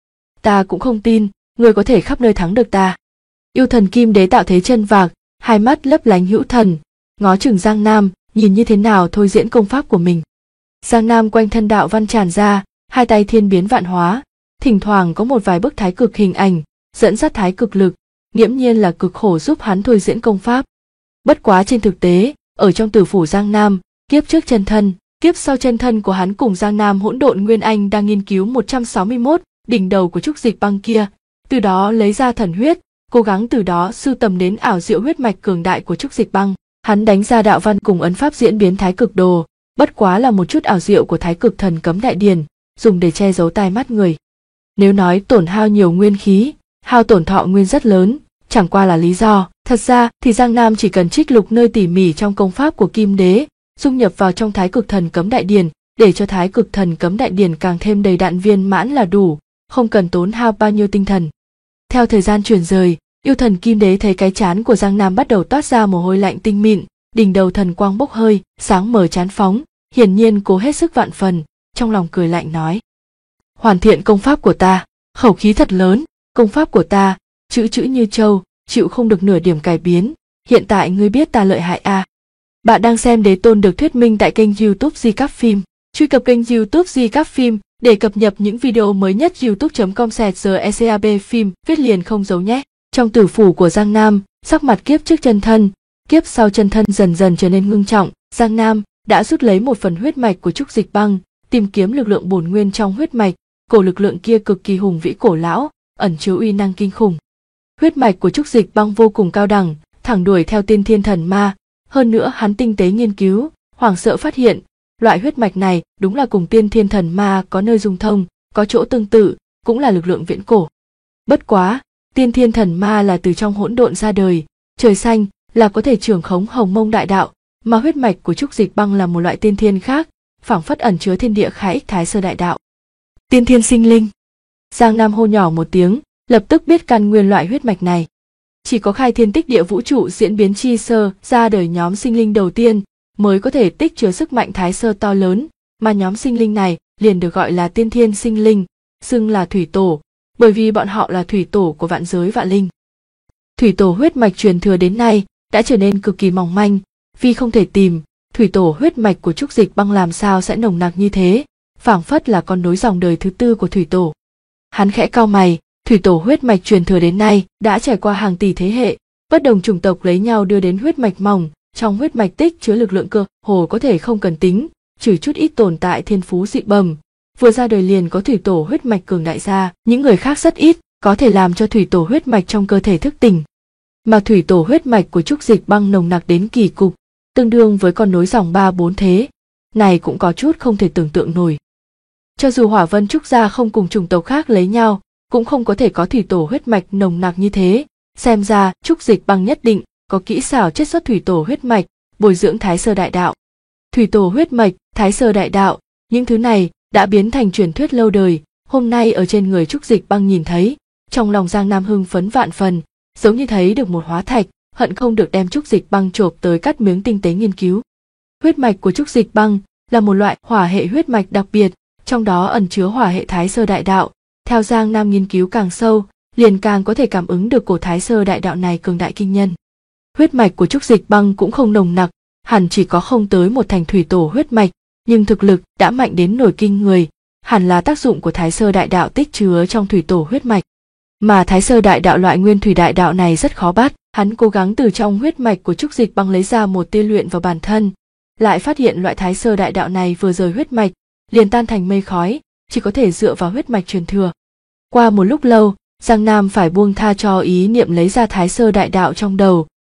Ta cũng không tin, ngươi có thể khắp nơi thắng được ta. Yêu thần Kim Đế tạo thế chân vạc, hai mắt lấp lánh hữu thần, ngó chừng Giang Nam, nhìn như thế nào thôi diễn công pháp của mình. Giang Nam quanh thân đạo văn tràn ra, hai tay thiên biến vạn hóa, thỉnh thoảng có một vài bức thái cực hình ảnh, dẫn dắt thái cực lực, nghiễm nhiên là cực khổ giúp hắn thôi diễn công pháp. Bất quá trên thực tế, ở trong tử phủ Giang Nam, kiếp trước chân thân, kiếp sau chân thân của hắn cùng Giang Nam Hỗn Độn Nguyên Anh đang nghiên cứu 161 đỉnh đầu của trúc dịch băng kia, từ đó lấy ra thần huyết, cố gắng từ đó sưu tầm đến ảo diệu huyết mạch cường đại của trúc dịch băng. Hắn đánh ra đạo văn cùng ấn pháp diễn biến thái cực đồ, bất quá là một chút ảo diệu của thái cực thần cấm đại điển, dùng để che giấu tai mắt người. Nếu nói tổn hao nhiều nguyên khí, hao tổn thọ nguyên rất lớn, chẳng qua là lý do. Thật ra thì Giang Nam chỉ cần trích lục nơi tỉ mỉ trong công pháp của Kim Đế, dung nhập vào trong thái cực thần cấm đại điển, để cho thái cực thần cấm đại điển càng thêm đầy đặn viên mãn là đủ, không cần tốn hao bao nhiêu tinh thần. Theo thời gian chuyển rời, yêu thần Kim Đế thấy cái trán của Giang Nam bắt đầu toát ra mồ hôi lạnh tinh mịn, đỉnh đầu thần quang bốc hơi, sáng mở trán phóng, hiển nhiên cố hết sức vạn phần, trong lòng cười lạnh nói: hoàn thiện công pháp của ta, khẩu khí thật lớn, công pháp của ta, chữ chữ như châu, chịu không được nửa điểm cải biến, hiện tại ngươi biết ta lợi hại à. Bạn đang xem Đế Tôn được thuyết minh tại kênh YouTube Di Cáp Phim. Truy cập kênh YouTube Di Cáp Phim để cập nhật những video mới nhất. youtube.com/secab phim viết liền không giấu nhé. Trong tử phủ của Giang Nam, sắc mặt kiếp trước chân thân, kiếp sau chân thân dần dần trở nên ngưng trọng. Giang Nam đã rút lấy một phần huyết mạch của trúc dịch băng, tìm kiếm lực lượng bổn nguyên trong huyết mạch. Cổ lực lượng kia cực kỳ hùng vĩ cổ lão, ẩn chứa uy năng kinh khủng. Huyết mạch của trúc dịch băng vô cùng cao đẳng, thẳng đuổi theo tiên thiên thần ma. Hơn nữa hắn tinh tế nghiên cứu, hoảng sợ phát hiện, loại huyết mạch này đúng là cùng tiên thiên thần ma có nơi dung thông, có chỗ tương tự, cũng là lực lượng viễn cổ. Bất quá, tiên thiên thần ma là từ trong hỗn độn ra đời, trời xanh là có thể trưởng khống hồng mông đại đạo, mà huyết mạch của trúc dịch băng là một loại tiên thiên khác, phảng phất ẩn chứa thiên địa khai ích thái sơ đại đạo. Tiên thiên sinh linh. Giang Nam hô nhỏ một tiếng, lập tức biết căn nguyên loại huyết mạch này. Chỉ có khai thiên tích địa vũ trụ diễn biến chi sơ ra đời nhóm sinh linh đầu tiên mới có thể tích chứa sức mạnh thái sơ to lớn, mà nhóm sinh linh này liền được gọi là tiên thiên sinh linh, xưng là thủy tổ, bởi vì bọn họ là thủy tổ của vạn giới vạn linh. Thủy tổ huyết mạch truyền thừa đến nay đã trở nên cực kỳ mỏng manh, vì không thể tìm, thủy tổ huyết mạch của trúc dịch băng làm sao sẽ nồng nặc như thế, phảng phất là con nối dòng đời thứ tư của thủy tổ. Hắn khẽ cau mày, thủy tổ huyết mạch truyền thừa đến nay đã trải qua hàng tỷ thế hệ, bất đồng chủng tộc lấy nhau đưa đến huyết mạch mỏng, trong huyết mạch tích chứa lực lượng cơ hồ có thể không cần tính, trừ chút ít tồn tại thiên phú dị bẩm, vừa ra đời liền có thủy tổ huyết mạch cường đại ra, những người khác rất ít có thể làm cho thủy tổ huyết mạch trong cơ thể thức tỉnh. Mà thủy tổ huyết mạch của trúc dịch băng nồng nặc đến kỳ cục, tương đương với con nối dòng 3-4 thế, này cũng có chút không thể tưởng tượng nổi. Cho dù Hỏa Vân Trúc gia không cùng chủng tộc khác lấy nhau, cũng không có thể có thủy tổ huyết mạch nồng nặc như thế, xem ra trúc dịch băng nhất định có kỹ xảo chiết xuất thủy tổ huyết mạch, bồi dưỡng thái sơ đại đạo. Thủy tổ huyết mạch, thái sơ đại đạo, những thứ này đã biến thành truyền thuyết lâu đời, hôm nay ở trên người trúc dịch băng nhìn thấy, trong lòng Giang Nam hưng phấn vạn phần, giống như thấy được một hóa thạch, hận không được đem trúc dịch băng chộp tới cắt miếng tinh tế nghiên cứu. Huyết mạch của trúc dịch băng là một loại hỏa hệ huyết mạch đặc biệt, trong đó ẩn chứa hỏa hệ thái sơ đại đạo. Theo Giang Nam nghiên cứu càng sâu, liền càng có thể cảm ứng được cổ thái sơ đại đạo này cường đại kinh nhân. Huyết mạch của trúc dịch băng cũng không nồng nặc, hẳn chỉ có không tới một thành thủy tổ huyết mạch, nhưng thực lực đã mạnh đến nổi kinh người, hẳn là tác dụng của thái sơ đại đạo tích chứa trong thủy tổ huyết mạch. Mà thái sơ đại đạo loại nguyên thủy đại đạo này rất khó bắt, hắn cố gắng từ trong huyết mạch của trúc dịch băng lấy ra một tia luyện vào bản thân, lại phát hiện loại thái sơ đại đạo này vừa rời huyết mạch, liền tan thành mây khói, chỉ có thể dựa vào huyết mạch truyền thừa. Qua một lúc lâu, Giang Nam phải buông tha cho ý niệm lấy ra thái sơ đại đạo trong đầu,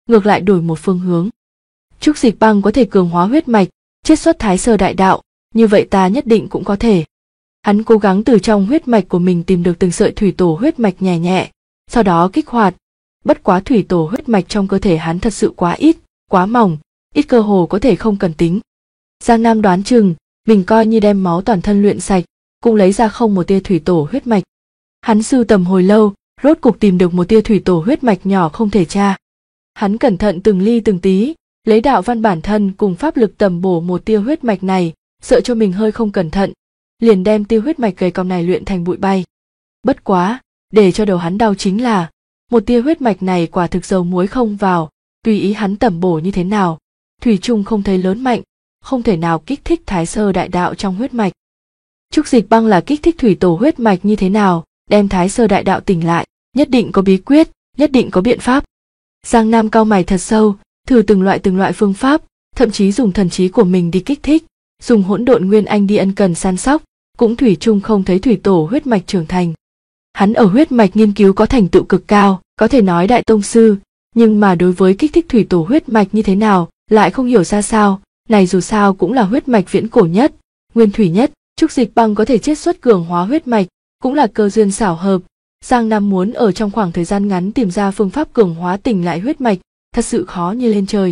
ngược lại đổi một phương hướng. Trúc Dịch Băng có thể cường hóa huyết mạch, chiết xuất Thái Sơ Đại Đạo, như vậy ta nhất định cũng có thể. Hắn cố gắng từ trong huyết mạch của mình tìm được từng sợi thủy tổ huyết mạch nhẹ nhẹ, sau đó kích hoạt. Bất quá thủy tổ huyết mạch trong cơ thể hắn thật sự quá ít, quá mỏng, ít cơ hồ có thể không cần tính. Giang Nam đoán chừng, mình coi như đem máu toàn thân luyện sạch, cũng lấy ra không một tia thủy tổ huyết mạch. Hắn sưu tầm hồi lâu, rốt cục tìm được một tia thủy tổ huyết mạch nhỏ không thể tra. Hắn cẩn thận từng ly từng tí, lấy đạo văn bản thân cùng pháp lực tầm bổ một tia huyết mạch này, sợ cho mình hơi không cẩn thận, liền đem tia huyết mạch gầy còm này luyện thành bụi bay. Bất quá, để cho đầu hắn đau chính là, một tia huyết mạch này quả thực dầu muối không vào, tùy ý hắn tầm bổ như thế nào, thủy chung không thấy lớn mạnh, không thể nào kích thích Thái Sơ Đại Đạo trong huyết mạch. Trúc Dịch Băng là kích thích thủy tổ huyết mạch như thế nào, đem Thái Sơ Đại Đạo tỉnh lại, nhất định có bí quyết, nhất định có biện pháp. Giang Nam cau mày thật sâu, thử từng loại phương pháp, thậm chí dùng thần trí của mình đi kích thích, dùng hỗn độn nguyên anh đi ân cần săn sóc, cũng thủy chung không thấy thủy tổ huyết mạch trưởng thành. Hắn ở huyết mạch nghiên cứu có thành tựu cực cao, có thể nói đại tông sư, nhưng mà đối với kích thích thủy tổ huyết mạch như thế nào, lại không hiểu ra sao, này dù sao cũng là huyết mạch viễn cổ nhất, nguyên thủy nhất, Trúc Dịch Băng có thể chiết xuất cường hóa huyết mạch, cũng là cơ duyên xảo hợp. Giang Nam muốn ở trong khoảng thời gian ngắn tìm ra phương pháp cường hóa tỉnh lại huyết mạch, thật sự khó như lên trời.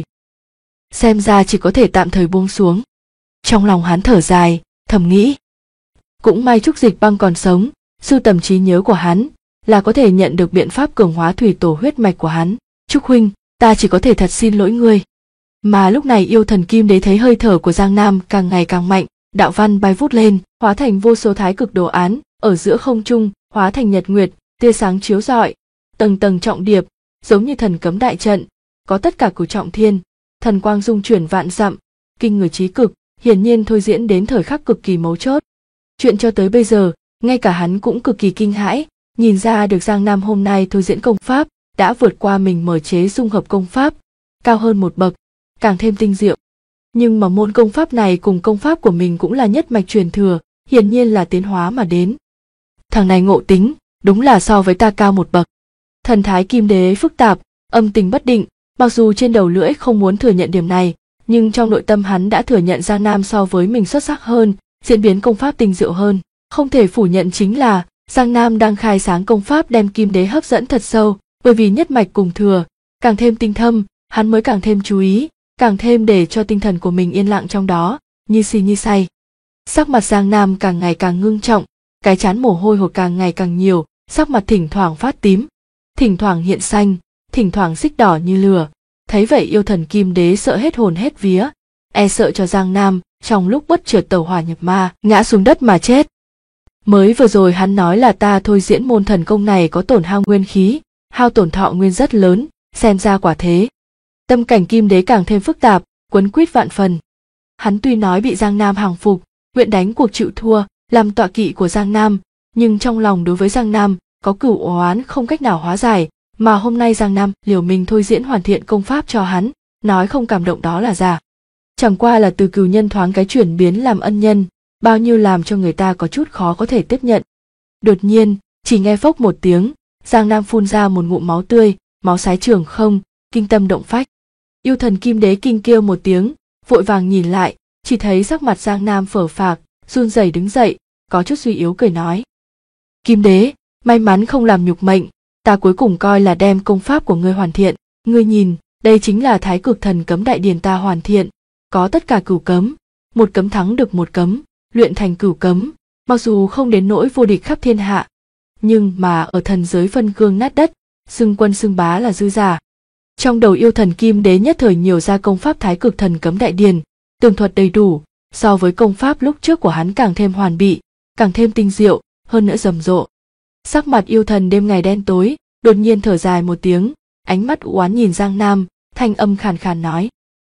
Xem ra chỉ có thể tạm thời buông xuống. Trong lòng hắn thở dài, thầm nghĩ. Cũng may Trúc Dịch Băng còn sống, sưu tầm trí nhớ của hắn, là có thể nhận được biện pháp cường hóa thủy tổ huyết mạch của hắn. Trúc huynh, ta chỉ có thể thật xin lỗi ngươi. Mà lúc này yêu thần Kim Đế thấy hơi thở của Giang Nam càng ngày càng mạnh, đạo văn bay vút lên, hóa thành vô số thái cực đồ án, ở giữa không trung, hóa thành nhật nguyệt, tia sáng chiếu rọi, tầng tầng trọng điệp, giống như thần cấm đại trận, có tất cả cửu trọng thiên, thần quang dung chuyển vạn dặm, kinh người trí cực, hiển nhiên thôi diễn đến thời khắc cực kỳ mấu chốt. Chuyện cho tới bây giờ, ngay cả hắn cũng cực kỳ kinh hãi, nhìn ra được Giang Nam hôm nay thôi diễn công pháp đã vượt qua mình mở chế dung hợp công pháp, cao hơn một bậc, càng thêm tinh diệu. Nhưng mà môn công pháp này cùng công pháp của mình cũng là nhất mạch truyền thừa, hiển nhiên là tiến hóa mà đến. Thằng này ngộ tính, đúng là so với ta cao một bậc. Thần thái Kim Đế phức tạp, âm tình bất định, mặc dù trên đầu lưỡi không muốn thừa nhận điểm này, nhưng trong nội tâm hắn đã thừa nhận Giang Nam so với mình xuất sắc hơn, diễn biến công pháp tinh diệu hơn. Không thể phủ nhận chính là Giang Nam đang khai sáng công pháp đem Kim Đế hấp dẫn thật sâu, bởi vì nhất mạch cùng thừa, càng thêm tinh thâm, hắn mới càng thêm chú ý, càng thêm để cho tinh thần của mình yên lặng trong đó, như si như say. Sắc mặt Giang Nam càng ngày càng ngưng trọng, cái trán mồ hôi hột càng ngày càng nhiều, sắc mặt thỉnh thoảng phát tím, thỉnh thoảng hiện xanh, thỉnh thoảng xích đỏ như lửa. Thấy vậy yêu thần Kim Đế sợ hết hồn hết vía, e sợ cho Giang Nam trong lúc bất chợt tẩu hỏa nhập ma, ngã xuống đất mà chết. Mới vừa rồi hắn nói là ta thôi diễn môn thần công này có tổn hao nguyên khí, hao tổn thọ nguyên rất lớn, xem ra quả thế. Tâm cảnh Kim Đế càng thêm phức tạp, quấn quýt vạn phần. Hắn tuy nói bị Giang Nam hàng phục, nguyện đánh cuộc chịu thua, làm tọa kỵ của Giang Nam, nhưng trong lòng đối với Giang Nam có cửu oán không cách nào hóa giải, mà hôm nay Giang Nam liều mình thôi diễn hoàn thiện công pháp cho hắn, nói không cảm động đó là giả. Chẳng qua là từ cừu nhân thoáng cái chuyển biến làm ân nhân, bao nhiêu làm cho người ta có chút khó có thể tiếp nhận. Đột nhiên, chỉ nghe phốc một tiếng, Giang Nam phun ra một ngụm máu tươi, máu sái trường không, kinh tâm động phách. Yêu thần Kim Đế kinh kêu một tiếng, vội vàng nhìn lại, chỉ thấy sắc mặt Giang Nam phở phạc, run rẩy đứng dậy, có chút suy yếu cười nói. Kim Đế, may mắn không làm nhục mệnh, ta cuối cùng coi là đem công pháp của ngươi hoàn thiện. Ngươi nhìn, đây chính là Thái Cực Thần Cấm Đại Điển ta hoàn thiện, có tất cả cửu cấm, một cấm thắng được một cấm, luyện thành cửu cấm, mặc dù không đến nỗi vô địch khắp thiên hạ, nhưng mà ở thần giới phân cương nát đất, xưng quân xưng bá là dư giả. Trong đầu yêu thần Kim Đế nhất thời nhiều ra công pháp Thái Cực Thần Cấm Đại Điển, tường thuật đầy đủ, so với công pháp lúc trước của hắn càng thêm hoàn bị, càng thêm tinh diệu, hơn nữa rầm rộ. Sắc mặt yêu thần đêm ngày đen tối, đột nhiên thở dài một tiếng, ánh mắt u oán nhìn Giang Nam, thanh âm khàn khàn nói.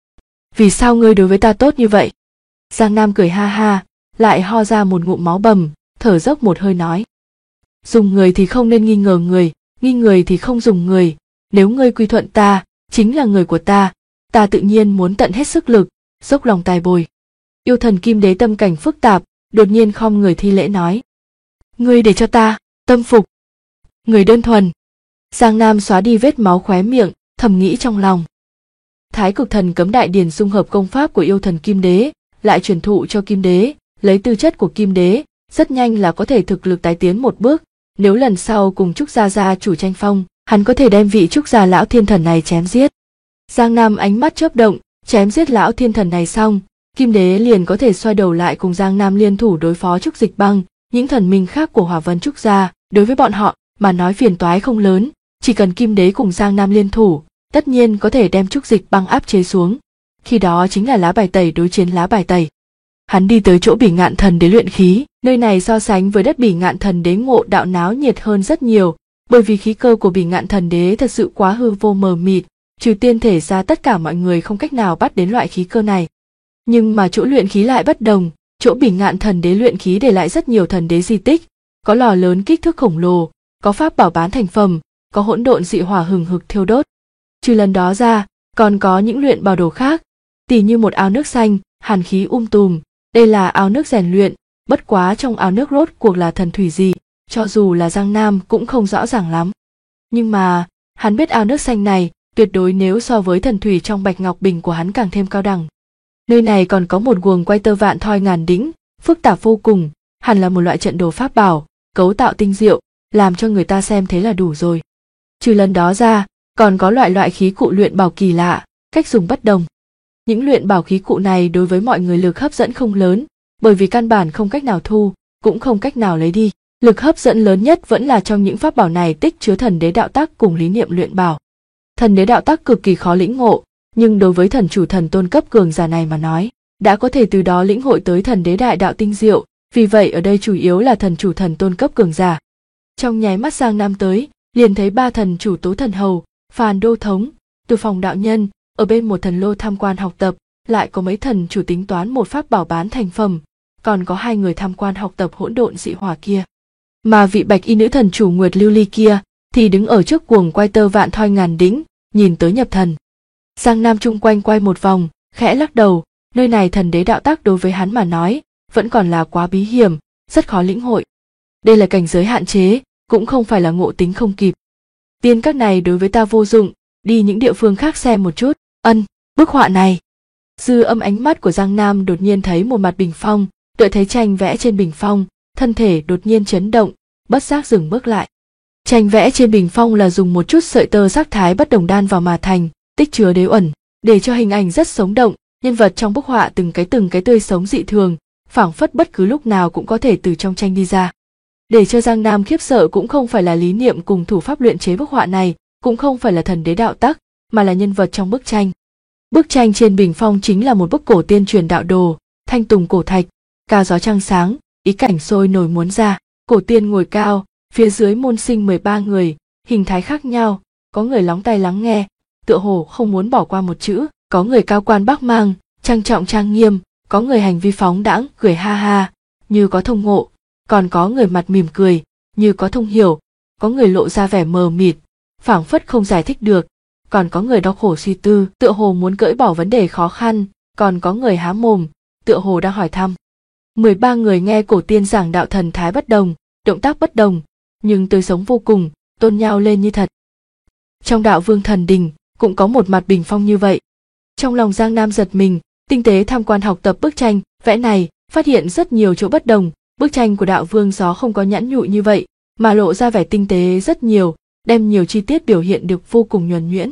Vì sao ngươi đối với ta tốt như vậy? Giang Nam cười ha ha, lại ho ra một ngụm máu bầm, thở dốc một hơi nói. Dùng người thì không nên nghi ngờ người thì không dùng người, nếu ngươi quy thuận ta, chính là người của ta tự nhiên muốn tận hết sức lực, dốc lòng tài bồi. Yêu thần Kim Đế tâm cảnh phức tạp, đột nhiên khom người thi lễ nói. Ngươi để cho ta tâm phục. Người đơn thuần. Giang Nam xóa đi vết máu khóe miệng, thầm nghĩ trong lòng. Thái Cực Thần Cấm Đại Điển dung hợp công pháp của yêu thần Kim Đế, lại truyền thụ cho Kim Đế, lấy tư chất của Kim Đế, rất nhanh là có thể thực lực tái tiến một bước. Nếu lần sau cùng Trúc gia chủ tranh phong, hắn có thể đem vị Trúc gia lão thiên thần này chém giết. Giang Nam ánh mắt chớp động, chém giết lão thiên thần này xong, Kim Đế liền có thể xoay đầu lại cùng Giang Nam liên thủ đối phó Trúc Dịch Băng, những thần minh khác của Hỏa Vân Trúc gia. Đối với bọn họ mà nói phiền toái không lớn, chỉ cần Kim Đế cùng Giang Nam liên thủ, tất nhiên có thể đem Trúc Dịch Băng áp chế xuống. Khi đó chính là lá bài tẩy đối chiến lá bài tẩy. Hắn đi tới chỗ Bỉ Ngạn Thần Đế luyện khí, nơi này so sánh với đất Bỉ Ngạn Thần Đế ngộ đạo náo nhiệt hơn rất nhiều, bởi vì khí cơ của Bỉ Ngạn Thần Đế thật sự quá hư vô mờ mịt, trừ tiên thể ra tất cả mọi người không cách nào bắt đến loại khí cơ này. Nhưng mà chỗ luyện khí lại bất đồng, chỗ Bỉ Ngạn Thần Đế luyện khí để lại rất nhiều thần đế di tích, có lò lớn kích thước khổng lồ, có pháp bảo bán thành phẩm, có hỗn độn dị hỏa hừng hực thiêu đốt. Trừ lần đó ra, còn có những luyện bảo đồ khác, tỉ như một ao nước xanh, hàn khí tùm, đây là ao nước rèn luyện, bất quá trong ao nước rốt cuộc là thần thủy gì, cho dù là Giang Nam cũng không rõ ràng lắm. Nhưng mà, hắn biết ao nước xanh này, tuyệt đối nếu so với thần thủy trong Bạch Ngọc Bình của hắn càng thêm cao đẳng. Nơi này còn có một guồng quay tơ vạn thoi ngàn đĩnh, phức tạp vô cùng, hẳn là một loại trận đồ pháp bảo, cấu tạo tinh diệu, làm cho người ta xem thế là đủ rồi. Trừ lần đó ra, còn có loại khí cụ luyện bảo kỳ lạ, cách dùng bất đồng. Những luyện bảo khí cụ này đối với mọi người lực hấp dẫn không lớn, bởi vì căn bản không cách nào thu, cũng không cách nào lấy đi. Lực hấp dẫn lớn nhất vẫn là trong những pháp bảo này tích chứa thần đế đạo tắc cùng lý niệm luyện bảo. Thần đế đạo tắc cực kỳ khó lĩnh ngộ, nhưng đối với thần chủ thần tôn cấp cường giả này mà nói, đã có thể từ đó lĩnh hội tới thần đế đại đạo tinh diệu, vì vậy ở đây chủ yếu là thần chủ thần tôn cấp cường giả. Trong nháy mắt Giang Nam tới, liền thấy ba thần chủ Tố Thần Hầu, Phàn Đô Thống, Từ Phòng đạo nhân, ở bên một thần lô tham quan học tập, lại có mấy thần chủ tính toán một pháp bảo bán thành phẩm, còn có 2 người tham quan học tập hỗn độn dị hỏa kia. Mà vị bạch y nữ thần chủ Nguyệt Lưu Ly kia thì đứng ở trước guồng quay tơ vạn thoi ngàn đĩnh, nhìn tới nhập thần. Giang Nam chung quanh quay một vòng, khẽ lắc đầu, nơi này thần đế đạo tác đối với hắn mà nói, vẫn còn là quá bí hiểm, rất khó lĩnh hội. Đây là cảnh giới hạn chế, cũng không phải là ngộ tính không kịp. Tiên các này đối với ta vô dụng, đi những địa phương khác xem một chút. Bức họa này. Dư âm ánh mắt của Giang Nam đột nhiên thấy một mặt bình phong, đợi thấy tranh vẽ trên bình phong, thân thể đột nhiên chấn động, bất giác dừng bước lại. Tranh vẽ trên bình phong là dùng một chút sợi tơ sắc thái bất đồng đan vào mà thành, tích chứa đế uẩn, để cho hình ảnh rất sống động, nhân vật trong bức họa từng cái tươi sống dị thường, phảng phất bất cứ lúc nào cũng có thể từ trong tranh đi ra. Để cho Giang Nam khiếp sợ cũng không phải là lý niệm cùng thủ pháp luyện chế bức họa này, cũng không phải là thần đế đạo tắc, mà là nhân vật trong bức tranh. Bức tranh trên bình phong chính là một bức cổ tiên truyền đạo đồ, thanh tùng cổ thạch, cao gió trăng sáng, ý cảnh sôi nổi muốn ra. Cổ tiên ngồi cao, phía dưới môn sinh 13 người, hình thái khác nhau, có người lóng tai lắng nghe, tựa hồ không muốn bỏ qua một chữ, có người cao quan bác mang, trang trọng trang nghiêm, có người hành vi phóng đãng, cười ha ha, như có thông ngộ, còn có người mặt mỉm cười, như có thông hiểu, có người lộ ra vẻ mờ mịt, phảng phất không giải thích được, còn có người đau khổ suy tư, tựa hồ muốn gỡ bỏ vấn đề khó khăn, còn có người há mồm, tựa hồ đang hỏi thăm. 13 người nghe cổ tiên giảng đạo thần thái bất đồng, động tác bất đồng, nhưng tươi sống vô cùng, tôn nhau lên như thật. Trong đạo vương thần đình, cũng có một mặt bình phong như vậy. Trong lòng Giang Nam giật mình, tinh tế tham quan học tập bức tranh, vẽ này, phát hiện rất nhiều chỗ bất đồng, bức tranh của đạo vương gió không có nhẵn nhụi như vậy, mà lộ ra vẻ tinh tế rất nhiều, đem nhiều chi tiết biểu hiện được vô cùng nhuần nhuyễn.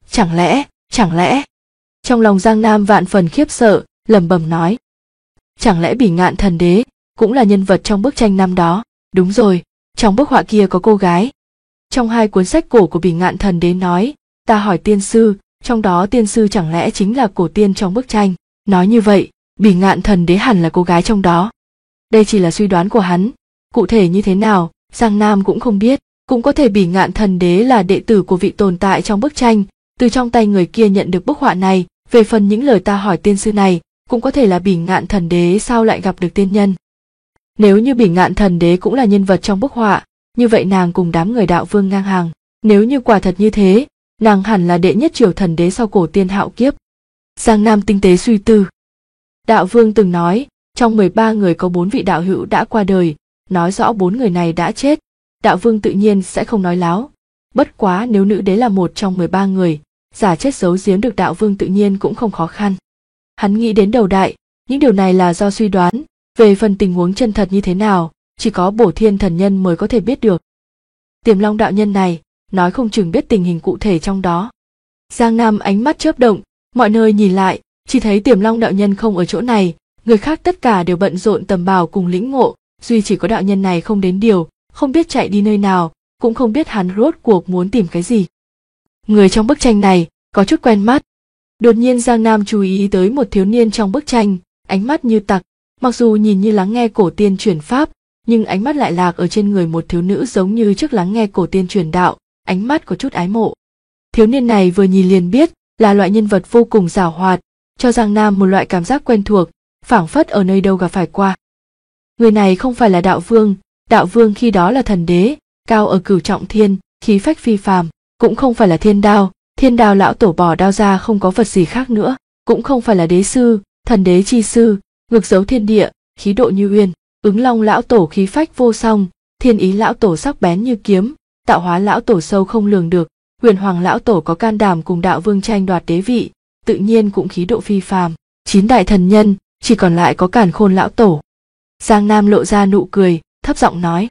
Chẳng lẽ, trong lòng Giang Nam vạn phần khiếp sợ, lẩm bẩm nói. Chẳng lẽ Bỉ Ngạn Thần Đế cũng là nhân vật trong bức tranh năm đó? Đúng rồi, trong bức họa kia có cô gái. Trong 2 cuốn sách cổ của Bỉ Ngạn Thần Đế nói, ta hỏi tiên sư, trong đó tiên sư chẳng lẽ chính là cổ tiên trong bức tranh? Nói như vậy, Bỉ Ngạn Thần Đế hẳn là cô gái trong đó. Đây chỉ là suy đoán của hắn, cụ thể như thế nào, Giang Nam cũng không biết. Cũng có thể Bỉ Ngạn Thần Đế là đệ tử của vị tồn tại trong bức tranh, từ trong tay người kia nhận được bức họa này. Về phần những lời ta hỏi tiên sư này, cũng có thể là Bỉ Ngạn Thần Đế sao lại gặp được tiên nhân. Nếu như Bỉ Ngạn Thần Đế cũng là nhân vật trong bức họa, như vậy nàng cùng đám người đạo vương ngang hàng. Nếu như quả thật như thế, nàng hẳn là đệ nhất triều thần đế sau cổ tiên hạo kiếp. Giang Nam tinh tế suy tư. Đạo vương từng nói, trong 13 người có 4 vị đạo hữu đã qua đời, nói rõ 4 người này đã chết. Đạo vương tự nhiên sẽ không nói láo. Bất quá nếu nữ đế là một trong 13 người, giả chết giấu giếm được đạo vương tự nhiên cũng không khó khăn. Hắn nghĩ đến đầu đại, những điều này là do suy đoán, về phần tình huống chân thật như thế nào, chỉ có Bổ Thiên thần nhân mới có thể biết được. Tiềm Long đạo nhân này, nói không chừng biết tình hình cụ thể trong đó. Giang Nam ánh mắt chớp động, mọi nơi nhìn lại, chỉ thấy Tiềm Long đạo nhân không ở chỗ này, người khác tất cả đều bận rộn tầm bảo cùng lĩnh ngộ, duy chỉ có đạo nhân này không đến điều, không biết chạy đi nơi nào, cũng không biết hắn rốt cuộc muốn tìm cái gì. Người trong bức tranh này có chút quen mắt. Đột nhiên Giang Nam chú ý tới một thiếu niên trong bức tranh, ánh mắt như tặc, mặc dù nhìn như lắng nghe cổ tiên truyền pháp, nhưng ánh mắt lại lạc ở trên người một thiếu nữ giống như trước lắng nghe cổ tiên truyền đạo, ánh mắt có chút ái mộ. Thiếu niên này vừa nhìn liền biết là loại nhân vật vô cùng giàu hoạt, cho Giang Nam một loại cảm giác quen thuộc, phảng phất ở nơi đâu gặp phải qua. Người này không phải là đạo vương khi đó là thần đế, cao ở cửu trọng thiên, khí phách phi phàm, cũng không phải là thiên đao lão tổ bỏ đao ra không có vật gì khác nữa, cũng không phải là đế sư, thần đế chi sư, ngược dấu thiên địa, khí độ như uyên, ứng long lão tổ khí phách vô song, thiên ý lão tổ sắc bén như kiếm, tạo hóa lão tổ sâu không lường được, huyền hoàng lão tổ có can đảm cùng đạo vương tranh đoạt đế vị, tự nhiên cũng khí độ phi phàm, 9 đại thần nhân, chỉ còn lại có Càn Khôn lão tổ. Giang Nam lộ ra nụ cười, thấp giọng nói: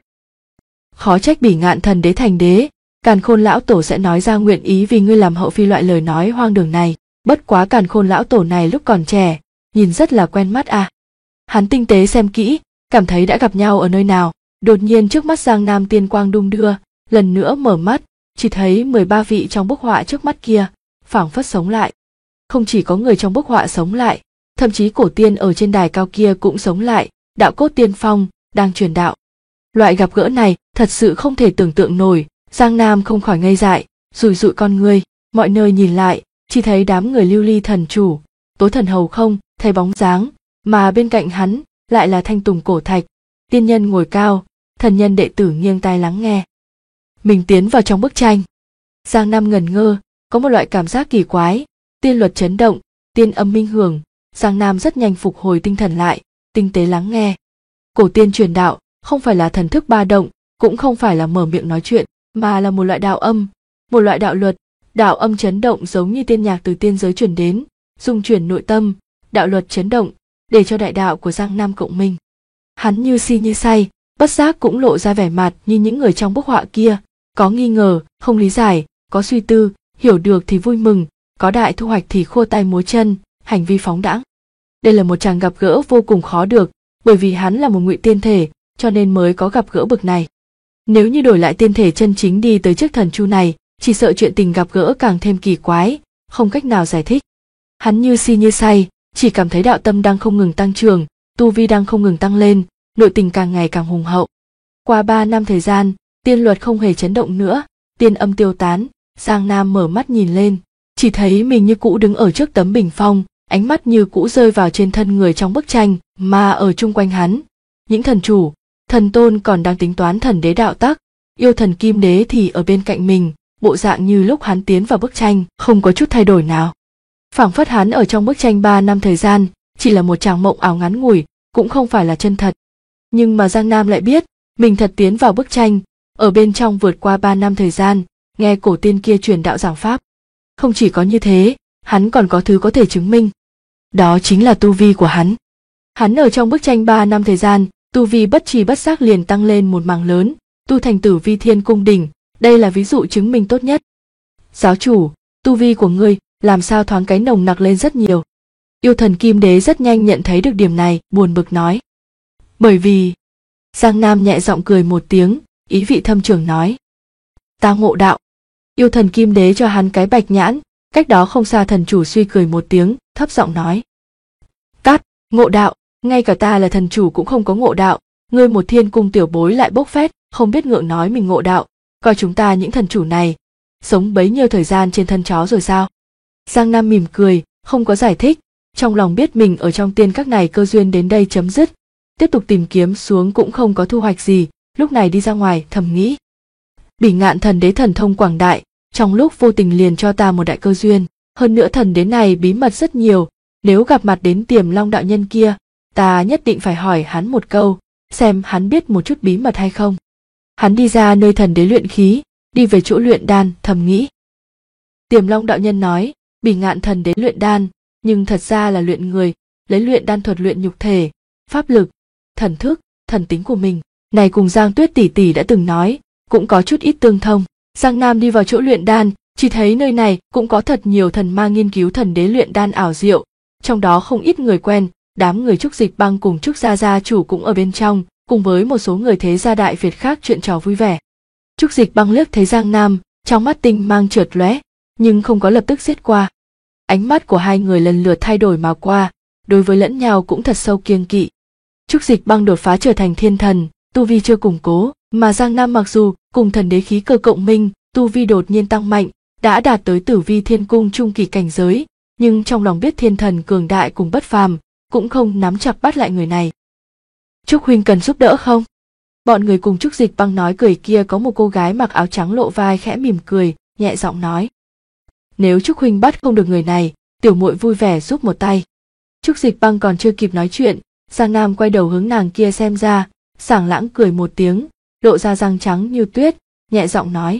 khó trách Bỉ Ngạn thần đế thành đế, Càn Khôn lão tổ sẽ nói ra nguyện ý vì ngươi làm hậu phi loại lời nói hoang đường này. Bất quá Càn Khôn lão tổ này lúc còn trẻ, nhìn rất là quen mắt à. Hắn tinh tế xem kỹ, cảm thấy đã gặp nhau ở nơi nào. Đột nhiên trước mắt Giang Nam tiên quang đung đưa, lần nữa mở mắt, chỉ thấy 13 vị trong bức họa trước mắt kia, phảng phất sống lại. Không chỉ có người trong bức họa sống lại, thậm chí cổ tiên ở trên đài cao kia cũng sống lại, đạo cốt tiên phong, đang truyền đạo. Loại gặp gỡ này thật sự không thể tưởng tượng nổi, Giang Nam không khỏi ngây dại, rủi rụi con người, mọi nơi nhìn lại, chỉ thấy đám người Lưu Ly thần chủ, Tố thần hầu không thấy bóng dáng, mà bên cạnh hắn lại là Thanh Tùng cổ thạch, tiên nhân ngồi cao, thần nhân đệ tử nghiêng tai lắng nghe. Mình tiến vào trong bức tranh. Giang Nam ngẩn ngơ, có một loại cảm giác kỳ quái, tiên luật chấn động, tiên âm minh hưởng, Giang Nam rất nhanh phục hồi tinh thần lại, tinh tế lắng nghe. Cổ tiên truyền đạo, không phải là thần thức ba động, cũng không phải là mở miệng nói chuyện, mà là một loại đạo âm, một loại đạo luật, đạo âm chấn động giống như tiên nhạc từ tiên giới truyền đến, dung chuyển nội tâm, đạo luật chấn động, để cho đại đạo của Giang Nam cộng minh. Hắn như si như say, bất giác cũng lộ ra vẻ mặt như những người trong bức họa kia, có nghi ngờ, không lý giải, có suy tư, hiểu được thì vui mừng, có đại thu hoạch thì khua tay múa chân, hành vi phóng đãng. Đây là một chàng gặp gỡ vô cùng khó được, bởi vì hắn là một ngụy tiên thể, cho nên mới có gặp gỡ bực này. Nếu như đổi lại tiên thể chân chính đi tới trước thần chu này, chỉ sợ chuyện tình gặp gỡ càng thêm kỳ quái, không cách nào giải thích. Hắn như si như say, chỉ cảm thấy đạo tâm đang không ngừng tăng trưởng, tu vi đang không ngừng tăng lên, nội tình càng ngày càng hùng hậu. Qua 3 năm thời gian, tiên luật không hề chấn động nữa, tiên âm tiêu tán, Giang Nam mở mắt nhìn lên, chỉ thấy mình như cũ đứng ở trước tấm bình phong, ánh mắt như cũ rơi vào trên thân người trong bức tranh, mà ở chung quanh hắn, những thần chủ, thần tôn còn đang tính toán thần đế đạo tắc, yêu thần kim đế thì ở bên cạnh mình, bộ dạng như lúc hắn tiến vào bức tranh, không có chút thay đổi nào. Phảng phất hắn ở trong bức tranh 3 năm thời gian, chỉ là một tràng mộng ảo ngắn ngủi, cũng không phải là chân thật. Nhưng mà Giang Nam lại biết, mình thật tiến vào bức tranh, ở bên trong vượt qua 3 năm thời gian, nghe cổ tiên kia truyền đạo giảng pháp. Không chỉ có như thế, hắn còn có thứ có thể chứng minh. Đó chính là tu vi của hắn. Hắn ở trong bức tranh 3 năm thời gian, tu vi bất trì bất giác liền tăng lên một mảng lớn, tu thành Tử Vi Thiên Cung đỉnh, đây là ví dụ chứng minh tốt nhất. Giáo chủ, tu vi của ngươi làm sao thoáng cái nồng nặc lên rất nhiều. Yêu thần Kim Đế rất nhanh nhận thấy được điểm này, buồn bực nói. Bởi vì... Giang Nam nhẹ giọng cười một tiếng, ý vị thâm trường nói. Ta ngộ đạo. Yêu thần Kim Đế cho hắn cái bạch nhãn, cách đó không xa thần chủ suy cười một tiếng, thấp giọng nói. Cắt, ngộ đạo, ngay cả ta là thần chủ cũng không có ngộ đạo, ngươi một thiên cung tiểu bối lại bốc phét, không biết ngượng nói mình ngộ đạo, coi chúng ta những thần chủ này, sống bấy nhiêu thời gian trên thân chó rồi sao? Giang Nam mỉm cười, không có giải thích, trong lòng biết mình ở trong tiên các này cơ duyên đến đây chấm dứt, tiếp tục tìm kiếm xuống cũng không có thu hoạch gì, lúc này đi ra ngoài thầm nghĩ. Bỉ Ngạn thần đế thần thông quảng đại, trong lúc vô tình liền cho ta một đại cơ duyên, hơn nữa thần đế này bí mật rất nhiều, nếu gặp mặt đến Tiềm Long đạo nhân kia, ta nhất định phải hỏi hắn một câu, xem hắn biết một chút bí mật hay không. Hắn đi ra nơi thần đế luyện khí, đi về chỗ luyện đan, thầm nghĩ. Tiềm Long đạo nhân nói, Bỉ Ngạn Thần Đế luyện đan, nhưng thật ra là luyện người, lấy luyện đan thuật luyện nhục thể, pháp lực, thần thức, thần tính của mình. Này cùng Giang Tuyết tỷ tỷ đã từng nói, cũng có chút ít tương thông. Giang Nam đi vào chỗ luyện đan, chỉ thấy nơi này cũng có thật nhiều thần ma nghiên cứu thần đế luyện đan ảo diệu, trong đó không ít người quen, đám người Trúc Dịch Băng cùng Trúc gia gia chủ cũng ở bên trong, cùng với một số người thế gia đại Việt khác chuyện trò vui vẻ. Trúc Dịch Băng liếc thấy Giang Nam, trong mắt tinh mang chợt lóe, nhưng không có lập tức giết qua. Ánh mắt của hai người lần lượt thay đổi mà qua, đối với lẫn nhau cũng thật sâu kiêng kỵ. Trúc Dịch Băng đột phá trở thành thiên thần, tu vi chưa củng cố, mà Giang Nam mặc dù cùng thần đế khí cơ cộng minh, tu vi đột nhiên tăng mạnh, đã đạt tới Tử Vi Thiên Cung trung kỳ cảnh giới, nhưng trong lòng biết thiên thần cường đại cùng bất phàm, cũng không nắm chặt bắt lại người này. Trúc huynh cần giúp đỡ không? Bọn người cùng Trúc Dịch Băng nói cười kia có một cô gái mặc áo trắng lộ vai khẽ mỉm cười, nhẹ giọng nói. Nếu Trúc huynh bắt không được người này, tiểu muội vui vẻ giúp một tay. Trúc Dịch Băng còn chưa kịp nói chuyện, Giang Nam quay đầu hướng nàng kia xem ra, sảng lãng cười một tiếng, lộ ra răng trắng như tuyết, nhẹ giọng nói.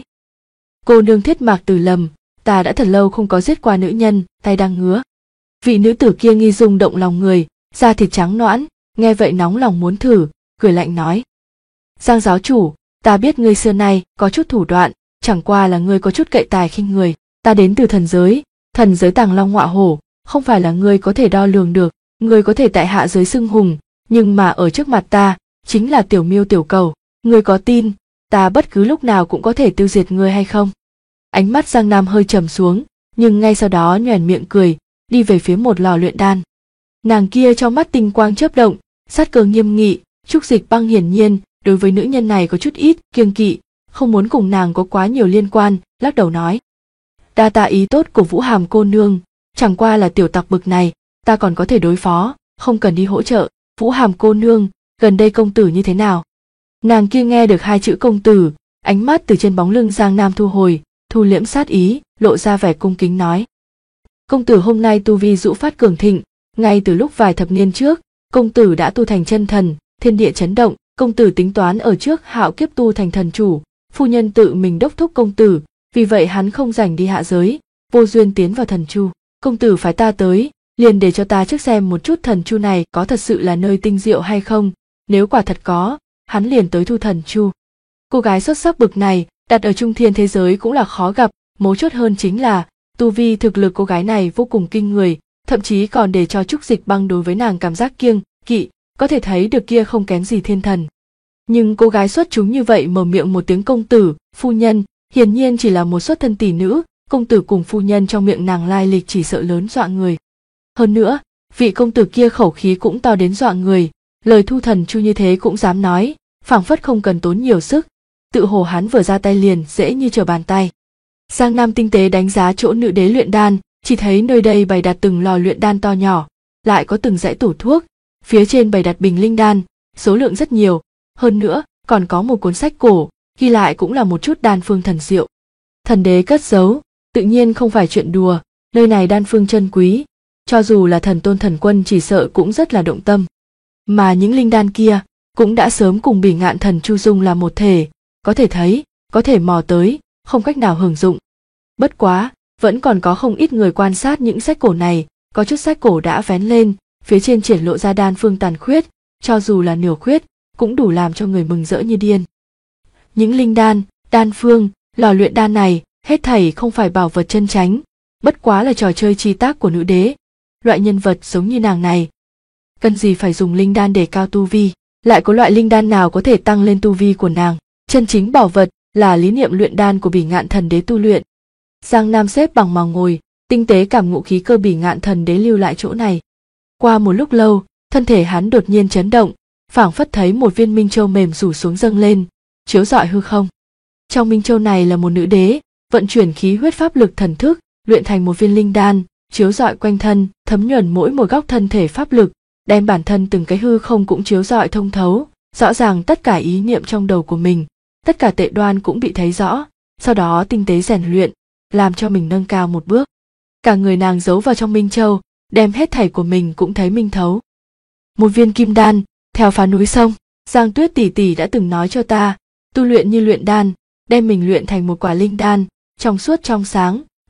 Cô nương Thiết Mạc Tử lầm, ta đã thật lâu không có giết qua nữ nhân, tay đang ngứa. Vị nữ tử kia nghi rung động lòng người, da thịt trắng nõn, nghe vậy nóng lòng muốn thử, cười lạnh nói. Giang giáo chủ, ta biết ngươi xưa nay có chút thủ đoạn, chẳng qua là ngươi có chút cậy tài khinh người. Ta đến từ thần giới tàng long ngọa hổ, không phải là ngươi có thể đo lường được. Ngươi có thể tại hạ giới xưng hùng, nhưng mà ở trước mặt ta, chính là tiểu miêu tiểu cầu. Ngươi có tin, ta bất cứ lúc nào cũng có thể tiêu diệt ngươi hay không? Ánh mắt Giang Nam hơi trầm xuống, nhưng ngay sau đó nhoẻn miệng cười, đi về phía một lò luyện đan. Nàng kia trong mắt tinh quang chớp động, sát cơ nghiêm nghị. Trúc Dịch Băng hiển nhiên đối với nữ nhân này có chút ít kiêng kỵ, không muốn cùng nàng có quá nhiều liên quan, lắc đầu nói. Đa tạ ý tốt của Vũ Hàm cô nương, chẳng qua là tiểu tặc bực này, ta còn có thể đối phó, không cần đi hỗ trợ. Vũ Hàm cô nương, gần đây công tử như thế nào? Nàng kia nghe được hai chữ công tử, ánh mắt từ trên bóng lưng Giang Nam thu hồi, thu liễm sát ý, lộ ra vẻ cung kính nói. Công tử hôm nay tu vi dũ phát cường thịnh, ngay từ lúc vài thập niên trước, công tử đã tu thành chân thần, thiên địa chấn động, công tử tính toán ở trước hạo kiếp tu thành thần chủ, phu nhân tự mình đốc thúc công tử, vì vậy hắn không rảnh đi hạ giới, vô duyên tiến vào thần chu. Công tử phái ta tới, liền để cho ta trước xem một chút thần chu này có thật sự là nơi tinh diệu hay không, nếu quả thật có, hắn liền tới thu thần chu. Cô gái xuất sắc bực này, đặt ở trung thiên thế giới cũng là khó gặp, mấu chốt hơn chính là, tu vi thực lực cô gái này vô cùng kinh người, thậm chí còn để cho Trúc Dịch Băng đối với nàng cảm giác kiêng kỵ, có thể thấy được kia không kém gì thiên thần. Nhưng cô gái xuất chúng như vậy mở miệng một tiếng công tử, phu nhân, hiển nhiên chỉ là một xuất thân tỷ nữ, công tử cùng phu nhân trong miệng nàng lai lịch chỉ sợ lớn dọa người. Hơn nữa, vị công tử kia khẩu khí cũng to đến dọa người, lời thu thần chu như thế cũng dám nói, phảng phất không cần tốn nhiều sức, tự hồ hắn vừa ra tay liền dễ như trở bàn tay. Giang Nam tinh tế đánh giá chỗ nữ đế luyện đan, chỉ thấy nơi đây bày đặt từng lò luyện đan to nhỏ, lại có từng dãy tủ thuốc, phía trên bày đặt bình linh đan, số lượng rất nhiều, hơn nữa còn có một cuốn sách cổ, ghi lại cũng là một chút đan phương thần diệu. Thần đế cất giấu, tự nhiên không phải chuyện đùa, nơi này đan phương chân quý, cho dù là thần tôn thần quân chỉ sợ cũng rất là động tâm. Mà những linh đan kia cũng đã sớm cùng Bỉ Ngạn Thần Chu dung là một thể, có thể thấy, có thể mò tới, không cách nào hưởng dụng. Bất quá, vẫn còn có không ít người quan sát những sách cổ này, có chút sách cổ đã vén lên, phía trên triển lộ ra đan phương tàn khuyết, cho dù là nửa khuyết, cũng đủ làm cho người mừng rỡ như điên. Những linh đan, đan phương, lò luyện đan này, hết thảy không phải bảo vật chân chánh, bất quá là trò chơi chi tác của nữ đế. Loại nhân vật giống như nàng này, cần gì phải dùng linh đan để cao tu vi, lại có loại linh đan nào có thể tăng lên tu vi của nàng. Chân chính bảo vật là lý niệm luyện đan của Bỉ Ngạn Thần Đế tu luyện. Giang Nam xếp bằng mà ngồi, tinh tế cảm ngộ khí cơ Bỉ Ngạn Thần Đế lưu lại chỗ này. Qua một lúc lâu, thân thể hắn đột nhiên chấn động, phảng phất thấy một viên minh châu mềm rủ xuống dâng lên, chiếu rọi hư không. Trong minh châu này là một nữ đế, vận chuyển khí huyết pháp lực thần thức, luyện thành một viên linh đan, chiếu rọi quanh thân, thấm nhuần mỗi một góc thân thể pháp lực, đem bản thân từng cái hư không cũng chiếu rọi thông thấu, rõ ràng tất cả ý niệm trong đầu của mình, tất cả tệ đoan cũng bị thấy rõ, sau đó tinh tế rèn luyện, làm cho mình nâng cao một bước. Cả người nàng giấu vào trong minh châu, đem hết thảy của mình cũng thấy minh thấu. Một viên kim đan, theo phá núi sông, Giang Tuyết tỷ tỷ đã từng nói cho ta, tu luyện như luyện đan, đem mình luyện thành một quả linh đan, trong suốt trong sáng,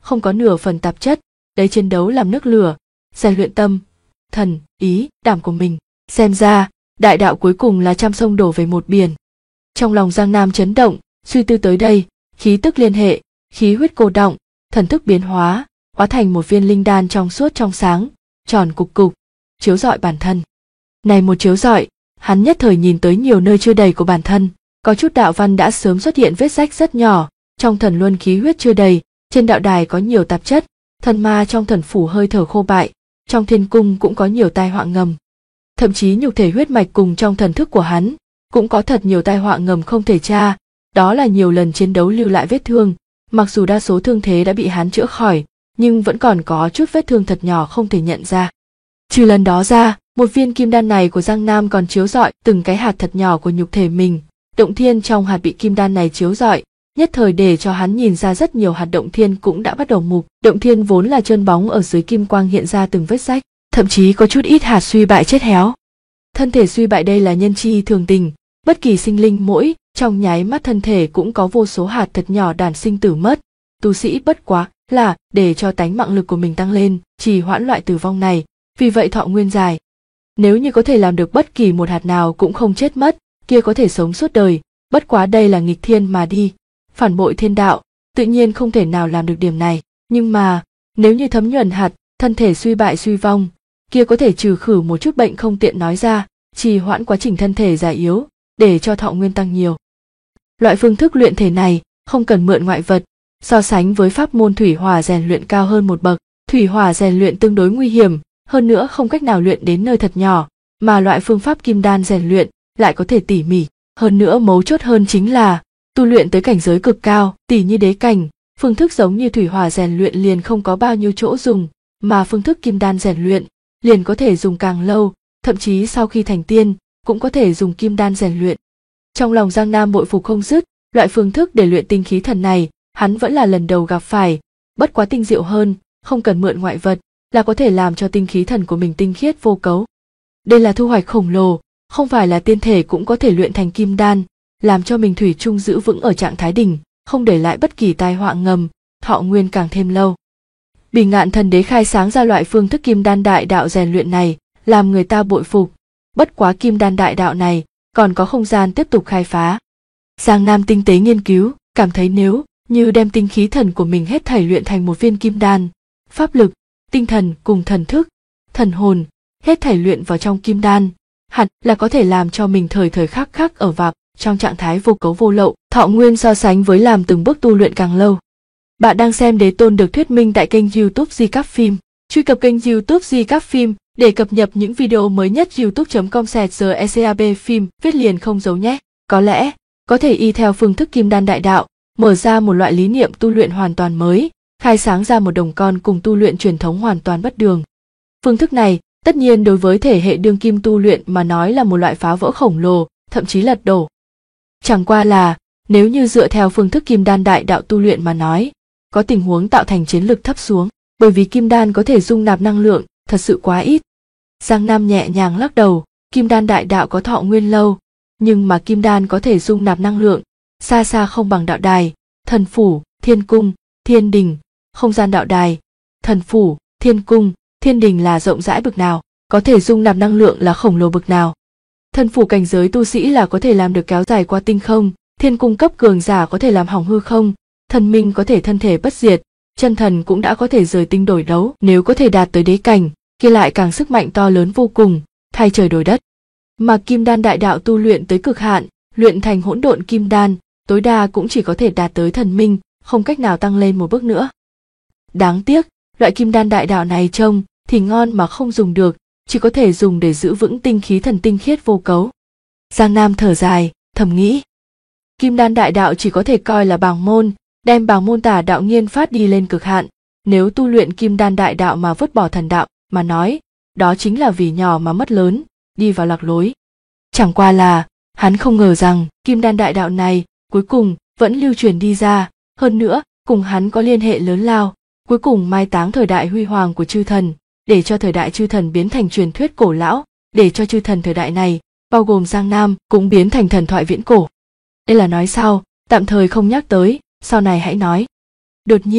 không có nửa phần tạp chất, lấy chiến đấu làm nước lửa, rèn luyện tâm, thần, ý, đảm của mình. Xem ra, đại đạo cuối cùng là trăm sông đổ về một biển. Trong lòng Giang Nam chấn động, suy tư tới đây, khí tức liên hệ, khí huyết cô động, thần thức biến hóa, hóa thành một viên linh đan trong suốt trong sáng, tròn cục cục, chiếu rọi bản thân. Này một chiếu rọi, hắn nhất thời nhìn tới nhiều nơi chưa đầy của bản thân, có chút đạo văn đã sớm xuất hiện vết rách rất nhỏ, trong thần luân khí huyết chưa đầy, trên đạo đài có nhiều tạp chất, thần ma trong thần phủ hơi thở khô bại, trong thiên cung cũng có nhiều tai họa ngầm. Thậm chí nhục thể huyết mạch cùng trong thần thức của hắn, cũng có thật nhiều tai họa ngầm không thể tra, đó là nhiều lần chiến đấu lưu lại vết thương, mặc dù đa số thương thế đã bị hắn chữa khỏi, nhưng vẫn còn có chút vết thương thật nhỏ không thể nhận ra. Trừ lần đó ra, một viên kim đan này của Giang Nam còn chiếu rọi từng cái hạt thật nhỏ của nhục thể mình, động thiên trong hạt bị kim đan này chiếu rọi, nhất thời để cho hắn nhìn ra rất nhiều hạt động thiên cũng đã bắt đầu mục, động thiên vốn là trơn bóng ở dưới kim quang hiện ra từng vết rách, thậm chí có chút ít hạt suy bại chết héo. Thân thể suy bại đây là nhân chi thường tình, bất kỳ sinh linh mỗi trong nháy mắt thân thể cũng có vô số hạt thật nhỏ đản sinh tử mất, tu sĩ bất quá là để cho tánh mạng lực của mình tăng lên, trì hoãn loại tử vong này, vì vậy thọ nguyên dài. Nếu như có thể làm được bất kỳ một hạt nào cũng không chết mất, kia có thể sống suốt đời, bất quá đây là nghịch thiên mà đi, phản bội thiên đạo, tự nhiên không thể nào làm được điểm này, nhưng mà, nếu như thấm nhuần hạt, thân thể suy bại suy vong, kia có thể trừ khử một chút bệnh không tiện nói ra, trì hoãn quá trình thân thể già yếu, để cho thọ nguyên tăng nhiều. Loại phương thức luyện thể này không cần mượn ngoại vật, so sánh với pháp môn thủy hỏa rèn luyện cao hơn một bậc. Thủy hỏa rèn luyện tương đối nguy hiểm, hơn nữa không cách nào luyện đến nơi thật nhỏ, mà loại phương pháp kim đan rèn luyện lại có thể tỉ mỉ, hơn nữa mấu chốt hơn chính là tu luyện tới cảnh giới cực cao, tỉ như đế cảnh, phương thức giống như thủy hỏa rèn luyện liền không có bao nhiêu chỗ dùng, mà phương thức kim đan rèn luyện liền có thể dùng càng lâu, thậm chí sau khi thành tiên cũng có thể dùng kim đan rèn luyện. Trong lòng Giang Nam bội phục không dứt, loại phương thức để luyện tinh khí thần này, hắn vẫn là lần đầu gặp phải, bất quá tinh diệu hơn, không cần mượn ngoại vật, là có thể làm cho tinh khí thần của mình tinh khiết vô cấu. Đây là thu hoạch khổng lồ, không phải là tiên thể cũng có thể luyện thành kim đan, làm cho mình thủy chung giữ vững ở trạng thái đỉnh, không để lại bất kỳ tai họa ngầm, thọ nguyên càng thêm lâu. Bỉ Ngạn Thần Đế khai sáng ra loại phương thức kim đan đại đạo rèn luyện này, làm người ta bội phục. Bất quá kim đan đại đạo này còn có không gian tiếp tục khai phá. Giang Nam tinh tế nghiên cứu, cảm thấy nếu như đem tinh khí thần của mình hết thảy luyện thành một viên kim đan, pháp lực, tinh thần cùng thần thức, thần hồn, hết thảy luyện vào trong kim đan, hẳn là có thể làm cho mình thời thời khắc khắc ở vào trong trạng thái vô cấu vô lậu, thọ nguyên so sánh với làm từng bước tu luyện càng lâu. Bạn đang xem Đế Tôn được thuyết minh tại kênh YouTube Recap Phim. Truy cập kênh YouTube Recap Phim để cập nhật những video mới nhất. youtube.com/recap phim viết liền không dấu nhé. Có lẽ có thể y theo phương thức kim đan đại đạo, mở ra một loại lý niệm tu luyện hoàn toàn mới, khai sáng ra một đồng con cùng tu luyện truyền thống hoàn toàn bất đường. Phương thức này, tất nhiên đối với thể hệ đương kim tu luyện mà nói là một loại phá vỡ khổng lồ, thậm chí lật đổ. Chẳng qua là, nếu như dựa theo phương thức kim đan đại đạo tu luyện mà nói, có tình huống tạo thành chiến lực thấp xuống, bởi vì kim đan có thể dung nạp năng lượng, thật sự quá ít. Giang Nam nhẹ nhàng lắc đầu, kim đan đại đạo có thọ nguyên lâu, nhưng mà kim đan có thể dung nạp năng lượng, xa xa không bằng đạo đài, thần phủ, thiên cung, thiên đình, không gian đạo đài, thần phủ, thiên cung, thiên đình là rộng rãi bực nào, có thể dung nạp năng lượng là khổng lồ bực nào. Thần phủ cảnh giới tu sĩ là có thể làm được kéo dài qua tinh không, thiên cung cấp cường giả có thể làm hỏng hư không, thần minh có thể thân thể bất diệt, chân thần cũng đã có thể rời tinh đổi đấu, nếu có thể đạt tới đế cảnh, kia lại càng sức mạnh to lớn vô cùng, thay trời đổi đất. Mà kim đan đại đạo tu luyện tới cực hạn, luyện thành hỗn độn kim đan, tối đa cũng chỉ có thể đạt tới thần minh, không cách nào tăng lên một bước nữa. Đáng tiếc, loại kim đan đại đạo này trông thì ngon mà không dùng được, chỉ có thể dùng để giữ vững tinh khí thần tinh khiết vô cấu. Giang Nam thở dài, thầm nghĩ. Kim đan đại đạo chỉ có thể coi là bàng môn, đem bàng môn tả đạo nghiên phát đi lên cực hạn. Nếu tu luyện kim đan đại đạo mà vứt bỏ thần đạo, mà nói, đó chính là vì nhỏ mà mất lớn, đi vào lạc lối. Chẳng qua là, hắn không ngờ rằng kim đan đại đạo này cuối cùng vẫn lưu truyền đi ra, hơn nữa cùng hắn có liên hệ lớn lao, cuối cùng mai táng thời đại huy hoàng của chư thần, để cho thời đại chư thần biến thành truyền thuyết cổ lão, để cho chư thần thời đại này, bao gồm Giang Nam, cũng biến thành thần thoại viễn cổ. Đây là nói sau, tạm thời không nhắc tới, sau này hãy nói. Đột nhiên,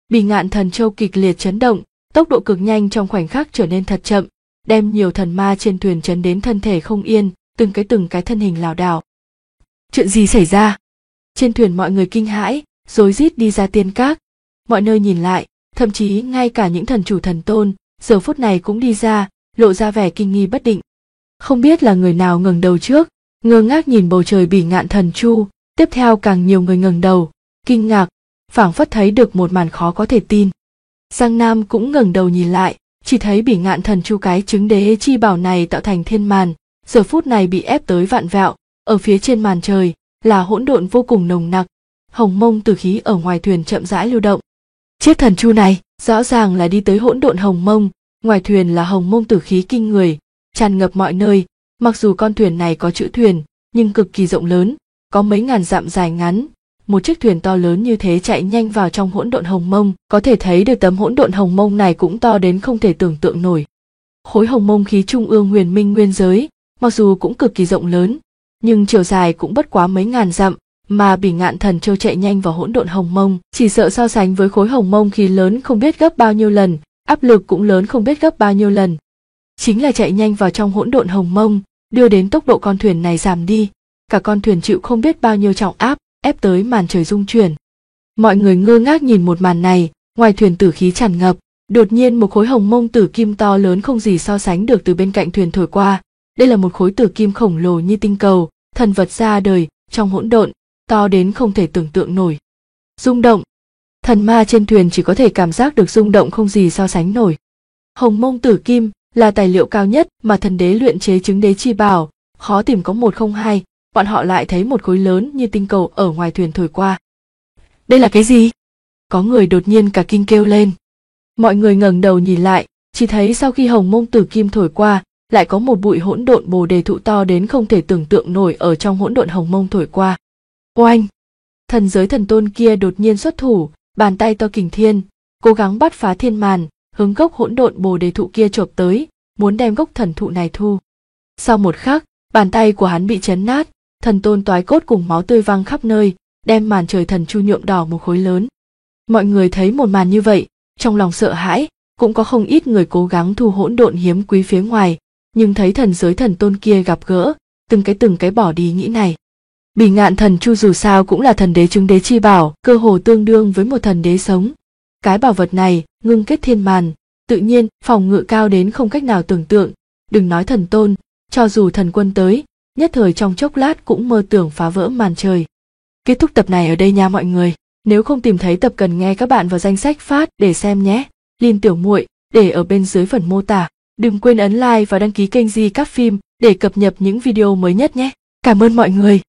Bỉ Ngạn Thần Châu kịch liệt chấn động, tốc độ cực nhanh trong khoảnh khắc trở nên thật chậm, đem nhiều thần ma trên thuyền chấn đến thân thể không yên, từng cái thân hình lảo đảo. Chuyện gì xảy ra? Trên thuyền mọi người kinh hãi, rối rít đi ra tiên các. Mọi nơi nhìn lại, thậm chí ngay cả những thần chủ thần tôn, giờ phút này cũng đi ra, lộ ra vẻ kinh nghi bất định. Không biết là người nào ngẩng đầu trước, ngơ ngác nhìn bầu trời Bỉ Ngạn Thần Chu, tiếp theo càng nhiều người ngẩng đầu, kinh ngạc, phảng phất thấy được một màn khó có thể tin. Giang Nam cũng ngẩng đầu nhìn lại, chỉ thấy Bỉ Ngạn Thần Chu cái trứng đế chi bảo này tạo thành thiên màn, giờ phút này bị ép tới vạn vẹo, ở phía trên màn trời là hỗn độn vô cùng nồng nặc, hồng mông tử khí ở ngoài thuyền chậm rãi lưu động. Chiếc thần chu này rõ ràng là đi tới hỗn độn hồng mông, ngoài thuyền là hồng mông tử khí kinh người, tràn ngập mọi nơi. Mặc dù con thuyền này có chữ thuyền, nhưng cực kỳ rộng lớn, có mấy ngàn dặm dài ngắn. Một chiếc thuyền to lớn như thế chạy nhanh vào trong hỗn độn hồng mông, có thể thấy được tấm hỗn độn hồng mông này cũng to đến không thể tưởng tượng nổi. Khối hồng mông khí trung ương huyền minh nguyên giới, mặc dù cũng cực kỳ rộng lớn, nhưng chiều dài cũng bất quá mấy ngàn dặm, mà Bỉ Ngạn Thần Châu chạy nhanh vào hỗn độn hồng mông, chỉ sợ so sánh với khối hồng mông khí lớn không biết gấp bao nhiêu lần, áp lực cũng lớn không biết gấp bao nhiêu lần. Chính là chạy nhanh vào trong hỗn độn hồng mông, đưa đến tốc độ con thuyền này giảm đi, cả con thuyền chịu không biết bao nhiêu trọng áp, ép tới màn trời rung chuyển. Mọi người ngơ ngác nhìn một màn này, ngoài thuyền tử khí tràn ngập, đột nhiên một khối hồng mông tử kim to lớn không gì so sánh được từ bên cạnh thuyền thổi qua. Đây là một khối tử kim khổng lồ như tinh cầu, thần vật ra đời trong hỗn độn, to đến không thể tưởng tượng nổi. Rung động, thần ma trên thuyền chỉ có thể cảm giác được rung động không gì so sánh nổi. Hồng mông tử kim là tài liệu cao nhất mà thần đế luyện chế trứng đế chi bảo, khó tìm có một không hai. Bọn họ lại thấy một khối lớn như tinh cầu ở ngoài thuyền thổi qua. Đây là cái gì? Có người đột nhiên cả kinh kêu lên. Mọi người ngẩng đầu nhìn lại, chỉ thấy sau khi hồng mông tử kim thổi qua, lại có một bụi hỗn độn bồ đề thụ to đến không thể tưởng tượng nổi ở trong hỗn độn hồng mông thổi qua. Oanh! Thần giới thần tôn kia đột nhiên xuất thủ, bàn tay to kình thiên, cố gắng bắt phá thiên màn, hướng gốc hỗn độn bồ đề thụ kia chộp tới, muốn đem gốc thần thụ này thu. Sau một khắc, bàn tay của hắn bị chấn nát, thần tôn toái cốt cùng máu tươi văng khắp nơi, đem màn trời thần chu nhuộm đỏ một khối lớn. Mọi người thấy một màn như vậy, trong lòng sợ hãi, cũng có không ít người cố gắng thu hỗn độn hiếm quý phía ngoài, nhưng thấy thần giới thần tôn kia gặp gỡ, từng cái bỏ đi nghĩ này. Bỉ Ngạn Thần Chu dù sao cũng là thần đế trứng đế chi bảo, cơ hồ tương đương với một thần đế sống. Cái bảo vật này ngưng kết thiên màn, tự nhiên phòng ngự cao đến không cách nào tưởng tượng, đừng nói thần tôn, cho dù thần quân tới, nhất thời trong chốc lát cũng mơ tưởng phá vỡ màn trời. Kết thúc tập này ở đây nha mọi người. Nếu không tìm thấy tập cần nghe các bạn vào danh sách phát để xem nhé. Link tiểu muội để ở bên dưới phần mô tả. Đừng quên ấn like và đăng ký kênh Di Các Phim để cập nhật những video mới nhất nhé. Cảm ơn mọi người.